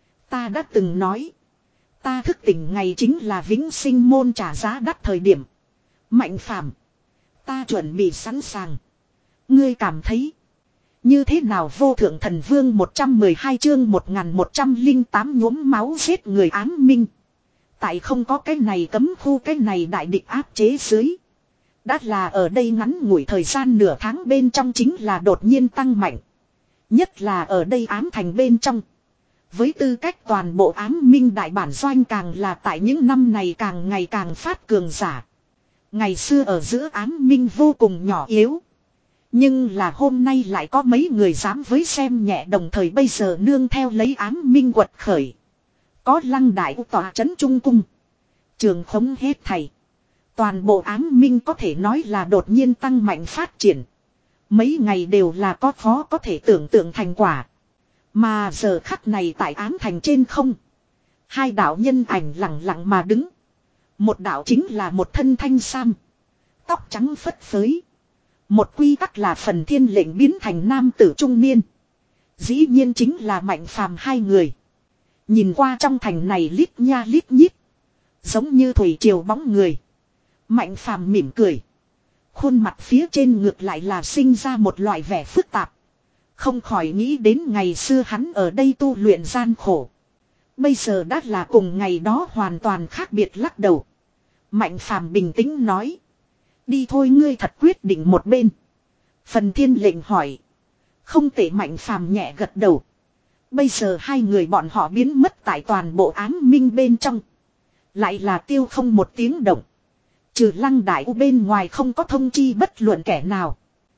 Ta đã từng nói. Ta thức tỉnh ngày chính là vĩnh sinh môn trả giá đắt thời điểm. Mạnh Phàm, ta chuẩn bị sẵn sàng. Ngươi cảm thấy. Như thế nào vô thượng thần vương một trăm mười hai chương một nghìn một trăm lẻ tám nhuốm máu giết người ám minh. Tại không có cái này cấm khu cái này đại địch áp chế dưới. Đã là ở đây ngắn ngủi thời gian nửa tháng bên trong chính là đột nhiên tăng mạnh. Nhất là ở đây ám thành bên trong. Với tư cách toàn bộ ám minh đại bản doanh càng là tại những năm này càng ngày càng phát cường giả. Ngày xưa ở giữa ám minh vô cùng nhỏ yếu. Nhưng là hôm nay lại có mấy người dám với xem nhẹ đồng thời bây giờ nương theo lấy ám minh quật khởi. Có lăng đại tòa trấn trung cung. Trường khống hết thầy. Toàn bộ ám minh có thể nói là đột nhiên tăng mạnh phát triển. Mấy ngày đều là có khó có thể tưởng tượng thành quả. Mà giờ khắc này tại ám thành trên không. Hai đạo nhân ảnh lặng lặng mà đứng. Một đạo chính là một thân thanh sam. Tóc trắng phất phới. Một quy tắc là Phần Thiên Lệnh biến thành nam tử trung niên. Dĩ nhiên chính là Mạnh Phàm hai người. Nhìn qua trong thành này lít nha lít nhít. Giống như thủy triều bóng người. Mạnh Phàm mỉm cười. Khuôn mặt phía trên ngược lại là sinh ra một loại vẻ phức tạp. Không khỏi nghĩ đến ngày xưa hắn ở đây tu luyện gian khổ. Bây giờ đã là cùng ngày đó hoàn toàn khác biệt lắc đầu. Mạnh Phàm bình tĩnh nói. Đi thôi ngươi thật quyết định một bên. Phần Thiên Lệnh hỏi. Không tệ Mạnh Phàm nhẹ gật đầu. Bây giờ hai người bọn họ biến mất tại toàn bộ ám minh bên trong. Lại là tiêu không một tiếng động. Trừ lăng đại u bên ngoài không có thông chi bất luận kẻ nào.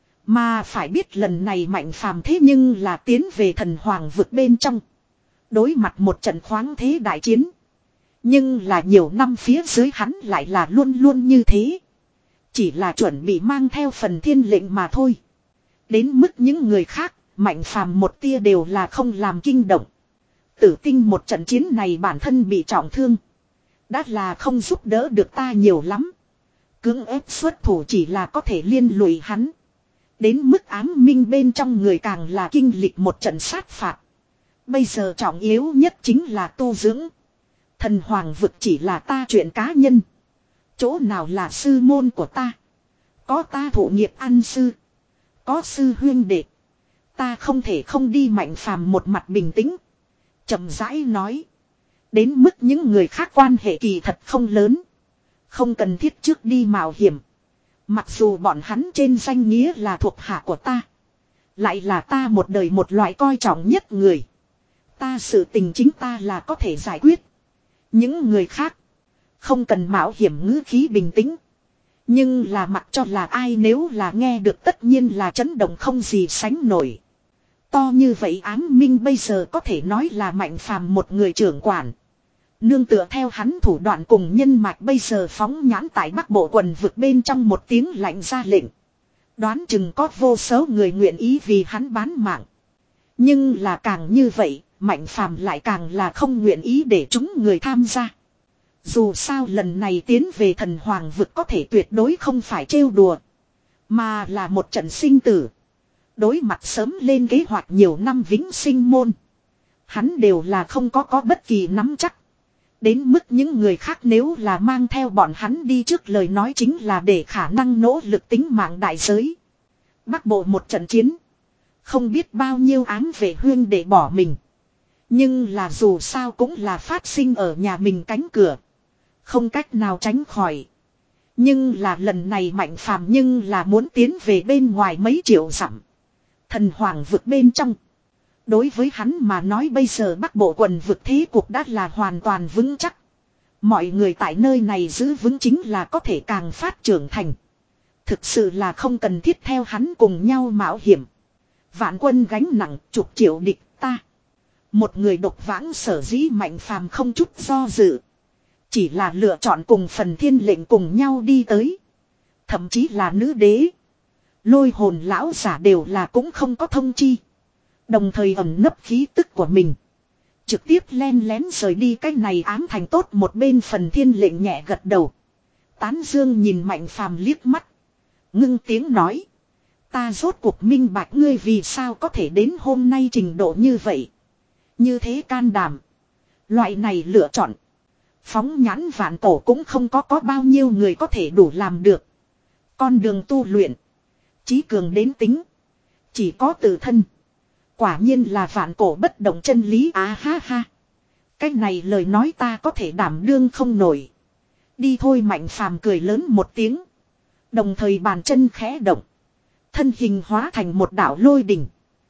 Mà phải biết lần này Mạnh Phàm thế nhưng là tiến về thần hoàng vực bên trong. Đối mặt một trận khoáng thế đại chiến. Nhưng là nhiều năm phía dưới hắn lại là luôn luôn như thế. Chỉ là chuẩn bị mang theo Phần Thiên Lệnh mà thôi. Đến mức những người khác, Mạnh Phàm một tia đều là không làm kinh động. Tử tinh một trận chiến này bản thân bị trọng thương. Đã là không giúp đỡ được ta nhiều lắm. Cưỡng ép xuất thủ chỉ là có thể liên lụy hắn. Đến mức ám minh bên trong người càng là kinh lịch một trận sát phạt. Bây giờ trọng yếu nhất chính là tu dưỡng. Thần hoàng vực chỉ là ta chuyện cá nhân. Chỗ nào là sư môn của ta. Có ta thụ nghiệp ăn sư. Có sư huyên đệ. Ta không thể không đi. Mạnh Phàm một mặt bình tĩnh. Chậm rãi nói. Đến mức những người khác quan hệ kỳ thật không lớn. Không cần thiết trước đi mạo hiểm. Mặc dù bọn hắn trên danh nghĩa là thuộc hạ của ta. Lại là ta một đời một loại coi trọng nhất người. Ta sự tình chính ta là có thể giải quyết. Những người khác. Không cần mạo hiểm ngữ khí bình tĩnh. Nhưng là mặc cho là ai nếu là nghe được tất nhiên là chấn động không gì sánh nổi. To như vậy ám minh bây giờ có thể nói là Mạnh Phàm một người trưởng quản. Nương tựa theo hắn thủ đoạn cùng nhân mạch bây giờ phóng nhãn tại Bắc Bộ quần vực bên trong một tiếng lạnh ra lệnh. Đoán chừng có vô số người nguyện ý vì hắn bán mạng. Nhưng là càng như vậy, Mạnh Phàm lại càng là không nguyện ý để chúng người tham gia. Dù sao lần này tiến về thần hoàng vực có thể tuyệt đối không phải trêu đùa. Mà là một trận sinh tử. Đối mặt sớm lên kế hoạch nhiều năm vĩnh sinh môn. Hắn đều là không có có bất kỳ nắm chắc. Đến mức những người khác nếu là mang theo bọn hắn đi trước lời nói chính là để khả năng nỗ lực tính mạng đại giới. Bắc Bộ một trận chiến. Không biết bao nhiêu ám vệ huyên để bỏ mình. Nhưng là dù sao cũng là phát sinh ở nhà mình cánh cửa. Không cách nào tránh khỏi. Nhưng là lần này Mạnh Phàm nhưng là muốn tiến về bên ngoài mấy triệu dặm. Thần hoàng vực bên trong. Đối với hắn mà nói bây giờ Bắc Bộ quần vực thế cuộc đã là hoàn toàn vững chắc. Mọi người tại nơi này giữ vững chính là có thể càng phát trưởng thành. Thực sự là không cần thiết theo hắn cùng nhau mạo hiểm. Vạn quân gánh nặng chục triệu địch ta. Một người độc vãng sở dĩ Mạnh Phàm không chút do dự. Chỉ là lựa chọn cùng Phần Thiên Lệnh cùng nhau đi tới. Thậm chí là nữ đế. Lôi hồn lão giả đều là cũng không có thông chi. Đồng thời ẩn nấp khí tức của mình. Trực tiếp len lén rời đi cái này ám thành tốt một bên Phần Thiên Lệnh nhẹ gật đầu. Tán dương nhìn Mạnh Phàm liếc mắt. Ngưng tiếng nói. Ta rốt cuộc minh bạch ngươi vì sao có thể đến hôm nay trình độ như vậy. Như thế can đảm. Loại này lựa chọn. Phóng nhãn vạn cổ cũng không có có bao nhiêu người có thể đủ làm được. Con đường tu luyện. Chí cường đến tính. Chỉ có tự thân. Quả nhiên là vạn cổ bất động chân lý á ha ha. Cái này lời nói ta có thể đảm đương không nổi. Đi thôi Mạnh Phàm cười lớn một tiếng. Đồng thời bàn chân khẽ động. Thân hình hóa thành một đạo lôi đỉnh.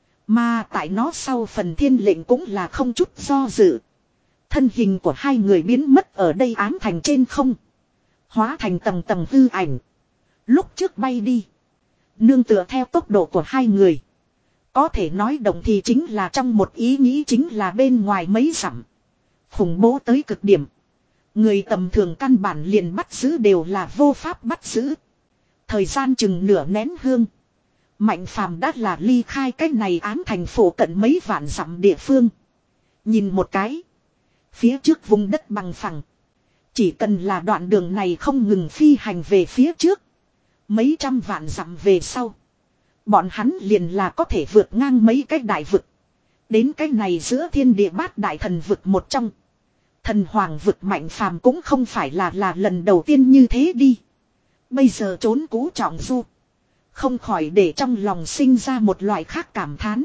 Mà tại nó sau Phần Thiên Lệnh cũng là không chút do dự. Thân hình của hai người biến mất ở đây ám thành trên không. Hóa thành tầng tầng hư ảnh. Lúc trước bay đi. Nương tựa theo tốc độ của hai người. Có thể nói động thì chính là trong một ý nghĩ chính là bên ngoài mấy dặm. Khủng bố tới cực điểm. Người tầm thường căn bản liền bắt giữ đều là vô pháp bắt giữ. Thời gian chừng nửa nén hương. Mạnh Phàm đã là ly khai cái này ám thành phủ cận mấy vạn dặm địa phương. Nhìn một cái. Phía trước vùng đất bằng phẳng. Chỉ cần là đoạn đường này không ngừng phi hành về phía trước. Mấy trăm vạn dặm về sau. Bọn hắn liền là có thể vượt ngang mấy cái đại vực. Đến cái này giữa thiên địa bát đại thần vực một trong. Thần hoàng vực Mạnh Phàm cũng không phải là là lần đầu tiên như thế đi. Bây giờ trốn cũ trọng du. Không khỏi để trong lòng sinh ra một loại khác cảm thán.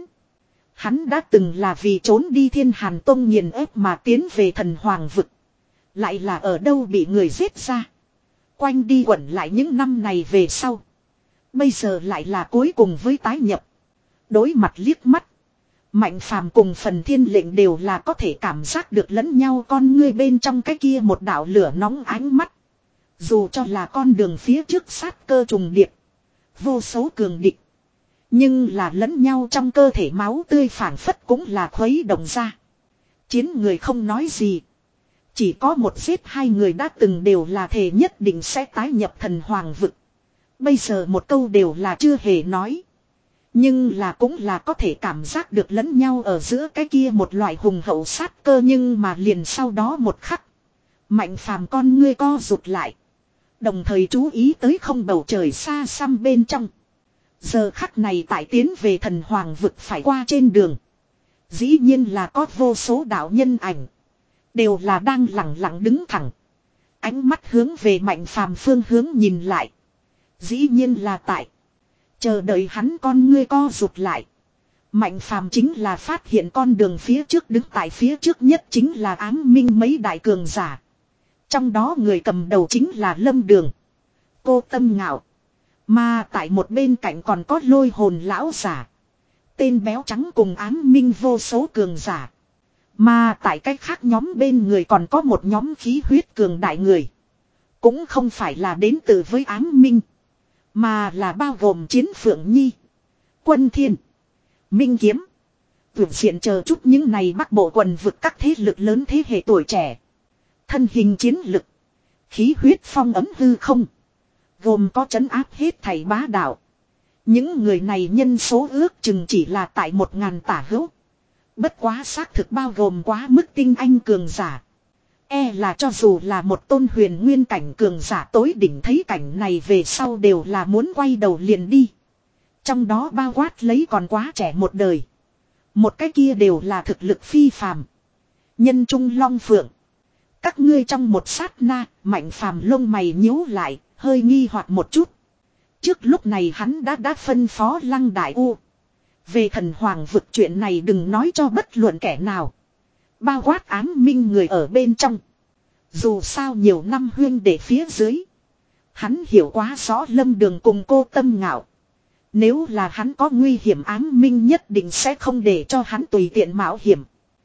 Hắn đã từng là vì trốn đi Thiên Hàn Tông nghiền ép mà tiến về thần hoàng vực. Lại là ở đâu bị người giết ra. Quanh đi quẩn lại những năm này về sau. Bây giờ lại là cuối cùng với tái nhập. Đối mặt liếc mắt. Mạnh Phàm cùng Phần Thiên Lệnh đều là có thể cảm giác được lẫn nhau con ngươi bên trong cái kia một đạo lửa nóng ánh mắt. Dù cho là con đường phía trước sát cơ trùng điệp. Vô số cường địch. Nhưng là lẫn nhau trong cơ thể máu tươi phảng phất cũng là khuấy động ra. Chiến người không nói gì. Chỉ có một giết hai người đã từng đều là thề nhất định sẽ tái nhập thần hoàng vực. Bây giờ một câu đều là chưa hề nói. Nhưng là cũng là có thể cảm giác được lẫn nhau ở giữa cái kia một loại hùng hậu sát cơ nhưng mà liền sau đó một khắc. Mạnh Phàm con ngươi co rụt lại. Đồng thời chú ý tới không bầu trời xa xăm bên trong. Giờ khắc này tại tiến về thần hoàng vực phải qua trên đường. Dĩ nhiên là có vô số đạo nhân ảnh. Đều là đang lặng lặng đứng thẳng. Ánh mắt hướng về Mạnh Phàm phương hướng nhìn lại. Dĩ nhiên là tại. Chờ đợi hắn con ngươi co rụt lại. Mạnh Phàm chính là phát hiện con đường phía trước đứng tại phía trước nhất chính là ám minh mấy đại cường giả. Trong đó người cầm đầu chính là Lâm Đường. Cô Tâm Ngạo. Mà tại một bên cạnh còn có Lôi Hồn lão giả. Tên béo trắng cùng ám minh vô số cường giả. Mà tại cách khác nhóm bên người còn có một nhóm khí huyết cường đại người. Cũng không phải là đến từ với ám minh. Mà là bao gồm Chiến Phượng Nhi. Quân Thiên. Minh Kiếm. Vượt diện chờ chút những này bắc bộ quần vực các thế lực lớn thế hệ tuổi trẻ. Thân hình chiến lực. Khí huyết phong ấm hư không. Gồm có trấn áp hết thảy bá đạo. Những người này nhân số ước chừng chỉ là tại một ngàn tả hữu. Bất quá xác thực bao gồm quá mức tinh anh cường giả. E là cho dù là một tôn huyền nguyên cảnh cường giả tối đỉnh thấy cảnh này về sau đều là muốn quay đầu liền đi. Trong đó bao quát lấy còn quá trẻ một đời. Một cái kia đều là thực lực phi phàm. Nhân trung long phượng. Các ngươi trong một sát na, Mạnh Phàm lông mày nhíu lại, hơi nghi hoặc một chút. Trước lúc này hắn đã đã phân phó Lăng Đại U. Về thần hoàng vực chuyện này đừng nói cho bất luận kẻ nào. Bao quát ám minh người ở bên trong. Dù sao nhiều năm huyên để phía dưới. Hắn hiểu quá rõ Lâm Đường cùng Cô Tâm Ngạo. Nếu là hắn có nguy hiểm ám minh nhất định sẽ không để cho hắn tùy tiện mạo hiểm.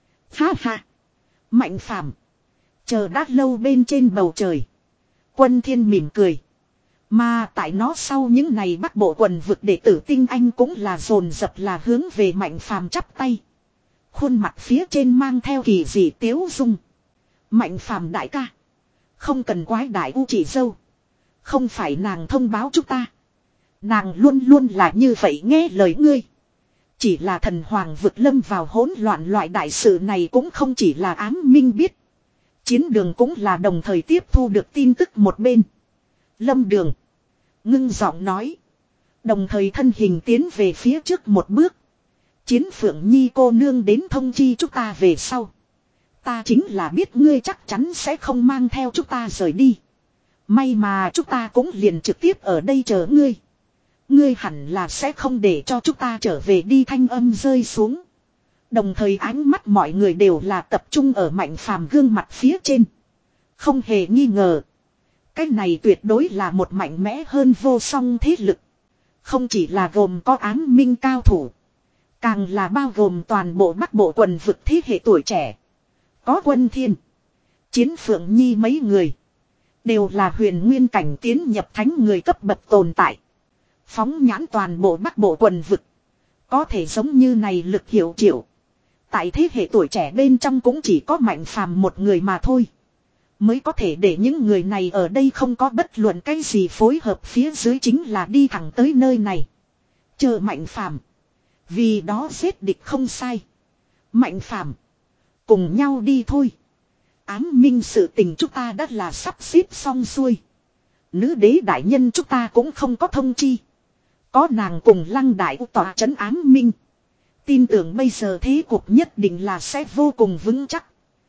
Ha ha. Mạnh Phàm. Chờ đã lâu bên trên bầu trời. Quân Thiên mỉm cười. Mà tại nó sau những ngày Bắc Bộ quần vực đệ tử tinh anh cũng là dồn dập là hướng về Mạnh Phàm chắp tay. Khuôn mặt phía trên mang theo kỳ dị tiếu dung. Mạnh Phàm đại ca. Không cần quái đại u chỉ dâu. Không phải nàng thông báo chúng ta. Nàng luôn luôn là như vậy nghe lời ngươi. Chỉ là thần hoàng vực lâm vào hỗn loạn loại đại sự này cũng không chỉ là ám minh biết. Chiến đường cũng là đồng thời tiếp thu được tin tức một bên. Lâm Đường. Ngưng giọng nói. Đồng thời thân hình tiến về phía trước một bước. Chiến Phượng Nhi cô nương đến thông chi chúng ta về sau. Ta chính là biết ngươi chắc chắn sẽ không mang theo chúng ta rời đi. May mà chúng ta cũng liền trực tiếp ở đây chờ ngươi. Ngươi hẳn là sẽ không để cho chúng ta trở về đi thanh âm rơi xuống. Đồng thời ánh mắt mọi người đều là tập trung ở Mạnh Phàm gương mặt phía trên. Không hề nghi ngờ. Cái này tuyệt đối là một mạnh mẽ hơn vô song thế lực. Không chỉ là gồm có ám minh cao thủ. Càng là bao gồm toàn bộ Bắc Bộ quần vực thế hệ tuổi trẻ. Có Quân Thiên. Chiến Phượng Nhi mấy người. Đều là huyền nguyên cảnh tiến nhập thánh người cấp bậc tồn tại. Phóng nhãn toàn bộ Bắc Bộ quần vực. Có thể giống như này lực hiệu triệu. Tại thế hệ tuổi trẻ bên trong cũng chỉ có Mạnh Phàm một người mà thôi. Mới có thể để những người này ở đây không có bất luận cái gì phối hợp phía dưới chính là đi thẳng tới nơi này. Chờ Mạnh Phàm. Vì đó giết địch không sai. Mạnh Phàm. Cùng nhau đi thôi. Ám minh sự tình chúng ta đã là sắp xếp xong xuôi. Nữ đế đại nhân chúng ta cũng không có thông chi. Có nàng cùng Lăng đại tỏa trấn ám minh. Tin tưởng bây giờ thế cục nhất định là sẽ vô cùng vững chắc.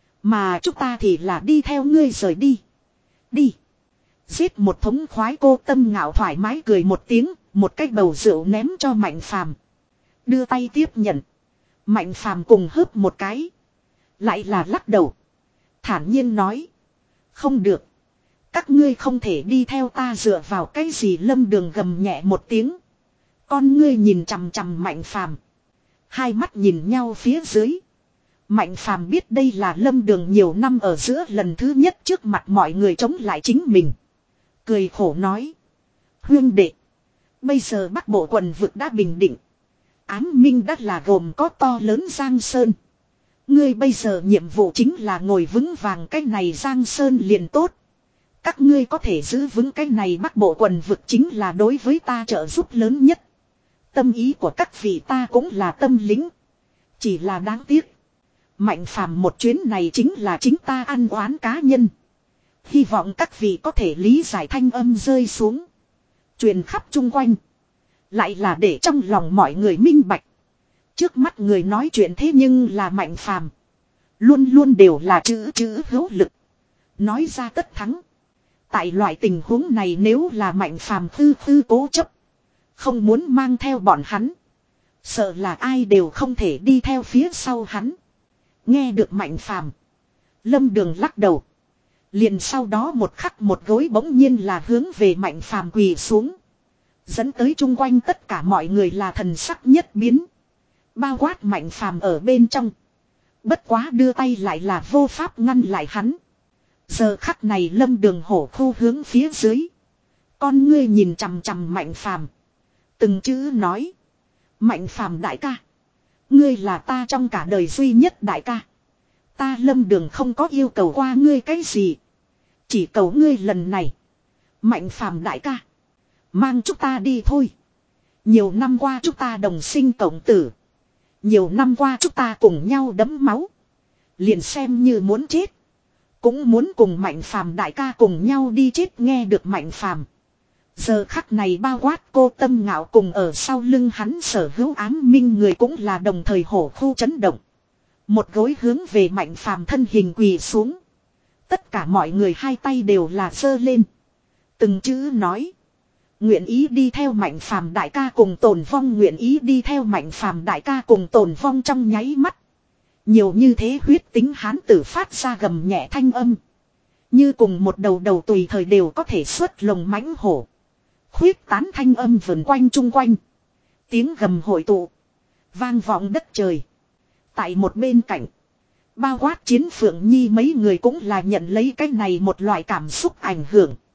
Mà chúng ta thì là đi theo ngươi rời đi. Đi. Giết một thống khoái cô tâm ngạo thoải mái cười một tiếng. Một cái bầu rượu ném cho Mạnh Phàm. Đưa tay tiếp nhận. Mạnh Phàm cùng hớp một cái. Lại là lắc đầu. Thản nhiên nói. Không được. Các ngươi không thể đi theo ta dựa vào cái gì Lâm Đường gầm nhẹ một tiếng. Con ngươi nhìn chằm chằm Mạnh Phàm. Hai mắt nhìn nhau phía dưới. Mạnh Phàm biết đây là Lâm Đường nhiều năm ở giữa lần thứ nhất trước mặt mọi người chống lại chính mình. Cười khổ nói. Huyên đệ. Bây giờ Bắc Bộ quần vực đã bình định. Ám minh đã là gồm có to lớn Giang Sơn. Ngươi bây giờ nhiệm vụ chính là ngồi vững vàng cái này Giang Sơn liền tốt. Các ngươi có thể giữ vững cái này Bắc Bộ quần vực chính là đối với ta trợ giúp lớn nhất. Tâm ý của các vị ta cũng là tâm lính. Chỉ là đáng tiếc. Mạnh Phàm một chuyến này chính là chính ta ăn oán cá nhân. Hy vọng các vị có thể lý giải thanh âm rơi xuống. Truyền khắp chung quanh. Lại là để trong lòng mọi người minh bạch. Trước mắt người nói chuyện thế nhưng là Mạnh Phàm. Luôn luôn đều là chữ chữ hữu lực. Nói ra tất thắng. Tại loại tình huống này nếu là Mạnh Phàm tư tư cố chấp. Không muốn mang theo bọn hắn. Sợ là ai đều không thể đi theo phía sau hắn. Nghe được Mạnh Phàm. Lâm Đường lắc đầu. Liền sau đó một khắc một gối bỗng nhiên là hướng về Mạnh Phàm quỳ xuống. Dẫn tới chung quanh tất cả mọi người là thần sắc nhất biến. Bao quát Mạnh Phàm ở bên trong. Bất quá đưa tay lại là vô pháp ngăn lại hắn. Giờ khắc này Lâm Đường hổ khu hướng phía dưới. Con ngươi nhìn chằm chằm Mạnh Phàm. Từng chữ nói. Mạnh Phàm đại ca. Ngươi là ta trong cả đời duy nhất đại ca. Ta Lâm Đường không có yêu cầu qua ngươi cái gì. Chỉ cầu ngươi lần này. Mạnh Phàm đại ca. Mang chúng ta đi thôi. Nhiều năm qua chúng ta đồng sinh cộng tử. Nhiều năm qua chúng ta cùng nhau đấm máu. Liền xem như muốn chết. Cũng muốn cùng Mạnh Phàm đại ca cùng nhau đi chết nghe được Mạnh Phàm. Giờ khắc này bao quát cô tâm ngạo cùng ở sau lưng hắn sở hữu ám minh người cũng là đồng thời hổ khu chấn động. Một gối hướng về Mạnh Phàm thân hình quỳ xuống. Tất cả mọi người hai tay đều là giơ lên. Từng chữ nói. Nguyện ý đi theo Mạnh Phàm đại ca cùng tồn vong, nguyện ý đi theo Mạnh Phàm đại ca cùng tồn vong trong nháy mắt. Nhiều như thế huyết tính hán tử phát ra gầm nhẹ thanh âm. Như cùng một đầu đầu tùy thời đều có thể xuất lồng mãnh hổ. Khuyết tán thanh âm vần quanh chung quanh. Tiếng gầm hội tụ. Vang vọng đất trời. Tại một bên cạnh. Bao quát Chiến Phượng Nhi mấy người cũng là nhận lấy cái này một loại cảm xúc ảnh hưởng.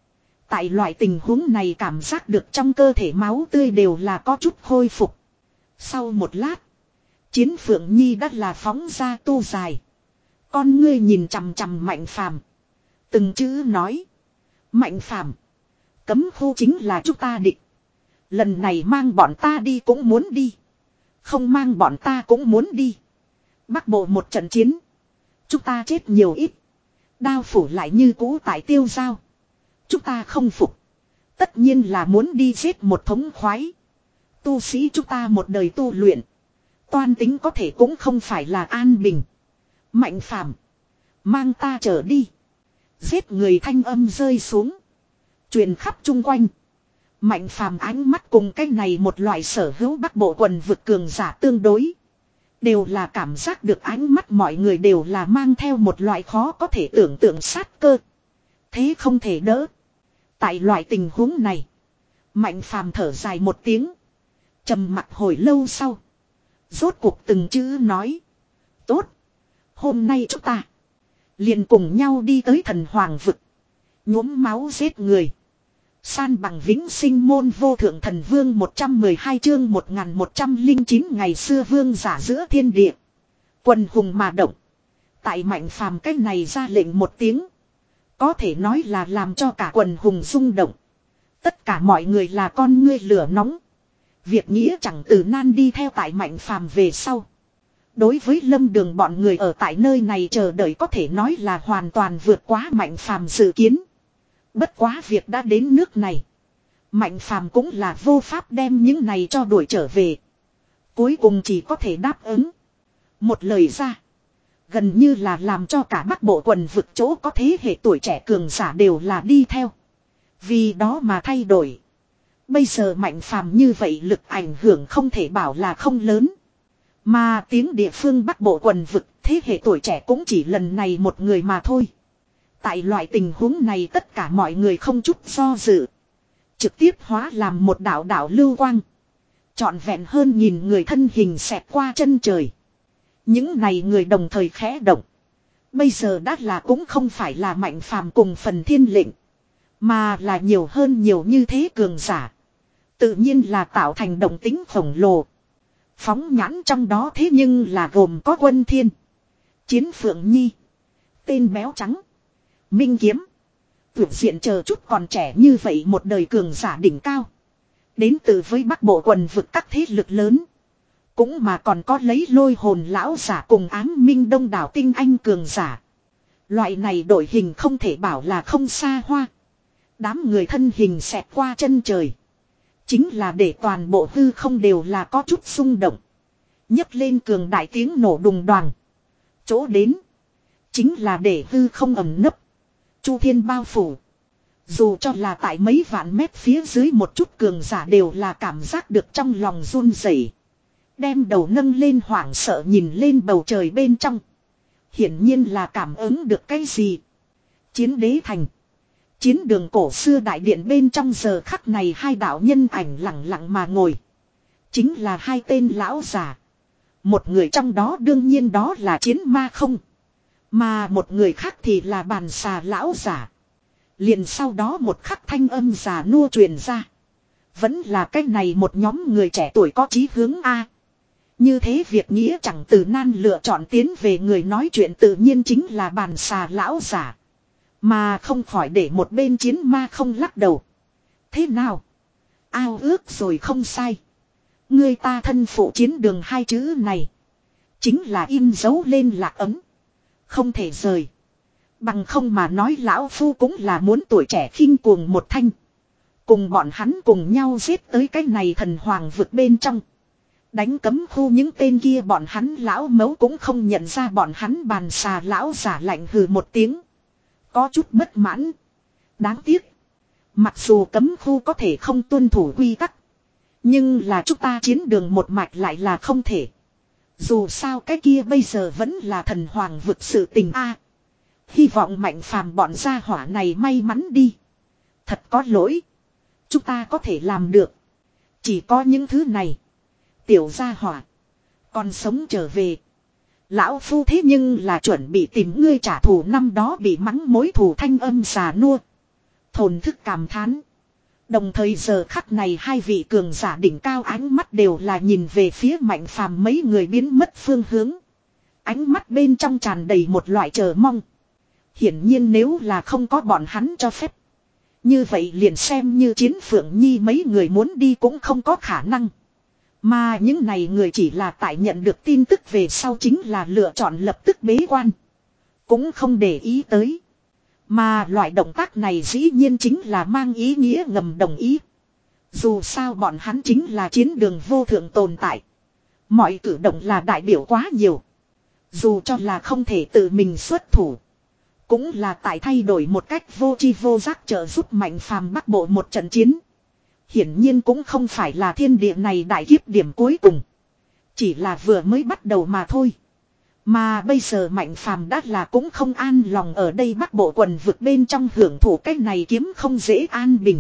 Tại loại tình huống này cảm giác được trong cơ thể máu tươi đều là có chút khôi phục. Sau một lát, Chiến Phượng Nhi đã là phóng ra tu dài. Con ngươi nhìn chằm chằm Mạnh Phàm, từng chữ nói. Mạnh Phàm, cấm khu chính là chúng ta địch. Lần này mang bọn ta đi cũng muốn đi. Không mang bọn ta cũng muốn đi. Bắc bộ một trận chiến. Chúng ta chết nhiều ít. Đao phủ lại như cũ tại tiêu giao. Chúng ta không phục. Tất nhiên là muốn đi giết một thống khoái. Tu sĩ chúng ta một đời tu luyện. Toan tính có thể cũng không phải là an bình. Mạnh Phàm, mang ta trở đi. Giết người thanh âm rơi xuống. Truyền khắp chung quanh. Mạnh Phàm ánh mắt cùng cái này một loại sở hữu Bắc bộ quần vực cường giả tương đối. Đều là cảm giác được ánh mắt mọi người đều là mang theo một loại khó có thể tưởng tượng sát cơ. Thế không thể đỡ. Tại loại tình huống này, Mạnh Phàm thở dài một tiếng. Trầm mặc hồi lâu sau, rốt cuộc từng chữ nói. Tốt. Hôm nay chúng ta liền cùng nhau đi tới thần hoàng vực. Nhuốm máu giết người. San bằng vĩnh sinh môn vô thượng thần vương một trăm mười hai chương một nghìn một trăm lẻ chín ngày xưa vương giả giữa thiên địa. Quần hùng mà động. Tại Mạnh Phàm cách này ra lệnh một tiếng. Có thể nói là làm cho cả quần hùng rung động. Tất cả mọi người là con ngươi lửa nóng. Việc nghĩa chẳng từ nan đi theo tại Mạnh Phàm về sau. Đối với Lâm Đường bọn người ở tại nơi này chờ đợi có thể nói là hoàn toàn vượt quá Mạnh Phàm dự kiến. Bất quá việc đã đến nước này. Mạnh Phàm cũng là vô pháp đem những này cho đuổi trở về. Cuối cùng chỉ có thể đáp ứng. Một lời ra. Gần như là làm cho cả Bắc bộ quần vực chỗ có thế hệ tuổi trẻ cường giả đều là đi theo. Vì đó mà thay đổi. Bây giờ Mạnh Phàm như vậy lực ảnh hưởng không thể bảo là không lớn. Mà tiếng địa phương Bắc bộ quần vực thế hệ tuổi trẻ cũng chỉ lần này một người mà thôi. Tại loại tình huống này tất cả mọi người không chút do dự. Trực tiếp hóa làm một đạo đạo lưu quang. Trọn vẹn hơn nhìn người thân hình xẹt qua chân trời. Những này người đồng thời khẽ động. Bây giờ đã là cũng không phải là Mạnh Phàm cùng phần thiên lệnh. Mà là nhiều hơn nhiều như thế cường giả. Tự nhiên là tạo thành động tính khổng lồ. Phóng nhãn trong đó thế nhưng là gồm có Quân Thiên, Chiến Phượng Nhi, tên béo trắng, Minh Kiếm. Vượt diện chờ chút còn trẻ như vậy một đời cường giả đỉnh cao. Đến từ với Bắc bộ quần vực các thế lực lớn. Cũng mà còn có lấy Lôi Hồn lão giả cùng Ám Minh đông đảo tinh anh cường giả. Loại này đội hình không thể bảo là không xa hoa. Đám người thân hình xẹt qua chân trời. Chính là để toàn bộ hư không đều là có chút xung động. Nhấc lên cường đại tiếng nổ đùng đoàng. Chỗ đến. Chính là để hư không ẩm nấp. Chu thiên bao phủ. Dù cho là tại mấy vạn mét phía dưới một chút cường giả đều là cảm giác được trong lòng run rẩy. Đem đầu nâng lên hoảng sợ nhìn lên bầu trời bên trong. Hiển nhiên là cảm ứng được cái gì. Chiến đế thành. Chiến đường cổ xưa đại điện bên trong giờ khắc này hai đạo nhân ảnh lặng lặng mà ngồi. Chính là hai tên lão già. Một người trong đó đương nhiên đó là Chiến Ma Không. Mà một người khác thì là Bàn Xà lão giả. Liền sau đó một khắc thanh âm già nua truyền ra. Vẫn là cái này một nhóm người trẻ tuổi có chí hướng A. Như thế việc nghĩa chẳng từ nan lựa chọn tiến về người nói chuyện tự nhiên chính là Bàn Xà lão giả. Mà không khỏi để một bên Chiến Ma Không lắc đầu. Thế nào? Ao ước rồi không sai. Người ta thân phụ chiến đường hai chữ này. Chính là in dấu lên lạc ấm. Không thể rời. Bằng không mà nói lão phu cũng là muốn tuổi trẻ khinh cuồng một thanh. Cùng bọn hắn cùng nhau giết tới cái này thần hoàng vực bên trong. Đánh cấm khu những tên kia bọn hắn lão mấu cũng không nhận ra bọn hắn. Bàn Xà lão giả lạnh hừ một tiếng. Có chút bất mãn. Đáng tiếc. Mặc dù cấm khu có thể không tuân thủ quy tắc. Nhưng là chúng ta chiến đường một mạch lại là không thể. Dù sao cái kia bây giờ vẫn là thần hoàng vực sự tình a. Hy vọng Mạnh Phàm bọn gia hỏa này may mắn đi. Thật có lỗi. Chúng ta có thể làm được. Chỉ có những thứ này. Tiểu gia hỏa. Còn sống trở về. Lão phu thế nhưng là chuẩn bị tìm ngươi trả thù năm đó bị mắng mối thù thanh âm già nua. thổn thức cảm thán. Đồng thời giờ khắc này hai vị cường giả đỉnh cao ánh mắt đều là nhìn về phía Mạnh Phàm mấy người biến mất phương hướng. Ánh mắt bên trong tràn đầy một loại chờ mong. Hiển nhiên nếu là không có bọn hắn cho phép. Như vậy liền xem như Chiến Phượng Nhi mấy người muốn đi cũng không có khả năng. Mà những này người chỉ là tại nhận được tin tức về sau chính là lựa chọn lập tức bế quan. Cũng không để ý tới. Mà loại động tác này dĩ nhiên chính là mang ý nghĩa ngầm đồng ý. Dù sao bọn hắn chính là chiến đường vô thượng tồn tại. Mọi cử động là đại biểu quá nhiều. Dù cho là không thể tự mình xuất thủ. Cũng là tại thay đổi một cách vô tri vô giác trợ giúp Mạnh Phàm Bắc Bộ một trận chiến. Hiển nhiên cũng không phải là thiên địa này đại kiếp điểm cuối cùng. Chỉ là vừa mới bắt đầu mà thôi. Mà bây giờ Mạnh Phàm đã là cũng không an lòng ở đây Bắc Bộ quần vực bên trong hưởng thụ cái này kiếm không dễ an bình.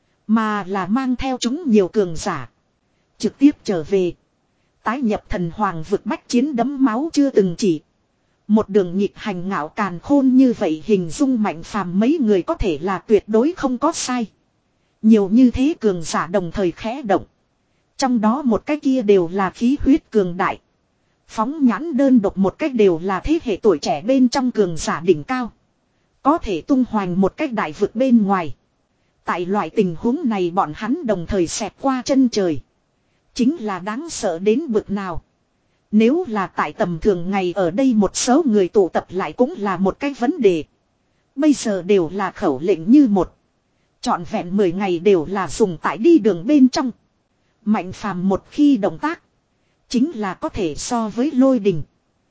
Mà là mang theo chúng nhiều cường giả. Trực tiếp trở về. Tái nhập thần hoàng vực bách chiến đấm máu chưa từng chỉ. Một đường nhịp hành ngạo càn khôn như vậy hình dung Mạnh Phàm mấy người có thể là tuyệt đối không có sai. Nhiều như thế cường giả đồng thời khẽ động. Trong đó một cái kia đều là khí huyết cường đại. Phóng nhãn đơn độc một cách đều là thế hệ tuổi trẻ bên trong cường giả đỉnh cao. Có thể tung hoành một cách đại vực bên ngoài. Tại loại tình huống này bọn hắn đồng thời xẹt qua chân trời. Chính là đáng sợ đến bực nào. Nếu là tại tầm thường ngày ở đây một số người tụ tập lại cũng là một cái vấn đề. Bây giờ đều là khẩu lệnh như một. Trọn vẹn mười ngày đều là dùng tại đi đường bên trong. Mạnh Phàm một khi động tác. Chính là có thể so với lôi đình.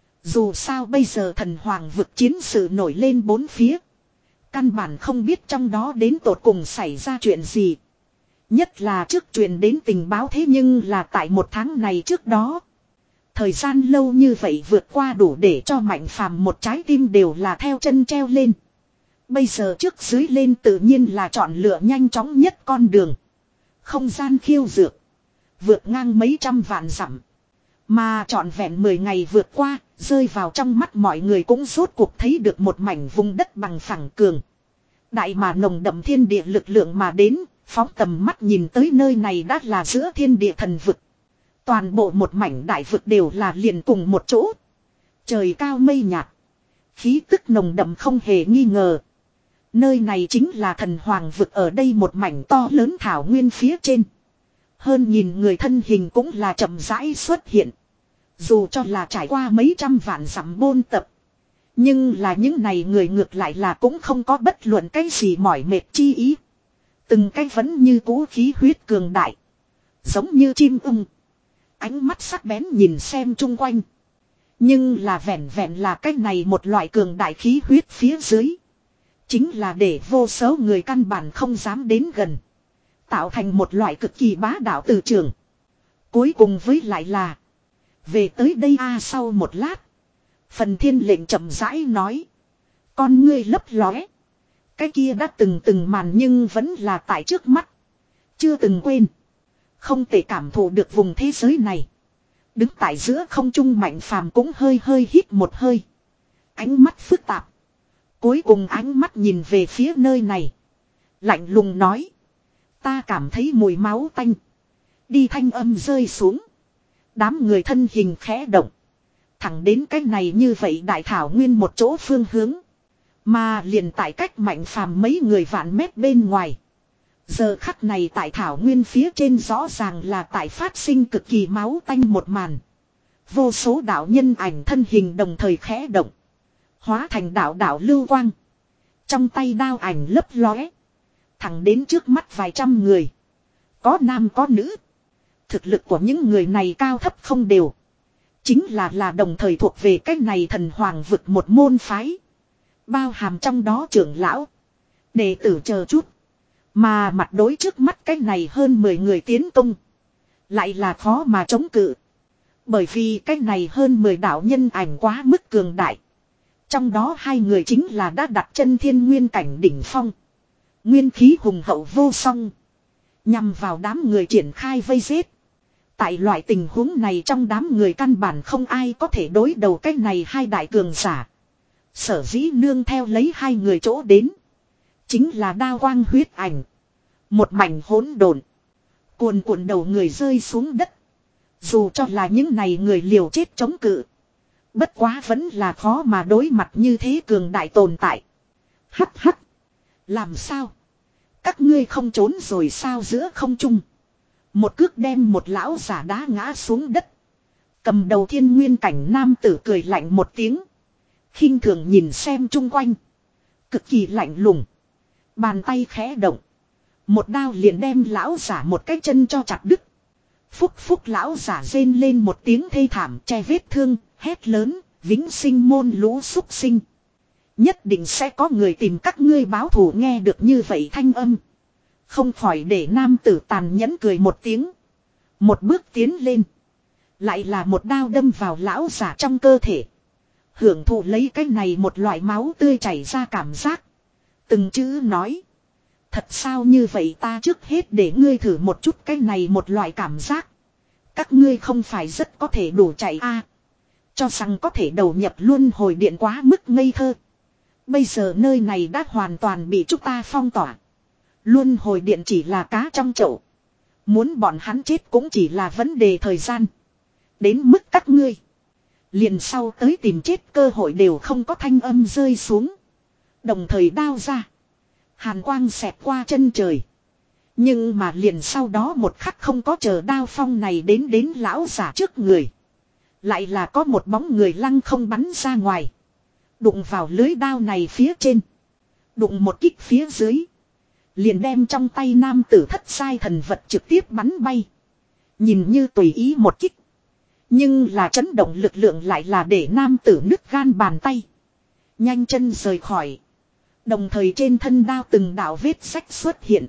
Dù sao bây giờ thần hoàng vực chiến sự nổi lên bốn phía. Căn bản không biết trong đó đến tột cùng xảy ra chuyện gì. Nhất là trước truyền đến tình báo thế nhưng là tại một tháng này trước đó. Thời gian lâu như vậy vượt qua đủ để cho Mạnh Phàm một trái tim đều là theo chân treo lên. Bây giờ trước dưới lên tự nhiên là chọn lựa nhanh chóng nhất con đường. Không gian khiêu dược. Vượt ngang mấy trăm vạn dặm. Mà trọn vẹn mười ngày vượt qua, rơi vào trong mắt mọi người cũng rốt cuộc thấy được một mảnh vùng đất bằng phẳng cường. Đại mà nồng đậm thiên địa lực lượng mà đến, phóng tầm mắt nhìn tới nơi này đã là giữa thiên địa thần vực. Toàn bộ một mảnh đại vực đều là liền cùng một chỗ. Trời cao mây nhạt. Khí tức nồng đậm không hề nghi ngờ. Nơi này chính là thần hoàng vực ở đây một mảnh to lớn thảo nguyên phía trên. Hơn nhìn người thân hình cũng là chậm rãi xuất hiện. Dù cho là trải qua mấy trăm vạn dặm bôn tập. Nhưng là những này người ngược lại là cũng không có bất luận cái gì mỏi mệt chi ý. Từng cái vẫn như cũ khí huyết cường đại. Giống như chim ưng. Ánh mắt sắc bén nhìn xem chung quanh. Nhưng là vẹn vẹn là cái này một loại cường đại khí huyết phía dưới. Chính là để vô số người căn bản không dám đến gần. Tạo thành một loại cực kỳ bá đạo từ trường. Cuối cùng với lại là. Về tới đây a à, sau một lát. Phần thiên lệnh chậm rãi nói. Con ngươi lấp lóe. Cái kia đã từng từng màn nhưng vẫn là tại trước mắt. Chưa từng quên. Không thể cảm thụ được vùng thế giới này. Đứng tại giữa không trung Mạnh Phàm cũng hơi hơi hít một hơi. Ánh mắt phức tạp. Cuối cùng ánh mắt nhìn về phía nơi này. Lạnh lùng nói. Ta cảm thấy mùi máu tanh. Đi thanh âm rơi xuống. Đám người thân hình khẽ động. Thẳng đến cái này như vậy đại thảo nguyên một chỗ phương hướng. Mà liền tại cách Mạnh Phàm mấy người vạn mét bên ngoài. Giờ khắc này tại thảo nguyên phía trên rõ ràng là tại phát sinh cực kỳ máu tanh một màn. Vô số đạo nhân ảnh thân hình đồng thời khẽ động. Hóa thành đạo đạo lưu quang. Trong tay đao ảnh lấp lóe. Thẳng đến trước mắt vài trăm người. Có nam có nữ. Thực lực của những người này cao thấp không đều. Chính là là đồng thời thuộc về cái này thần hoàng vực một môn phái. Bao hàm trong đó trưởng lão. Đệ tử chờ chút. Mà mặt đối trước mắt cái này hơn mười người tiến công. Lại là khó mà chống cự. Bởi vì cái này hơn mười đạo nhân ảnh quá mức cường đại. Trong đó hai người chính là đã đặt chân thiên nguyên cảnh đỉnh phong. Nguyên khí hùng hậu vô song. Nhằm vào đám người triển khai vây giết. Tại loại tình huống này trong đám người căn bản không ai có thể đối đầu cái này hai đại cường giả. Sở dĩ nương theo lấy hai người chỗ đến. Chính là đao quang huyết ảnh. Một mảnh hỗn độn. Cuồn cuộn đầu người rơi xuống đất. Dù cho là những này người liều chết chống cự. Bất quá vẫn là khó mà đối mặt như thế cường đại tồn tại. Hắc hắc. Làm sao? Các ngươi không trốn rồi sao giữa không trung. Một cước đem một lão giả đá ngã xuống đất. Cầm đầu thiên nguyên cảnh nam tử cười lạnh một tiếng. Khinh thường nhìn xem chung quanh. Cực kỳ lạnh lùng. Bàn tay khẽ động. Một đao liền đem lão giả một cái chân cho chặt đứt. Phúc phúc lão giả rên lên một tiếng thê thảm che vết thương, hét lớn, vĩnh sinh môn lũ xúc sinh. Nhất định sẽ có người tìm các ngươi báo thù nghe được như vậy thanh âm. Không khỏi để nam tử tàn nhẫn cười một tiếng. Một bước tiến lên. Lại là một đao đâm vào lão giả trong cơ thể. Hưởng thụ lấy cái này một loại máu tươi chảy ra cảm giác. Từng chữ nói. Thật sao như vậy ta trước hết để ngươi thử một chút cái này một loại cảm giác. Các ngươi không phải rất có thể đủ chạy a à, cho rằng có thể đầu nhập luân hồi điện quá mức ngây thơ. Bây giờ nơi này đã hoàn toàn bị chúng ta phong tỏa. Luân hồi điện chỉ là cá trong chậu. Muốn bọn hắn chết cũng chỉ là vấn đề thời gian. Đến mức các ngươi. Liền sau tới tìm chết cơ hội đều không có thanh âm rơi xuống. Đồng thời đao ra. Hàn quang xẹt qua chân trời. Nhưng mà liền sau đó một khắc không có chờ đao phong này đến đến lão giả trước người. Lại là có một bóng người lăng không bắn ra ngoài. Đụng vào lưới đao này phía trên. Đụng một kích phía dưới. Liền đem trong tay nam tử thất sai thần vật trực tiếp bắn bay. Nhìn như tùy ý một kích. Nhưng là chấn động lực lượng lại là để nam tử nứt gan bàn tay. Nhanh chân rời khỏi. Đồng thời trên thân đao từng đạo vết sách xuất hiện.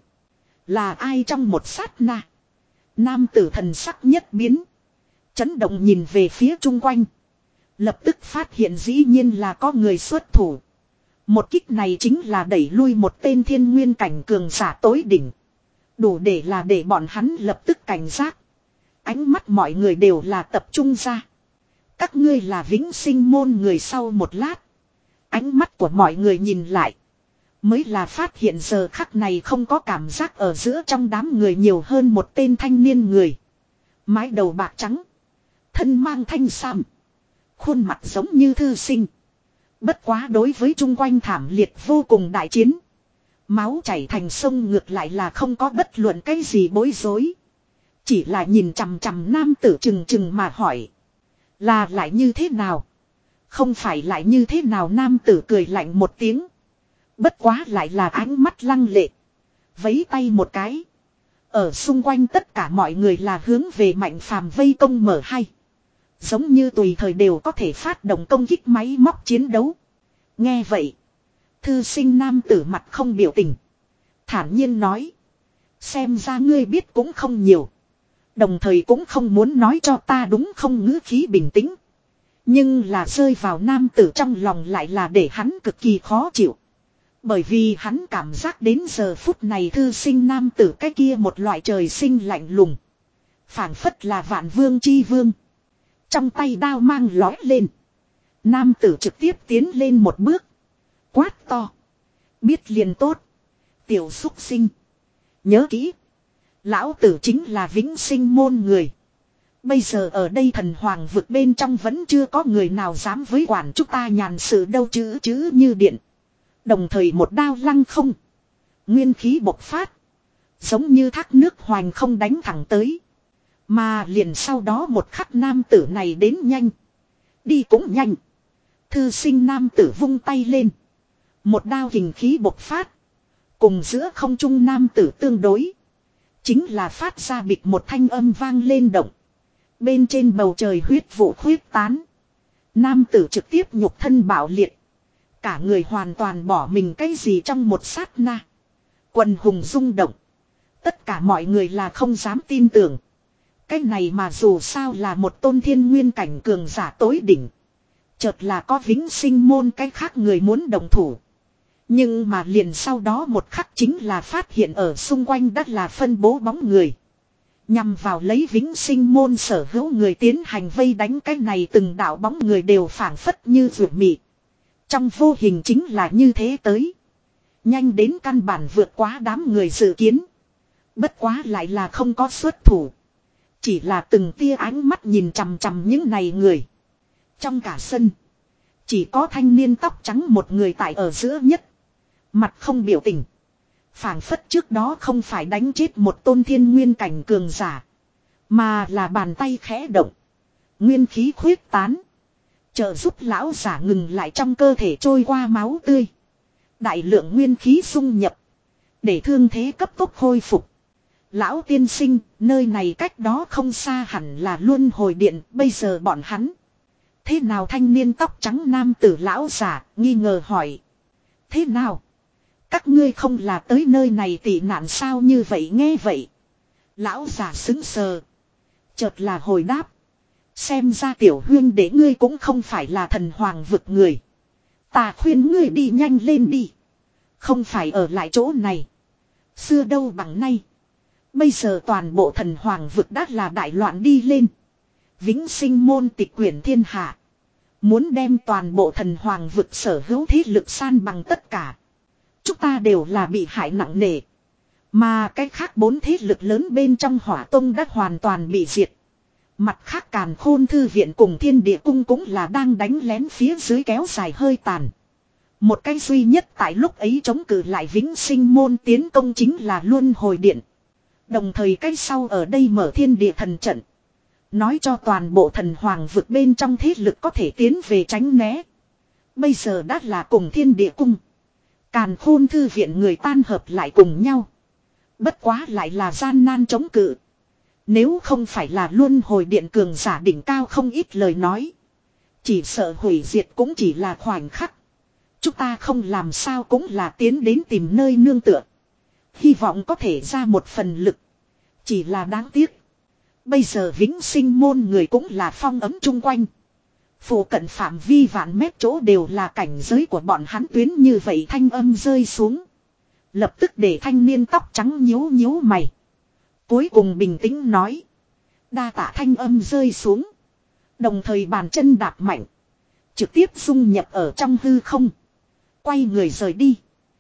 Là ai trong một sát na. Nam tử thần sắc nhất biến. Chấn động nhìn về phía chung quanh. Lập tức phát hiện dĩ nhiên là có người xuất thủ. Một kích này chính là đẩy lui một tên thiên nguyên cảnh cường giả tối đỉnh. Đủ để là để bọn hắn lập tức cảnh giác. Ánh mắt mọi người đều là tập trung ra. Các ngươi là vĩnh sinh môn người sau một lát. Ánh mắt của mọi người nhìn lại. Mới là phát hiện giờ khắc này không có cảm giác ở giữa trong đám người nhiều hơn một tên thanh niên người. Mái đầu bạc trắng. Thân mang thanh sam. Khuôn mặt giống như thư sinh. Bất quá đối với chung quanh thảm liệt vô cùng đại chiến. Máu chảy thành sông ngược lại là không có bất luận cái gì bối rối. Chỉ là nhìn chằm chằm nam tử chừng chừng mà hỏi. Là lại như thế nào? Không phải lại như thế nào nam tử cười lạnh một tiếng. Bất quá lại là ánh mắt lăng lệ. Vấy tay một cái. Ở xung quanh tất cả mọi người là hướng về Mạnh Phàm vây công mở hay. Giống như tùy thời đều có thể phát động công kích máy móc chiến đấu. Nghe vậy. Thư sinh nam tử mặt không biểu tình. Thản nhiên nói. Xem ra ngươi biết cũng không nhiều. Đồng thời cũng không muốn nói cho ta đúng không ngữ khí bình tĩnh. Nhưng là rơi vào nam tử trong lòng lại là để hắn cực kỳ khó chịu. Bởi vì hắn cảm giác đến giờ phút này thư sinh nam tử cái kia một loại trời sinh lạnh lùng. Phảng phất là vạn vương chi vương. Trong tay đao mang lói lên. Nam tử trực tiếp tiến lên một bước. Quát to. Biết liền tốt. Tiểu xúc sinh. Nhớ kỹ. Lão tử chính là vĩnh sinh môn người. Bây giờ ở đây thần hoàng vực bên trong vẫn chưa có người nào dám với quản chúng ta nhàn sự đâu chứ chứ như điện. Đồng thời một đao lăng không. Nguyên khí bộc phát. Giống như thác nước hoành không đánh thẳng tới. Mà liền sau đó một khắc nam tử này đến nhanh. Đi cũng nhanh. Thư sinh nam tử vung tay lên. Một đao hình khí bộc phát. Cùng giữa không trung nam tử tương đối. Chính là phát ra bịch một thanh âm vang lên động. Bên trên bầu trời huyết vụ khuyết tán. Nam tử trực tiếp nhục thân bạo liệt. Cả người hoàn toàn bỏ mình cái gì trong một sát na. Quần hùng rung động. Tất cả mọi người là không dám tin tưởng. Cái này mà dù sao là một tôn thiên nguyên cảnh cường giả tối đỉnh. Chợt là có vĩnh sinh môn cái khác người muốn đồng thủ. Nhưng mà liền sau đó một khắc chính là phát hiện ở xung quanh đất là phân bố bóng người. Nhằm vào lấy vĩnh sinh môn sở hữu người tiến hành vây đánh cái này từng đạo bóng người đều phảng phất như rượu mị. Trong vô hình chính là như thế tới. Nhanh đến căn bản vượt quá đám người dự kiến. Bất quá lại là không có xuất thủ. Chỉ là từng tia ánh mắt nhìn chằm chằm những này người. Trong cả sân. Chỉ có thanh niên tóc trắng một người tại ở giữa nhất. Mặt không biểu tình. Phảng phất trước đó không phải đánh chết một tôn thiên nguyên cảnh cường giả. Mà là bàn tay khẽ động. Nguyên khí khuyết tán. Trợ giúp lão giả ngừng lại trong cơ thể trôi qua máu tươi. Đại lượng nguyên khí xung nhập. Để thương thế cấp tốc khôi phục. Lão tiên sinh, nơi này cách đó không xa hẳn là luân hồi điện, bây giờ bọn hắn. Thế nào thanh niên tóc trắng nam tử lão giả, nghi ngờ hỏi. Thế nào? Các ngươi không là tới nơi này tị nạn sao như vậy nghe vậy. Lão giả xứng sờ. Chợt là hồi đáp. Xem ra tiểu huyên để ngươi cũng không phải là thần hoàng vực người. Ta khuyên ngươi đi nhanh lên đi. Không phải ở lại chỗ này. Xưa đâu bằng nay. Bây giờ toàn bộ thần hoàng vực đã là đại loạn đi lên. Vĩnh sinh môn tịch quyển thiên hạ. Muốn đem toàn bộ thần hoàng vực sở hữu thế lực san bằng tất cả. Chúng ta đều là bị hại nặng nề. Mà cái khác bốn thế lực lớn bên trong hỏa tông đã hoàn toàn bị diệt. Mặt khác càn khôn thư viện cùng thiên địa cung cũng là đang đánh lén phía dưới kéo dài hơi tàn. Một cái duy nhất tại lúc ấy chống cự lại vĩnh sinh môn tiến công chính là luân hồi điện. Đồng thời cái sau ở đây mở thiên địa thần trận. Nói cho toàn bộ thần hoàng vực bên trong thế lực có thể tiến về tránh né. Bây giờ đã là cùng thiên địa cung. Càn khôn thư viện người tan hợp lại cùng nhau. Bất quá lại là gian nan chống cự. Nếu không phải là luân hồi điện cường giả đỉnh cao không ít lời nói. Chỉ sợ hủy diệt cũng chỉ là khoảnh khắc. Chúng ta không làm sao cũng là tiến đến tìm nơi nương tựa. Hy vọng có thể ra một phần lực. Chỉ là đáng tiếc. Bây giờ vĩnh sinh môn người cũng là phong ấm chung quanh. Phủ cận phạm vi vạn mét chỗ đều là cảnh giới của bọn hắn tuyến như vậy thanh âm rơi xuống. Lập tức để thanh niên tóc trắng nhíu nhíu mày. Cuối cùng bình tĩnh nói. Đa tạ thanh âm rơi xuống. Đồng thời bàn chân đạp mạnh. Trực tiếp dung nhập ở trong hư không. Quay người rời đi.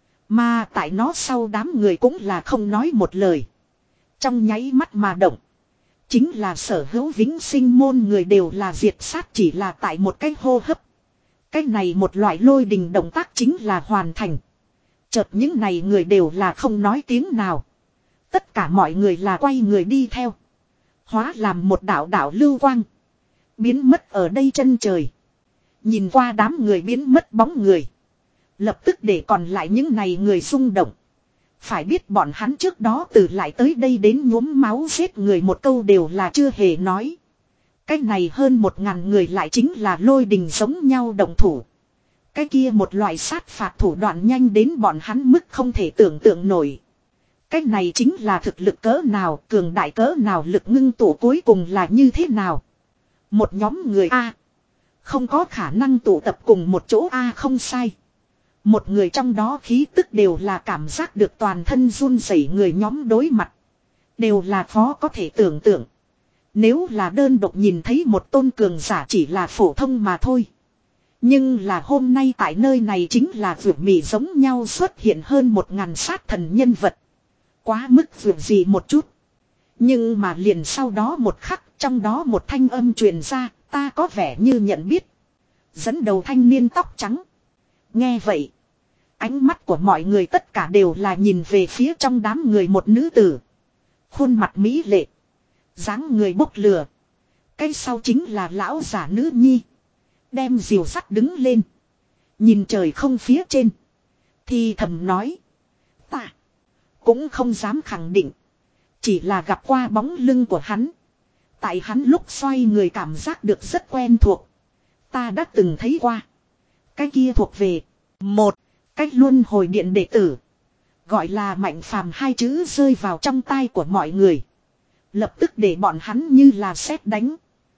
Mà tại nó sau đám người cũng là không nói một lời. Trong nháy mắt mà động. Chính là sở hữu vĩnh sinh môn người đều là diệt sát chỉ là tại một cái hô hấp. Cái này một loại lôi đình động tác chính là hoàn thành. Chợt những này người đều là không nói tiếng nào. Tất cả mọi người là quay người đi theo. Hóa làm một đạo đạo lưu quang. Biến mất ở đây chân trời. Nhìn qua đám người biến mất bóng người. Lập tức để còn lại những này người rung động. Phải biết bọn hắn trước đó từ lại tới đây đến nhuốm máu giết người một câu đều là chưa hề nói. Cái này hơn một ngàn người lại chính là lôi đình giống nhau động thủ. Cái kia một loại sát phạt thủ đoạn nhanh đến bọn hắn mức không thể tưởng tượng nổi. Cái này chính là thực lực cỡ nào, cường đại cỡ nào, lực ngưng tụ cuối cùng là như thế nào. Một nhóm người A. Không có khả năng tụ tập cùng một chỗ A không sai. Một người trong đó khí tức đều là cảm giác được toàn thân run rẩy người nhóm đối mặt. Đều là khó có thể tưởng tượng. Nếu là đơn độc nhìn thấy một tôn cường giả chỉ là phổ thông mà thôi. Nhưng là hôm nay tại nơi này chính là vượt mị giống nhau xuất hiện hơn một ngàn sát thần nhân vật. Quá mức vượt gì một chút. Nhưng mà liền sau đó một khắc trong đó một thanh âm truyền ra, ta có vẻ như nhận biết. Dẫn đầu thanh niên tóc trắng. Nghe vậy. Ánh mắt của mọi người tất cả đều là nhìn về phía trong đám người một nữ tử. Khuôn mặt mỹ lệ. Dáng người bốc lửa. Cái sau chính là lão giả nữ nhi. Đem diều sắt đứng lên. Nhìn trời không phía trên. Thì thầm nói. Ta. Cũng không dám khẳng định. Chỉ là gặp qua bóng lưng của hắn. Tại hắn lúc xoay người cảm giác được rất quen thuộc. Ta đã từng thấy qua. Cái kia thuộc về. Một. Cách luân hồi điện đệ tử. Gọi là Mạnh Phàm hai chữ rơi vào trong tai của mọi người. Lập tức để bọn hắn như là sét đánh.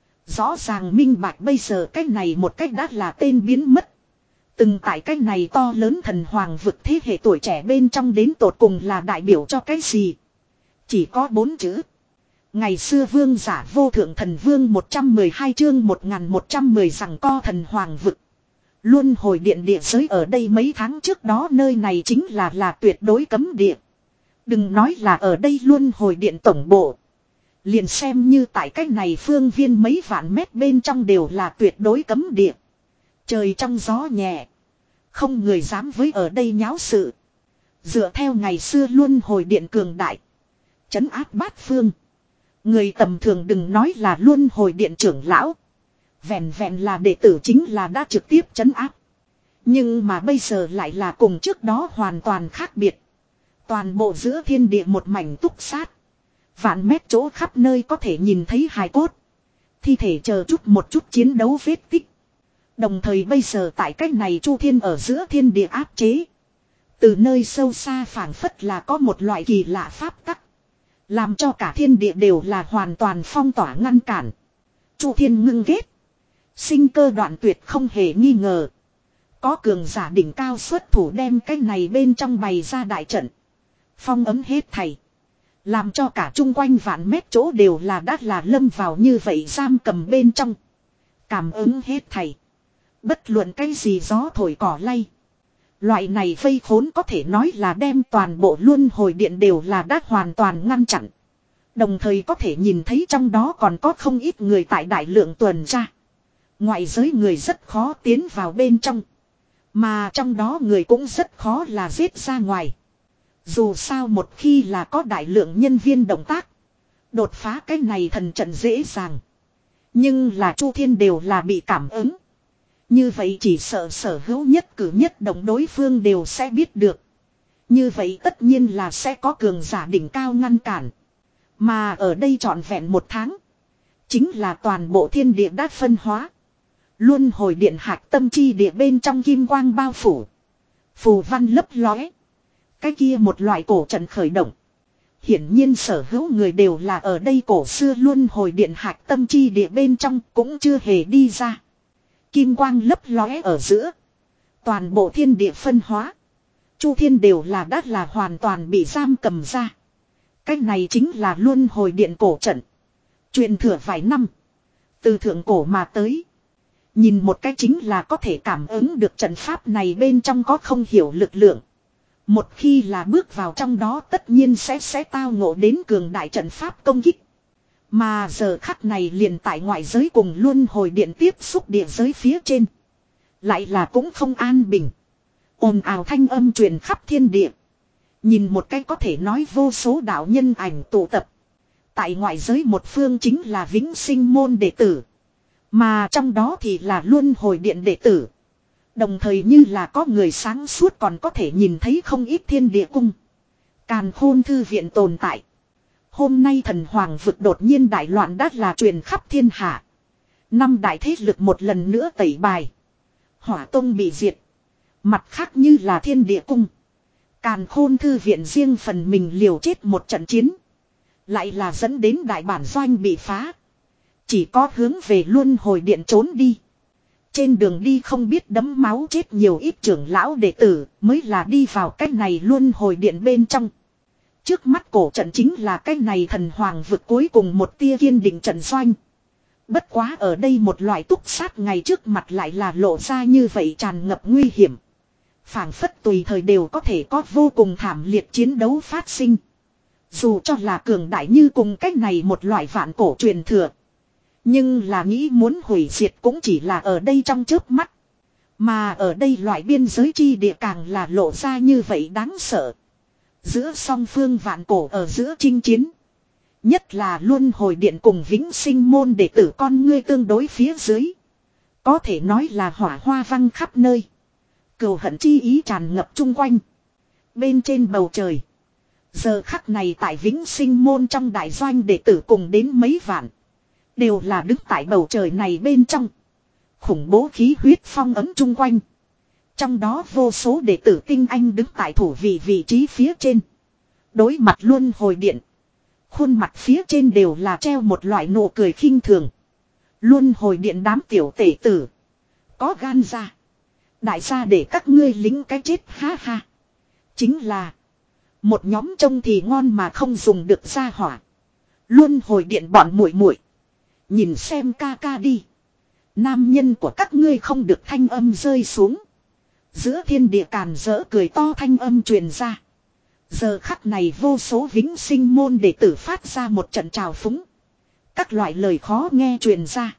Rõ ràng minh bạch bây giờ cái này một cách đã là tên biến mất. Từng tại cái này to lớn thần hoàng vực thế hệ tuổi trẻ bên trong đến tột cùng là đại biểu cho cái gì. Chỉ có bốn chữ. Ngày xưa vương giả vô thượng thần vương một trăm mười hai chương một nghìn một trăm mười rằng co thần hoàng vực. Luân hồi điện địa giới ở đây mấy tháng trước đó nơi này chính là là tuyệt đối cấm địa. Đừng nói là ở đây luân hồi điện tổng bộ. Liền xem như tại cách này phương viên mấy vạn mét bên trong đều là tuyệt đối cấm địa. Trời trong gió nhẹ. Không người dám với ở đây nháo sự. Dựa theo ngày xưa luân hồi điện cường đại. Trấn áp bát phương. Người tầm thường đừng nói là luân hồi điện trưởng lão. Vẹn vẹn là đệ tử chính là đã trực tiếp trấn áp. Nhưng mà bây giờ lại là cùng trước đó hoàn toàn khác biệt. Toàn bộ giữa thiên địa một mảnh túc sát. Vạn mét chỗ khắp nơi có thể nhìn thấy hài cốt. Thi thể chờ chút một chút chiến đấu vết tích. Đồng thời bây giờ tại cách này chu thiên ở giữa thiên địa áp chế. Từ nơi sâu xa phảng phất là có một loại kỳ lạ pháp tắc. Làm cho cả thiên địa đều là hoàn toàn phong tỏa ngăn cản. Chu thiên ngưng ghét. Sinh cơ đoạn tuyệt không hề nghi ngờ. Có cường giả đỉnh cao xuất thủ đem cái này bên trong bày ra đại trận. Phong ấm hết thầy. Làm cho cả chung quanh vạn mét chỗ đều là đắt là lâm vào như vậy giam cầm bên trong. Cảm ứng hết thầy. Bất luận cái gì gió thổi cỏ lay. Loại này vây khốn có thể nói là đem toàn bộ luân hồi điện đều là đã hoàn toàn ngăn chặn. Đồng thời có thể nhìn thấy trong đó còn có không ít người tại đại lượng tuần tra. Ngoại giới người rất khó tiến vào bên trong. Mà trong đó người cũng rất khó là giết ra ngoài. Dù sao một khi là có đại lượng nhân viên động tác. Đột phá cái này thần trận dễ dàng. Nhưng là Chu Thiên đều là bị cảm ứng. Như vậy chỉ sợ sở hữu nhất cử nhất động đối phương đều sẽ biết được. Như vậy tất nhiên là sẽ có cường giả đỉnh cao ngăn cản. Mà ở đây trọn vẹn một tháng. Chính là toàn bộ thiên địa đã phân hóa. Luân hồi điện hạch tâm chi địa bên trong kim quang bao phủ. Phù văn lấp lóe. Cái kia một loại cổ trận khởi động. Hiển nhiên sở hữu người đều là ở đây cổ xưa luân hồi điện hạch tâm chi địa bên trong cũng chưa hề đi ra. Kim quang lấp lóe ở giữa. Toàn bộ thiên địa phân hóa. Chu thiên đều là đã là hoàn toàn bị giam cầm ra. Cái này chính là luân hồi điện cổ trận. Truyền thừa vài năm. Từ thượng cổ mà tới. Nhìn một cái chính là có thể cảm ứng được trận pháp này bên trong có không hiểu lực lượng. Một khi là bước vào trong đó tất nhiên sẽ sẽ tao ngộ đến cường đại trận pháp công kích. Mà giờ khắc này liền tại ngoại giới cùng luân hồi điện tiếp xúc địa giới phía trên. Lại là cũng không an bình. Ồn ào thanh âm truyền khắp thiên địa. Nhìn một cái có thể nói vô số đạo nhân ảnh tụ tập. Tại ngoại giới một phương chính là vĩnh sinh môn đệ tử. Mà trong đó thì là luân hồi điện đệ tử. Đồng thời như là có người sáng suốt còn có thể nhìn thấy không ít thiên địa cung. Càn khôn thư viện tồn tại. Hôm nay thần hoàng vực đột nhiên đại loạn đã là truyền khắp thiên hạ. Năm đại thế lực một lần nữa tẩy bài. Hỏa tông bị diệt. Mặt khác như là thiên địa cung. Càn khôn thư viện riêng phần mình liều chết một trận chiến. Lại là dẫn đến đại bản doanh bị phá. Chỉ có hướng về luân hồi điện trốn đi. Trên đường đi không biết đấm máu chết nhiều ít trưởng lão đệ tử mới là đi vào cái này luân hồi điện bên trong. Trước mắt cổ trận chính là cái này thần hoàng vực cuối cùng một tia kiên định trận doanh. Bất quá ở đây một loại túc sát ngày trước mặt lại là lộ ra như vậy tràn ngập nguy hiểm. Phảng phất tùy thời đều có thể có vô cùng thảm liệt chiến đấu phát sinh. Dù cho là cường đại như cùng cái này một loại vạn cổ truyền thừa. Nhưng là nghĩ muốn hủy diệt cũng chỉ là ở đây trong chớp mắt. Mà ở đây loại biên giới chi địa càng là lộ ra như vậy đáng sợ. Giữa song phương vạn cổ ở giữa chinh chiến. Nhất là luân hồi điện cùng vĩnh sinh môn đệ tử con ngươi tương đối phía dưới. Có thể nói là hỏa hoa văng khắp nơi. Cừu hận chi ý tràn ngập chung quanh. Bên trên bầu trời. Giờ khắc này tại vĩnh sinh môn trong đại doanh đệ tử cùng đến mấy vạn. Đều là đứng tại bầu trời này bên trong. Khủng bố khí huyết phong ấm chung quanh. Trong đó vô số đệ tử tinh anh đứng tại thủ vị vị trí phía trên. Đối mặt luân hồi điện. Khuôn mặt phía trên đều là treo một loại nụ cười khinh thường. Luân hồi điện đám tiểu tể tử. Có gan ra. Đại gia để các ngươi lính cái chết ha ha. Chính là. Một nhóm trông thì ngon mà không dùng được ra hỏa. Luân hồi điện bọn muội muội. Nhìn xem ca ca đi. Nam nhân của các ngươi không được thanh âm rơi xuống. Giữa thiên địa càn rỡ cười to thanh âm truyền ra. Giờ khắc này vô số vĩnh sinh môn đệ tử phát ra một trận trào phúng. Các loại lời khó nghe truyền ra.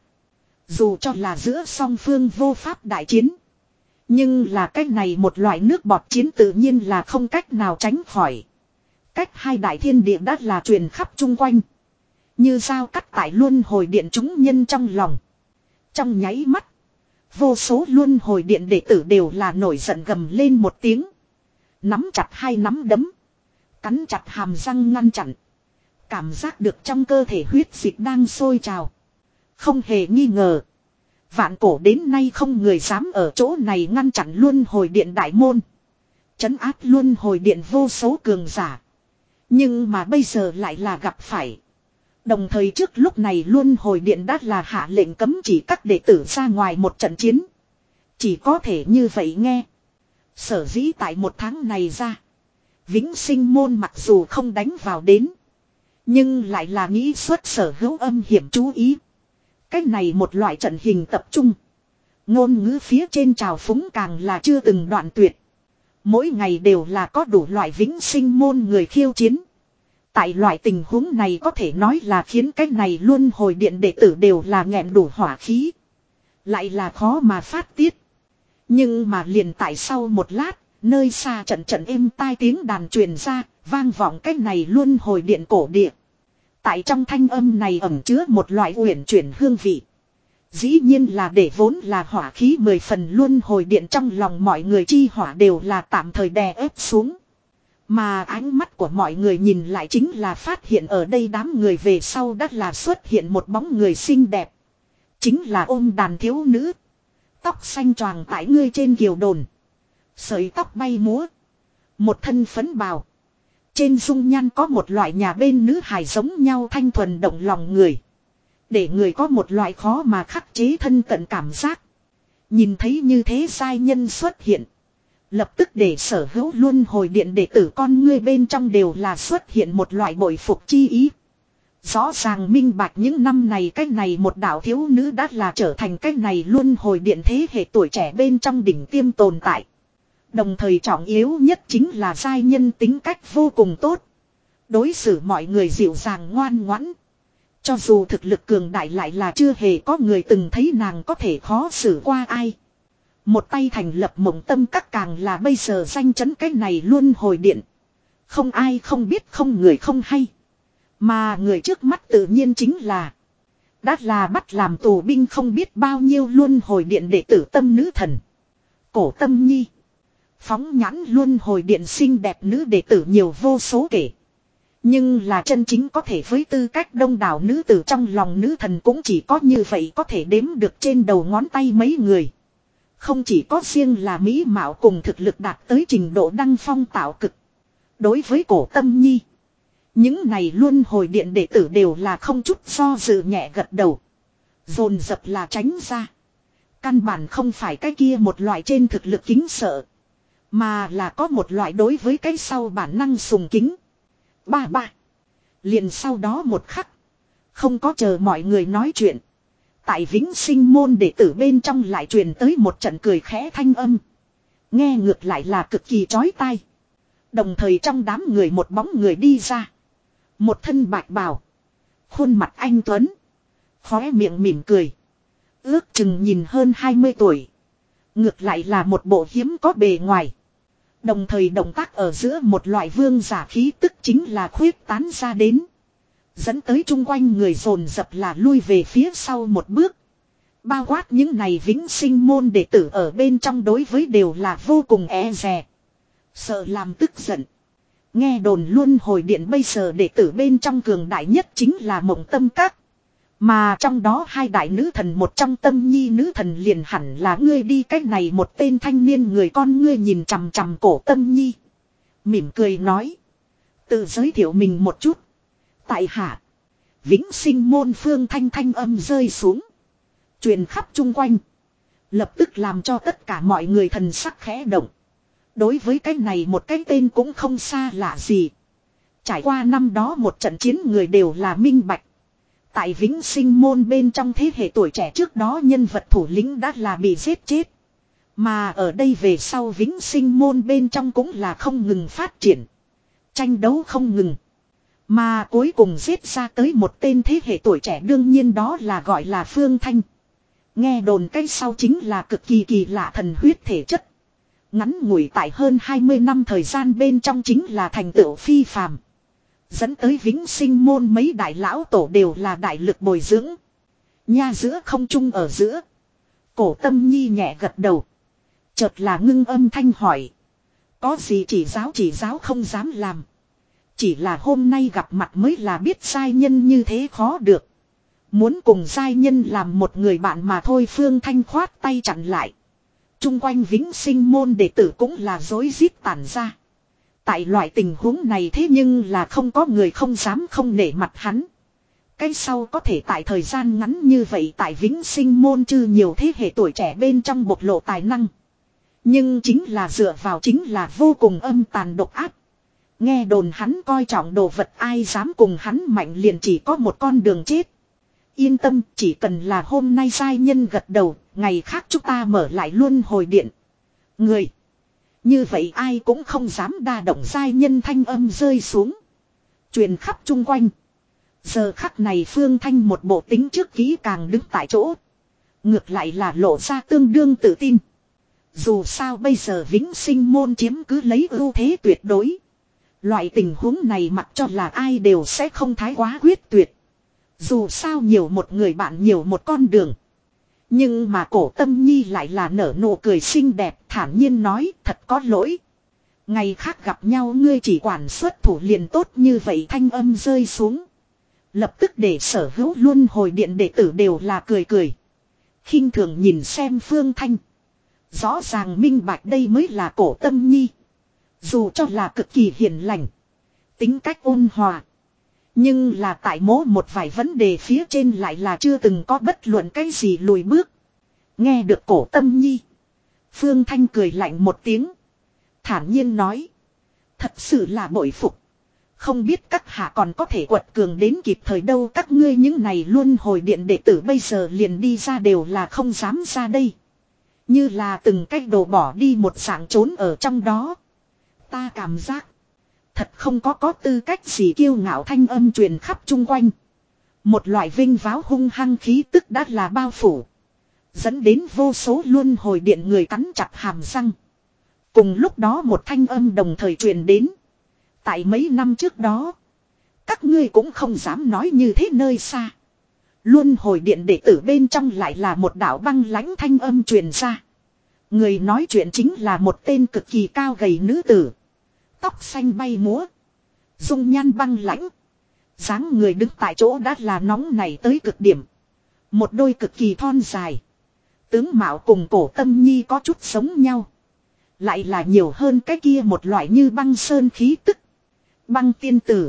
Dù cho là giữa song phương vô pháp đại chiến. Nhưng là cách này một loại nước bọt chiến tự nhiên là không cách nào tránh khỏi. Cách hai đại thiên địa đã là truyền khắp chung quanh. Như dao cắt tại luân hồi điện chúng nhân trong lòng. Trong nháy mắt. Vô số luân hồi điện đệ tử đều là nổi giận gầm lên một tiếng. Nắm chặt hai nắm đấm. Cắn chặt hàm răng ngăn chặn. Cảm giác được trong cơ thể huyết dịch đang sôi trào. Không hề nghi ngờ. Vạn cổ đến nay không người dám ở chỗ này ngăn chặn luân hồi điện đại môn. Trấn áp luân hồi điện vô số cường giả. Nhưng mà bây giờ lại là gặp phải. Đồng thời trước lúc này luân hồi điện đã là hạ lệnh cấm chỉ các đệ tử ra ngoài một trận chiến. Chỉ có thể như vậy nghe. Sở dĩ tại một tháng này ra. Vĩnh sinh môn mặc dù không đánh vào đến. Nhưng lại là nghĩ xuất sở hữu âm hiểm chú ý. Cách này một loại trận hình tập trung. Ngôn ngữ phía trên trào phúng càng là chưa từng đoạn tuyệt. Mỗi ngày đều là có đủ loại vĩnh sinh môn người khiêu chiến. Tại loại tình huống này có thể nói là khiến cái này luân hồi điện đệ tử đều là nghẹn đủ hỏa khí. Lại là khó mà phát tiết. Nhưng mà liền tại sau một lát, nơi xa trận trận êm tai tiếng đàn truyền ra, vang vọng cái này luân hồi điện cổ địa. Tại trong thanh âm này ẩn chứa một loại uyển chuyển hương vị. Dĩ nhiên là để vốn là hỏa khí mười phần luân hồi điện trong lòng mọi người chi hỏa đều là tạm thời đè ép xuống. Mà ánh mắt của mọi người nhìn lại chính là phát hiện ở đây đám người về sau đã là xuất hiện một bóng người xinh đẹp. Chính là ôm đàn thiếu nữ. Tóc xanh choàng tại ngươi trên kiều đồn. Sợi tóc bay múa. Một thân phấn bào. Trên dung nhan có một loại nhà bên nữ hài giống nhau thanh thuần động lòng người. Để người có một loại khó mà khắc chế thân cận cảm giác. Nhìn thấy như thế giai nhân xuất hiện. Lập tức để sở hữu luân hồi điện đệ tử con ngươi bên trong đều là xuất hiện một loại bội phục chi ý. Rõ ràng minh bạch những năm này cái này một đạo thiếu nữ đã là trở thành cái này luân hồi điện thế hệ tuổi trẻ bên trong đỉnh tiêm tồn tại. Đồng thời trọng yếu nhất chính là giai nhân tính cách vô cùng tốt. Đối xử mọi người dịu dàng ngoan ngoãn. Cho dù thực lực cường đại lại là chưa hề có người từng thấy nàng có thể khó xử qua ai. Một tay thành lập mộng tâm các càng là bây giờ danh chấn cái này luôn hồi điện. Không ai không biết không người không hay. Mà người trước mắt tự nhiên chính là. Đã là bắt làm tù binh không biết bao nhiêu luôn hồi điện đệ tử tâm nữ thần. Cổ Tâm Nhi. Phóng nhãn luôn hồi điện xinh đẹp nữ đệ tử nhiều vô số kể. Nhưng là chân chính có thể với tư cách đông đảo nữ tử trong lòng nữ thần cũng chỉ có như vậy có thể đếm được trên đầu ngón tay mấy người. Không chỉ có riêng là mỹ mạo cùng thực lực đạt tới trình độ đăng phong tạo cực. Đối với Cổ Tâm Nhi. Những này luôn hồi điện đệ tử đều là không chút do dự nhẹ gật đầu. Dồn dập là tránh ra. Căn bản không phải cái kia một loại trên thực lực kính sợ. Mà là có một loại đối với cái sau bản năng sùng kính. Ba ba. Liền sau đó một khắc. Không có chờ mọi người nói chuyện. Tại Vĩnh Sinh môn đệ tử bên trong lại truyền tới một trận cười khẽ thanh âm. Nghe ngược lại là cực kỳ chói tai. Đồng thời trong đám người một bóng người đi ra. Một thân bạch bào. Khuôn mặt anh tuấn. Khóe miệng mỉm cười. Ước chừng nhìn hơn hai mươi tuổi. Ngược lại là một bộ hiếm có bề ngoài. Đồng thời động tác ở giữa một loại vương giả khí tức chính là khuyết tán ra đến. Dẫn tới chung quanh người dồn dập là lui về phía sau một bước. Bao quát những này Vĩnh Sinh môn đệ tử ở bên trong đối với đều là vô cùng e dè. Sợ làm tức giận. Nghe đồn luôn hồi điện bây giờ đệ tử bên trong cường đại nhất chính là Mộng Tâm Các. Mà trong đó hai đại nữ thần một trong Tâm Nhi nữ thần liền hẳn là ngươi đi, cách này một tên thanh niên người con ngươi nhìn chằm chằm Cổ Tâm Nhi. Mỉm cười nói. Tự giới thiệu mình một chút. Tại hạ. Vĩnh Sinh môn phương thanh thanh âm rơi xuống. Truyền khắp chung quanh. Lập tức làm cho tất cả mọi người thần sắc khẽ động. Đối với cái này một cái tên cũng không xa lạ gì. Trải qua năm đó một trận chiến người đều là minh bạch. Tại Vĩnh Sinh môn bên trong thế hệ tuổi trẻ trước đó nhân vật thủ lĩnh đã là bị giết chết. Mà ở đây về sau Vĩnh Sinh môn bên trong cũng là không ngừng phát triển. Tranh đấu không ngừng. Mà cuối cùng giết ra tới một tên thế hệ tuổi trẻ đương nhiên đó là gọi là Phương Thanh. Nghe đồn cái sau chính là cực kỳ kỳ lạ thần huyết thể chất. Ngắn ngủi tại hơn hai mươi năm thời gian bên trong chính là thành tựu phi phàm. Dẫn tới Vĩnh Sinh môn mấy đại lão tổ đều là đại lực bồi dưỡng. Nha giữa không trung ở giữa. Cổ Tâm Nhi nhẹ gật đầu. Chợt là ngưng âm thanh hỏi. Có gì chỉ giáo chỉ giáo không dám làm. Chỉ là hôm nay gặp mặt mới là biết giai nhân như thế khó được. Muốn cùng giai nhân làm một người bạn mà thôi. Phương Thanh khoát tay chặn lại. Trung quanh Vĩnh Sinh môn đệ tử cũng là rối rít tản ra. Tại loại tình huống này thế nhưng là không có người không dám không nể mặt hắn. Cái sau có thể tại thời gian ngắn như vậy tại Vĩnh Sinh môn chư nhiều thế hệ tuổi trẻ bên trong bộc lộ tài năng. Nhưng chính là dựa vào chính là vô cùng âm tàn độc ác. Nghe đồn hắn coi trọng đồ vật ai dám cùng hắn mạnh liền chỉ có một con đường chết. Yên tâm, chỉ cần là hôm nay giai nhân gật đầu, ngày khác chúng ta mở lại luân hồi điện. Người. Như vậy ai cũng không dám đa động giai nhân thanh âm rơi xuống. Truyền khắp chung quanh. Giờ khắc này Phương Thanh một bộ tính trước kỹ càng đứng tại chỗ. Ngược lại là lộ ra tương đương tự tin. Dù sao bây giờ Vĩnh Sinh môn chiếm cứ lấy ưu thế tuyệt đối. Loại tình huống này mặc cho là ai đều sẽ không thái quá quyết tuyệt. Dù sao nhiều một người bạn nhiều một con đường. Nhưng mà Cổ Tâm Nhi lại là nở nụ cười xinh đẹp thản nhiên nói thật có lỗi. Ngày khác gặp nhau ngươi chỉ quản xuất thủ liền tốt như vậy thanh âm rơi xuống. Lập tức để sở hữu luân hồi điện đệ tử đều là cười cười. Khinh thường nhìn xem Phương Thanh. Rõ ràng minh bạch đây mới là Cổ Tâm Nhi. Dù cho là cực kỳ hiền lành. Tính cách ôn hòa. Nhưng là tại mố một vài vấn đề phía trên lại là chưa từng có bất luận cái gì lùi bước. Nghe được Cổ Tâm Nhi. Phương Thanh cười lạnh một tiếng. Thản nhiên nói. Thật sự là bội phục. Không biết các hạ còn có thể quật cường đến kịp thời đâu. Các ngươi những này luôn hồi điện đệ tử bây giờ liền đi ra đều là không dám ra đây. Như là từng cách đồ bỏ đi một dạng trốn ở trong đó. Ta cảm giác. Thật không có có tư cách gì kiêu ngạo thanh âm truyền khắp chung quanh. Một loại vinh váo hung hăng khí tức đã là bao phủ. Dẫn đến vô số luân hồi điện người cắn chặt hàm răng. Cùng lúc đó một thanh âm đồng thời truyền đến. Tại mấy năm trước đó. Các ngươi cũng không dám nói như thế nơi xa. Luân hồi điện đệ tử bên trong lại là một đạo băng lãnh thanh âm truyền ra. Người nói chuyện chính là một tên cực kỳ cao gầy nữ tử. Tóc xanh bay múa. Dung nhan băng lãnh. Dáng người đứng tại chỗ đã là nóng nảy tới cực điểm. Một đôi cực kỳ thon dài. Tướng mạo cùng Cổ Tâm Nhi có chút giống nhau. Lại là nhiều hơn cái kia một loại như băng sơn khí tức. Băng tiên tử.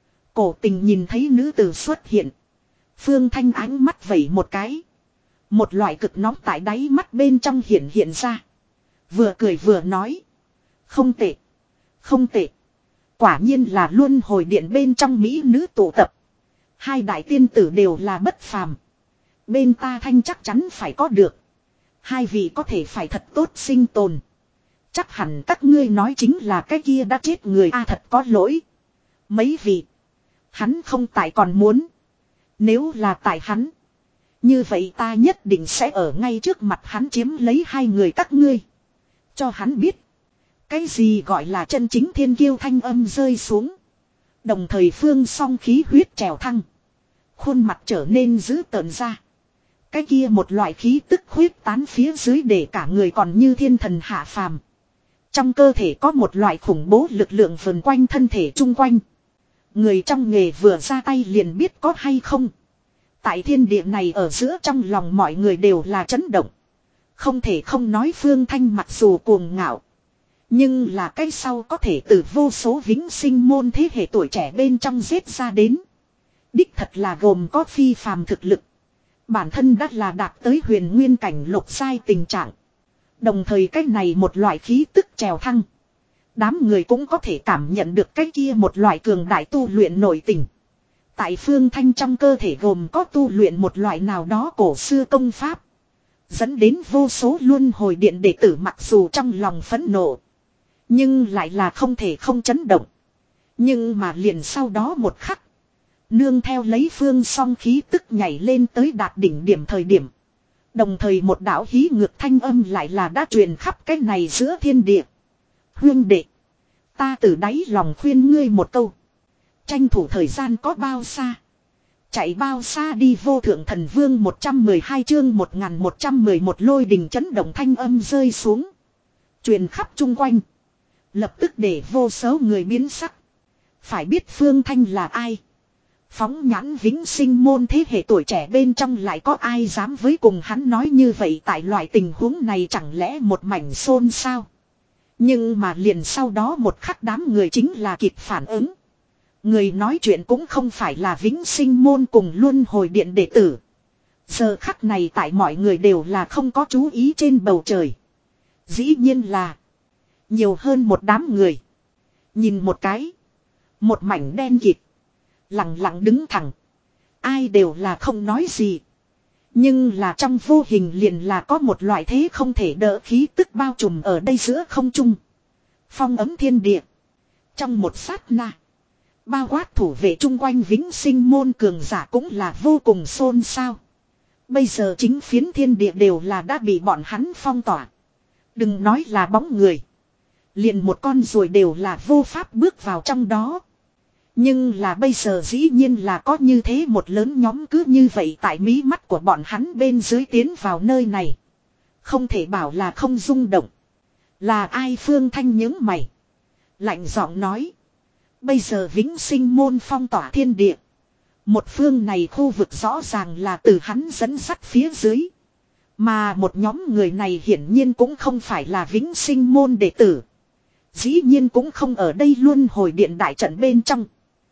Cổ Tình nhìn thấy nữ tử xuất hiện. Phương Thanh ánh mắt vẩy một cái. Một loại cực nóng tại đáy mắt bên trong hiện hiện ra. Vừa cười vừa nói. Không tệ. Không tệ. Quả nhiên là luân hồi điện bên trong mỹ nữ tụ tập. Hai đại tiên tử đều là bất phàm. Bên ta Thanh chắc chắn phải có được. Hai vị có thể phải thật tốt sinh tồn. Chắc hẳn các ngươi nói chính là cái kia đã chết người a thật có lỗi. Mấy vị. Hắn không tại còn muốn. Nếu là tại hắn. Như vậy ta nhất định sẽ ở ngay trước mặt hắn chiếm lấy hai người các ngươi. Cho hắn biết. Cái gì gọi là chân chính thiên kiêu thanh âm rơi xuống. Đồng thời Phương song khí huyết trèo thăng. Khuôn mặt trở nên dữ tợn ra. Cái kia một loại khí tức huyết tán phía dưới để cả người còn như thiên thần hạ phàm. Trong cơ thể có một loại khủng bố lực lượng vần quanh thân thể chung quanh. Người trong nghề vừa ra tay liền biết có hay không. Tại thiên địa này ở giữa trong lòng mọi người đều là chấn động. Không thể không nói Phương Thanh mặc dù cuồng ngạo. Nhưng là cái sau có thể từ vô số Vĩnh Sinh môn thế hệ tuổi trẻ bên trong giết ra đến. Đích thật là gồm có phi phàm thực lực. Bản thân đã là đạt tới huyền nguyên cảnh lục giai tình trạng. Đồng thời cái này một loại khí tức trèo thăng. Đám người cũng có thể cảm nhận được cái kia một loại cường đại tu luyện nội tình. Tại Phương Thanh trong cơ thể gồm có tu luyện một loại nào đó cổ xưa công pháp. Dẫn đến vô số luân hồi điện đệ tử mặc dù trong lòng phẫn nộ. Nhưng lại là không thể không chấn động. Nhưng mà liền sau đó một khắc. Nương theo lấy Phương song khí tức nhảy lên tới đạt đỉnh điểm thời điểm. Đồng thời một đạo hí ngược thanh âm lại là đã truyền khắp cái này giữa thiên địa. Huyên đệ. Ta từ đáy lòng khuyên ngươi một câu. Tranh thủ thời gian có bao xa. Chạy bao xa đi. Vô thượng thần vương một trăm mười hai chương một nghìn một trăm mười một lôi đình chấn động thanh âm rơi xuống. Truyền khắp chung quanh. Lập tức để vô số người biến sắc. Phải biết Phương Thanh là ai. Phóng nhãn vĩnh sinh môn thế hệ tuổi trẻ bên trong lại có ai dám với cùng hắn nói như vậy. Tại loại tình huống này chẳng lẽ một mảnh xôn xao. Nhưng mà liền sau đó một khắc đám người chính là kịp phản ứng. Người nói chuyện cũng không phải là vĩnh sinh môn cùng luân hồi điện đệ tử. Giờ khắc này tại mọi người đều là không có chú ý trên bầu trời. Dĩ nhiên là nhiều hơn một đám người. Nhìn một cái. Một mảnh đen kịt. Lặng lặng đứng thẳng. Ai đều là không nói gì. Nhưng là trong vô hình liền là có một loại thế không thể đỡ khí tức bao trùm ở đây giữa không trung. Phong ấm thiên địa. Trong một sát na. Bao quát thủ vệ chung quanh vĩnh sinh môn cường giả cũng là vô cùng xôn xao. Bây giờ chính phiến thiên địa đều là đã bị bọn hắn phong tỏa. Đừng nói là bóng người. Liền một con ruồi đều là vô pháp bước vào trong đó. Nhưng là bây giờ dĩ nhiên là có như thế một lớn nhóm cứ như vậy tại mí mắt của bọn hắn bên dưới tiến vào nơi này. Không thể bảo là không rung động. Là ai? Phương Thanh những mày. Lạnh giọng nói. Bây giờ vĩnh sinh môn phong tỏa thiên địa. Một phương này khu vực rõ ràng là từ hắn dẫn dắt phía dưới. Mà một nhóm người này hiển nhiên cũng không phải là vĩnh sinh môn đệ tử. Dĩ nhiên cũng không ở đây luôn hồi điện đại trận bên trong.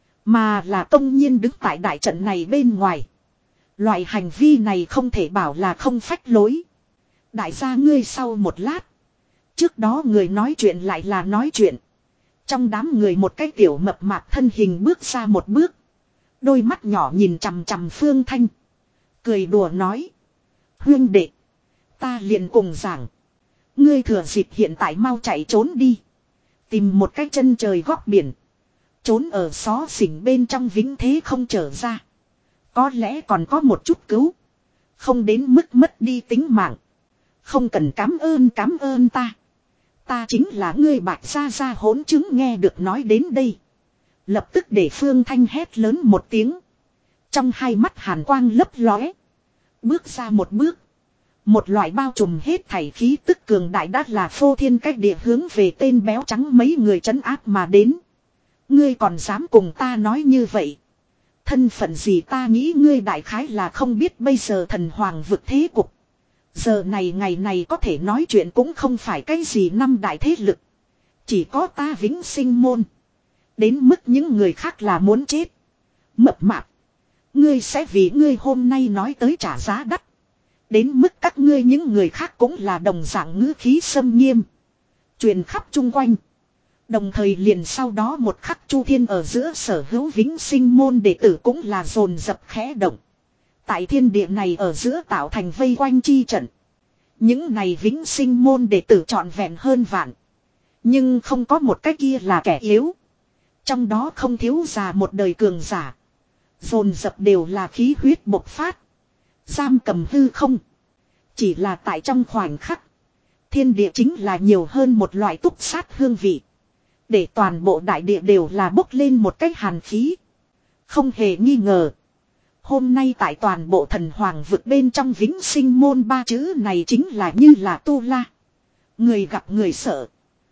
Mà là công nhiên đứng tại đại trận này bên ngoài. Loại hành vi này không thể bảo là không phách lối. Đại gia ngươi sau một lát. Trước đó người nói chuyện lại là nói chuyện. Trong đám người một cái tiểu mập mạp thân hình bước ra một bước. Đôi mắt nhỏ nhìn chằm chằm Phương Thanh. Cười đùa nói. Huyên đệ. Ta liền cùng giảng. Ngươi thừa dịp hiện tại mau chạy trốn đi. Tìm một cái chân trời góc biển. Trốn ở xó xỉnh bên trong vĩnh thế không trở ra. Có lẽ còn có một chút cứu. Không đến mức mất đi tính mạng. Không cần cám ơn cám ơn ta. Ta chính là ngươi bạch gia gia hỗn chứng. Nghe được nói đến đây. Lập tức để Phương Thanh hét lớn một tiếng. Trong hai mắt hàn quang lấp lóe. Bước ra một bước. Một loại bao trùm hết thảy khí tức cường đại đắt là phô thiên cách địa hướng về tên béo trắng mấy người trấn áp mà đến. Ngươi còn dám cùng ta nói như vậy. Thân phận gì ta nghĩ ngươi đại khái là không biết bây giờ thần hoàng vực thế cục. Giờ này ngày này có thể nói chuyện cũng không phải cái gì năm đại thế lực. Chỉ có ta vĩnh sinh môn. Đến mức những người khác là muốn chết. Mập mạp. Ngươi sẽ vì ngươi hôm nay nói tới trả giá đắt. Đến mức các ngươi những người khác cũng là đồng dạng ngữ khí xâm nghiêm. Truyền khắp chung quanh. Đồng thời liền sau đó một khắc chu thiên ở giữa sở hữu vĩnh sinh môn đệ tử cũng là dồn dập khẽ động. Tại thiên địa này ở giữa tạo thành vây quanh chi trận. Những này vĩnh sinh môn đệ tử trọn vẹn hơn vạn. Nhưng không có một cái kia là kẻ yếu. Trong đó không thiếu già một đời cường giả. Dồn dập đều là khí huyết bộc phát. Giam cầm hư không. Chỉ là tại trong khoảnh khắc. Thiên địa chính là nhiều hơn một loại túc sát hương vị. Để toàn bộ đại địa đều là bốc lên một cái hàn khí. Không hề nghi ngờ. Hôm nay tại toàn bộ thần hoàng vực bên trong vĩnh sinh môn ba chữ này chính là như là tu la. Người gặp người sợ.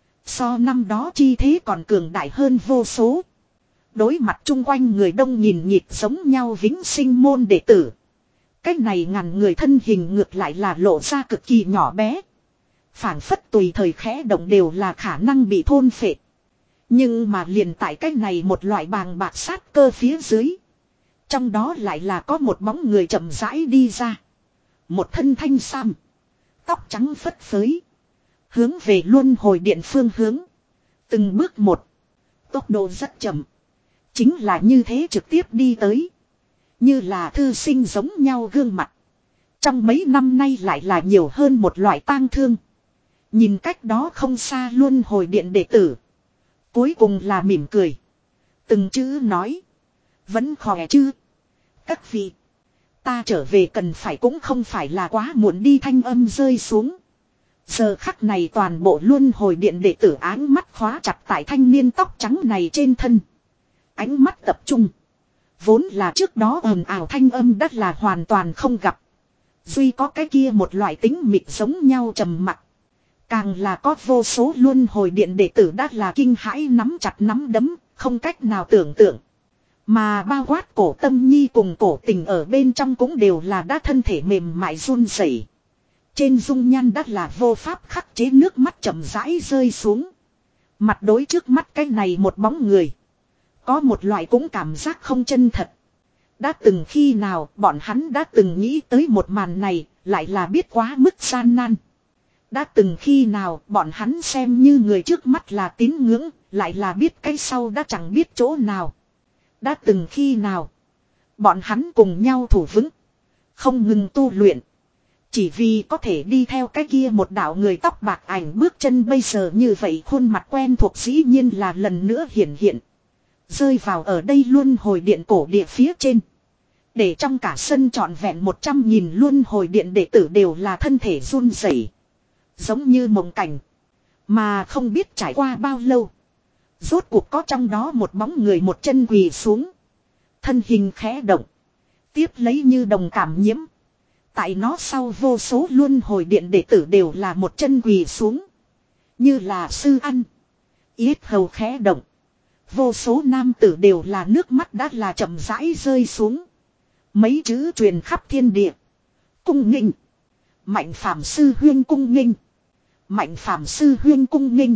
So năm đó chi thế còn cường đại hơn vô số. Đối mặt chung quanh người đông nhìn nhịp giống nhau vĩnh sinh môn đệ tử. Cách này ngàn người thân hình ngược lại là lộ ra cực kỳ nhỏ bé. Phản phất tùy thời khẽ động đều là khả năng bị thôn phệ. Nhưng mà liền tại cách này một loại bàng bạc sát cơ phía dưới. Trong đó lại là có một bóng người chậm rãi đi ra. Một thân thanh sam. Tóc trắng phất phới. Hướng về luân hồi điện phương hướng. Từng bước một. Tốc độ rất chậm. chính là như thế trực tiếp đi tới. Như là thư sinh giống nhau gương mặt. Trong mấy năm nay lại là nhiều hơn một loại tang thương. Nhìn cách đó không xa luôn hồi điện đệ tử. Cuối cùng là mỉm cười. Từng chữ nói. Vẫn khỏe chứ. Các vị. Ta trở về cần phải cũng không phải là quá muộn đi, thanh âm rơi xuống. Giờ khắc này toàn bộ luôn hồi điện đệ tử áng mắt khóa chặt tại thanh niên tóc trắng này trên thân. Ánh mắt tập trung. Vốn là trước đó ồn ào thanh âm đất là hoàn toàn không gặp. Duy có cái kia một loại tính mịt giống nhau trầm mặc. Càng là có vô số luôn hồi điện đệ tử đã là kinh hãi nắm chặt nắm đấm, không cách nào tưởng tượng. Mà bao quát cổ tâm nhi cùng cổ tình ở bên trong cũng đều là đã thân thể mềm mại run rẩy. Trên dung nhan đã là vô pháp khắc chế, nước mắt chậm rãi rơi xuống. Mặt đối trước mắt cái này một bóng người. Có một loại cũng cảm giác không chân thật. Đã từng khi nào bọn hắn đã từng nghĩ tới một màn này, lại là biết quá mức gian nan. Đã từng khi nào bọn hắn xem như người trước mắt là tín ngưỡng, lại là biết cái sau đã chẳng biết chỗ nào. Đã từng khi nào bọn hắn cùng nhau thủ vững, không ngừng tu luyện. Chỉ vì có thể đi theo cái kia một đạo người tóc bạc ảnh bước chân, bây giờ như vậy khuôn mặt quen thuộc dĩ nhiên là lần nữa hiển hiện. Rơi vào ở đây luôn hồi điện cổ địa phía trên. Để trong cả sân trọn vẹn một trăm nghìn luôn hồi điện đệ tử đều là thân thể run rẩy, giống như mộng cảnh. Mà không biết trải qua bao lâu, rốt cuộc có trong đó một bóng người một chân quỳ xuống. Thân hình khẽ động. Tiếp lấy như đồng cảm nhiễm. Tại nó sau vô số luôn hồi điện đệ tử đều là một chân quỳ xuống. Như là sư ăn. Yết hầu khẽ động. Vô số nam tử đều là nước mắt đã là chậm rãi rơi xuống. Mấy chữ truyền khắp thiên địa. Cung nghênh. Mạnh phàm sư huyên cung nghênh. Mạnh phàm sư huyên cung nghênh.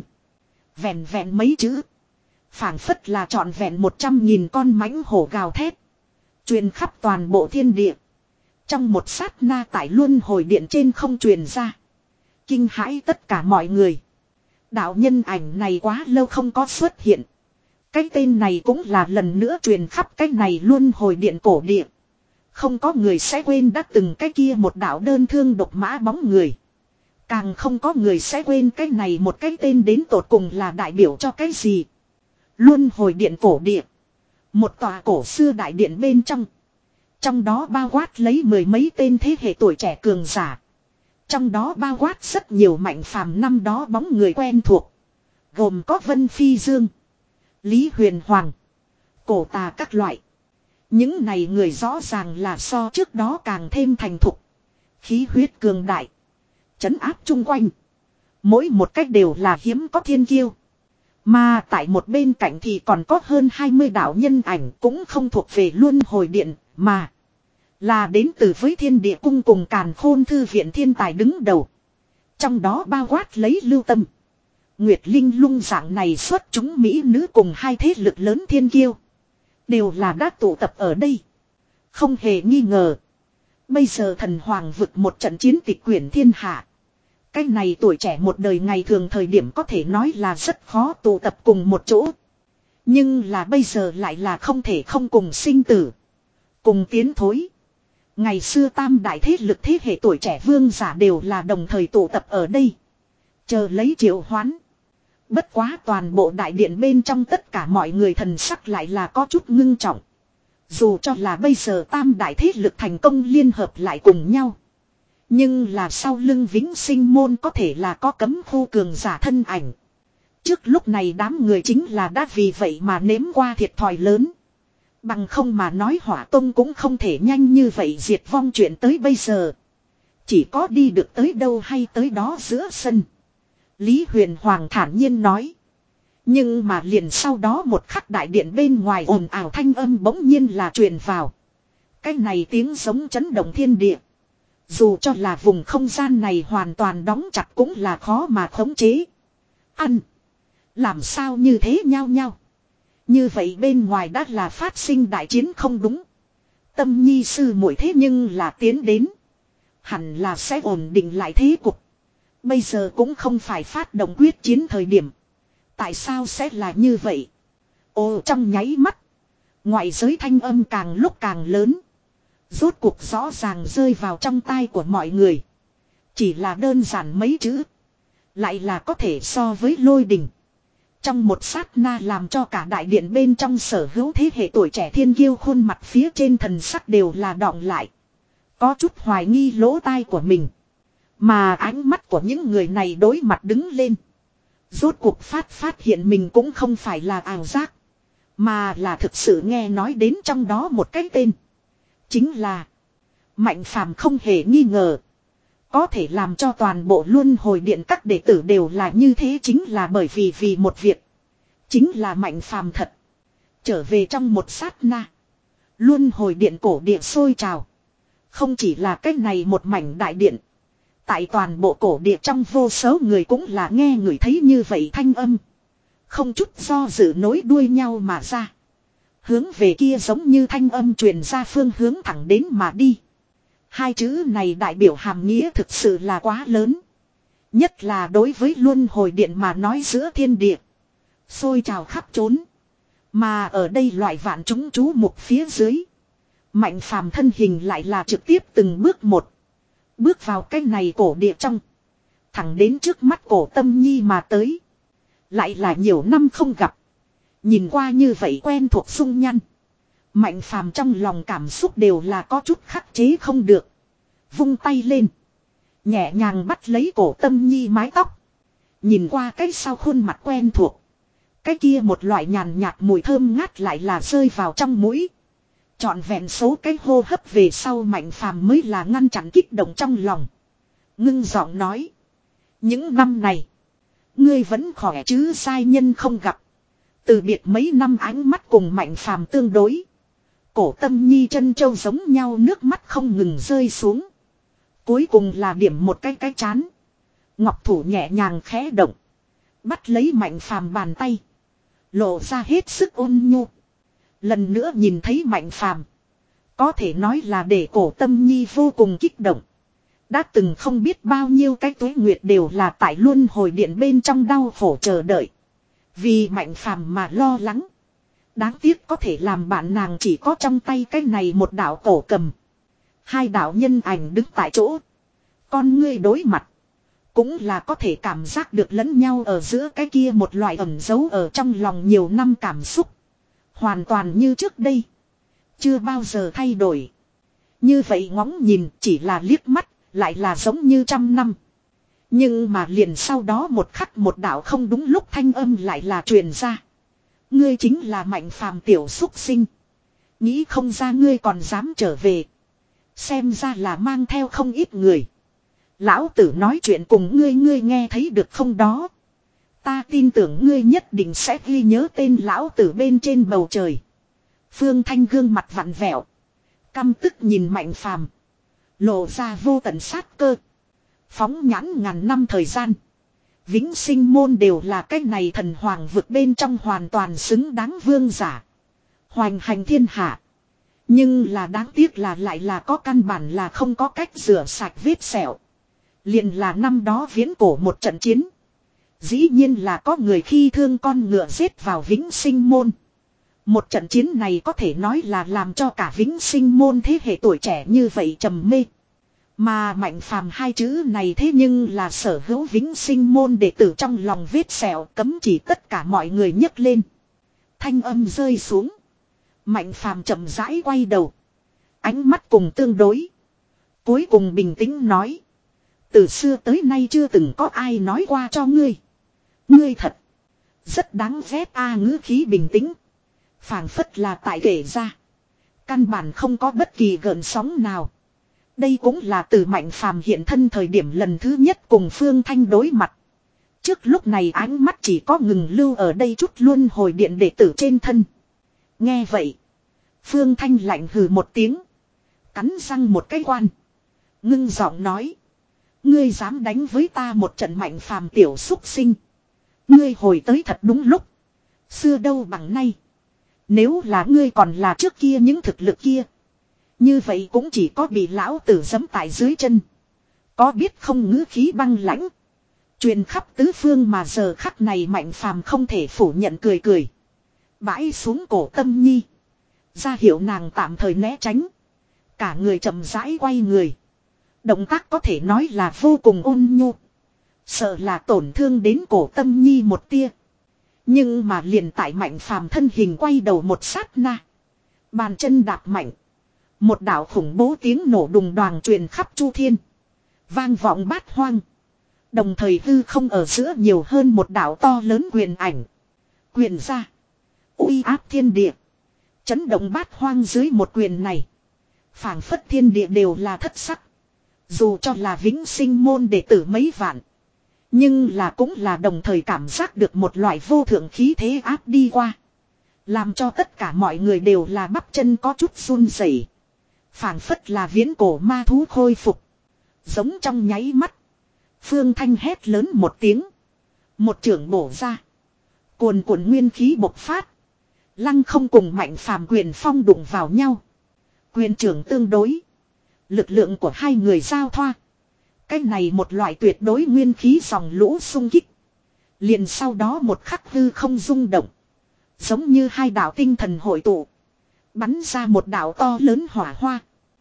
Vẹn vẹn mấy chữ. Phảng phất là trọn vẹn một trăm nghìn con mãnh hổ gào thét. Truyền khắp toàn bộ thiên địa. Trong một sát na tại luân hồi điện trên không truyền ra. Kinh hãi tất cả mọi người. Đạo nhân ảnh này quá lâu không có xuất hiện. Cái tên này cũng là lần nữa truyền khắp cái này luân hồi điện cổ địa. Không có người sẽ quên đã từng cái kia một đạo đơn thương độc mã bóng người. Càng không có người sẽ quên cái này một cái tên đến tột cùng là đại biểu cho cái gì. Luân hồi điện cổ địa. Một tòa cổ xưa đại điện bên trong. Trong đó bao quát lấy mười mấy tên thế hệ tuổi trẻ cường giả. Trong đó bao quát rất nhiều mạnh phàm năm đó bóng người quen thuộc. Gồm có Vân Phi Dương, Lý Huyền Hoàng, Cổ Tà các loại. Những này người rõ ràng là so trước đó càng thêm thành thục. Khí huyết cường đại. Trấn áp chung quanh. Mỗi một cách đều là hiếm có thiên kiêu. Mà tại một bên cạnh thì còn có hơn hai mươi đạo nhân ảnh cũng không thuộc về luân hồi điện, mà là đến từ với thiên địa cung cùng càn khôn thư viện thiên tài đứng đầu. Trong đó bao quát lấy Lưu Tâm, Nguyệt Linh lung dạng này xuất chúng mỹ nữ cùng hai thế lực lớn thiên kiêu. Đều là đã tụ tập ở đây. Không hề nghi ngờ. Bây giờ thần hoàng vực một trận chiến tịch quyển thiên hạ. Cái này tuổi trẻ một đời ngày thường thời điểm có thể nói là rất khó tụ tập cùng một chỗ. Nhưng là bây giờ lại là không thể không cùng sinh tử. Cùng tiến thối. Ngày xưa tam đại thế lực thế hệ tuổi trẻ vương giả đều là đồng thời tụ tập ở đây. Chờ lấy triệu hoán. Bất quá toàn bộ đại điện bên trong tất cả mọi người thần sắc lại là có chút ngưng trọng. Dù cho là bây giờ tam đại thế lực thành công liên hợp lại cùng nhau. Nhưng là sau lưng vĩnh sinh môn có thể là có cấm khu cường giả thân ảnh. Trước lúc này đám người chính là đã vì vậy mà nếm qua thiệt thòi lớn. Bằng không mà nói Hỏa Tông cũng không thể nhanh như vậy diệt vong chuyện tới bây giờ. Chỉ có đi được tới đâu hay tới đó giữa sân. Lý Huyền Hoàng thản nhiên nói. Nhưng mà liền sau đó một khắc đại điện bên ngoài ồn ào thanh âm bỗng nhiên là truyền vào. Cái này tiếng giống chấn động thiên địa. Dù cho là vùng không gian này hoàn toàn đóng chặt cũng là khó mà khống chế. Ăn. Làm sao như thế nhau nhau. Như vậy bên ngoài đã là phát sinh đại chiến không đúng. Tâm nhi sư muội thế nhưng là tiến đến. Hẳn là sẽ ổn định lại thế cục. Bây giờ cũng không phải phát động quyết chiến thời điểm. Tại sao sẽ là như vậy? Ồ, trong nháy mắt. Ngoại giới thanh âm càng lúc càng lớn. Rốt cuộc rõ ràng rơi vào trong tai của mọi người. Chỉ là đơn giản mấy chữ. Lại là có thể so với lôi đình. Trong một sát na làm cho cả đại điện bên trong sở hữu thế hệ tuổi trẻ thiên kiêu khuôn mặt phía trên thần sắc đều là đọng lại. Có chút hoài nghi lỗ tai của mình. Mà ánh mắt của những người này đối mặt đứng lên. Rốt cuộc phát phát hiện mình cũng không phải là ảo giác. Mà là thực sự nghe nói đến trong đó một cái tên. Chính là Mạnh Phàm, không hề nghi ngờ. Có thể làm cho toàn bộ luân hồi điện các đệ tử đều là như thế chính là bởi vì vì một việc. Chính là Mạnh Phàm thật. Trở về trong một sát na. Luân hồi điện cổ điện sôi trào. Không chỉ là cái này một mảnh đại điện. Tại toàn bộ cổ địa trong vô số người cũng là nghe người thấy như vậy thanh âm. Không chút do dự nối đuôi nhau mà ra. Hướng về kia giống như thanh âm truyền ra phương hướng thẳng đến mà đi. Hai chữ này đại biểu hàm nghĩa thực sự là quá lớn. Nhất là đối với luân hồi điện mà nói giữa thiên địa. Xôi trào khắp trốn. Mà ở đây loại vạn chúng chú mục phía dưới. Mạnh Phàm thân hình lại là trực tiếp từng bước một. Bước vào cái này cổ địa trong. Thẳng đến trước mắt cổ Tâm Nhi mà tới. Lại là nhiều năm không gặp. Nhìn qua như vậy quen thuộc dung nhăn. Mạnh Phàm trong lòng cảm xúc đều là có chút khắc chế không được. Vung tay lên. Nhẹ nhàng bắt lấy cổ Tâm Nhi mái tóc. Nhìn qua cái sau khuôn mặt quen thuộc. Cái kia một loại nhàn nhạt mùi thơm ngát lại là rơi vào trong mũi. Trọn vẹn số cái hô hấp về sau Mạnh Phàm mới là ngăn chặn kích động trong lòng. Ngưng giọng nói. Những năm này. Ngươi vẫn khỏe chứ, sai nhân không gặp. Từ biệt mấy năm ánh mắt cùng Mạnh Phàm tương đối. Cổ Tâm Nhi chân châu giống nhau nước mắt không ngừng rơi xuống. Cuối cùng là điểm một cái cái chán. Ngọc thủ nhẹ nhàng khẽ động. Bắt lấy Mạnh Phàm bàn tay. Lộ ra hết sức ôn nhu. Lần nữa nhìn thấy Mạnh Phàm, có thể nói là để cổ Tâm Nhi vô cùng kích động. Đã từng không biết bao nhiêu cái tuế nguyệt đều là tại luân hồi điện bên trong đau khổ chờ đợi. Vì Mạnh Phàm mà lo lắng. Đáng tiếc có thể làm bạn nàng chỉ có trong tay cái này một đạo cổ cầm. Hai đạo nhân ảnh đứng tại chỗ. Con ngươi đối mặt. Cũng là có thể cảm giác được lẫn nhau ở giữa cái kia một loại ẩn giấu ở trong lòng nhiều năm cảm xúc. Hoàn toàn như trước đây. Chưa bao giờ thay đổi. Như vậy ngóng nhìn chỉ là liếc mắt. Lại là giống như trăm năm. Nhưng mà liền sau đó một khắc một đạo không đúng lúc thanh âm lại là truyền ra. Ngươi chính là Mạnh Phàm tiểu xúc sinh. Nghĩ không ra ngươi còn dám trở về. Xem ra là mang theo không ít người. Lão tử nói chuyện cùng ngươi, ngươi nghe thấy được không đó. Ta tin tưởng ngươi nhất định sẽ ghi nhớ tên lão tử bên trên bầu trời. Phương Thanh gương mặt vặn vẹo. Căm tức nhìn Mạnh Phàm, lộ ra vô tận sát cơ. Phóng nhãn ngàn năm thời gian. Vĩnh Sinh môn đều là cái này thần hoàng vực bên trong hoàn toàn xứng đáng vương giả. Hoành hành thiên hạ. Nhưng là đáng tiếc là lại là có căn bản là không có cách rửa sạch vết sẹo. Liền là năm đó viễn cổ một trận chiến. Dĩ nhiên là có người khi thương con ngựa giết vào Vĩnh Sinh môn. Một trận chiến này có thể nói là làm cho cả Vĩnh Sinh môn thế hệ tuổi trẻ như vậy trầm mê. Mà Mạnh Phàm hai chữ này thế nhưng là sở hữu Vĩnh Sinh môn đệ tử trong lòng vết sẹo, cấm chỉ tất cả mọi người nhấc lên. Thanh âm rơi xuống. Mạnh Phàm chậm rãi quay đầu. Ánh mắt cùng tương đối. Cuối cùng bình tĩnh nói. Từ xưa tới nay chưa từng có ai nói qua cho ngươi. Ngươi thật. Rất đáng ghét a, ngữ khí bình tĩnh. Phảng phất là tại kể ra. Căn bản không có bất kỳ gợn sóng nào. Đây cũng là từ Mạnh Phàm hiện thân thời điểm lần thứ nhất cùng Phương Thanh đối mặt. Trước lúc này ánh mắt chỉ có ngừng lưu ở đây chút luân hồi điện đệ tử trên thân. Nghe vậy. Phương Thanh lạnh hừ một tiếng. Cắn răng một cái quan. Ngưng giọng nói. Ngươi dám đánh với ta một trận Mạnh Phàm tiểu xúc sinh. Ngươi hồi tới thật đúng lúc. Xưa đâu bằng nay. Nếu là ngươi còn là trước kia những thực lực kia. Như vậy cũng chỉ có bị lão tử giẫm tại dưới chân. Có biết không, ngữ khí băng lãnh. Truyền khắp tứ phương mà giờ khắc này Mạnh Phàm không thể phủ nhận, cười cười. Bãi xuống cổ Tâm Nhi. Ra hiệu nàng tạm thời né tránh. Cả người chậm rãi quay người. Động tác có thể nói là vô cùng ôn nhu. Sợ là tổn thương đến cổ Tâm Nhi một tia. Nhưng mà liền tại Mạnh Phàm thân hình quay đầu một sát na. Bàn chân đạp mạnh. Một đạo khủng bố tiếng nổ đùng đoàng truyền khắp chu thiên. Vang vọng bát hoang. Đồng thời hư không ở giữa nhiều hơn một đạo to lớn quyền ảnh. Quyền ra. Uy áp thiên địa. Chấn động bát hoang dưới một quyền này. Phảng phất thiên địa đều là thất sắc. Dù cho là vĩnh sinh môn đệ tử mấy vạn. Nhưng là cũng là đồng thời cảm giác được một loại vô thượng khí thế áp đi qua. Làm cho tất cả mọi người đều là bắp chân có chút run rẩy. Phảng phất là viễn cổ ma thú khôi phục. Giống trong nháy mắt. Phương Thanh hét lớn một tiếng. Một trưởng bổ ra. Cuồn cuộn nguyên khí bộc phát. Lăng không cùng Mạnh Phàm quyền phong đụng vào nhau. Quyền trưởng tương đối. Lực lượng của hai người giao thoa. Cái này một loại tuyệt đối nguyên khí dòng lũ xung kích. Liền sau đó một khắc hư không rung động. Giống như hai đạo tinh thần hội tụ. Bắn ra một đạo to lớn hỏa hoa.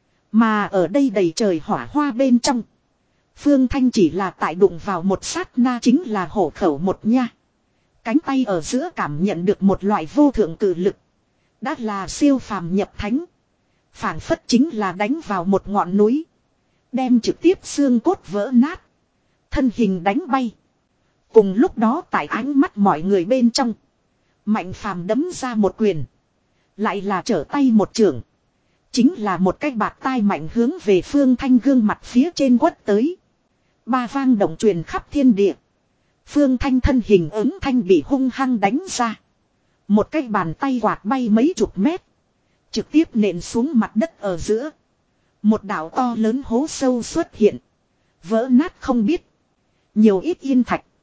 Mà ở đây đầy trời hỏa hoa bên trong. Phương Thanh chỉ là tại đụng vào một sát na chính là hổ khẩu một nha. Cánh tay ở giữa cảm nhận được một loại vô thượng cử lực. Đã là siêu phàm nhập thánh. Phảng phất chính là đánh vào một ngọn núi. Đem trực tiếp xương cốt vỡ nát. Thân hình đánh bay. Cùng lúc đó tại ánh mắt mọi người bên trong. Mạnh Phàm đấm ra một quyền. Lại là trở tay một trường. Chính là một cái bạt tai mạnh hướng về Phương Thanh gương mặt phía trên quất tới. Ba vang động truyền khắp thiên địa. Phương Thanh thân hình ứng thanh bị hung hăng đánh ra. Một cái bàn tay quạt bay mấy chục mét. Trực tiếp nện xuống mặt đất ở giữa. Một đảo to lớn hố sâu xuất hiện. Vỡ nát không biết. Nhiều ít yên thạch.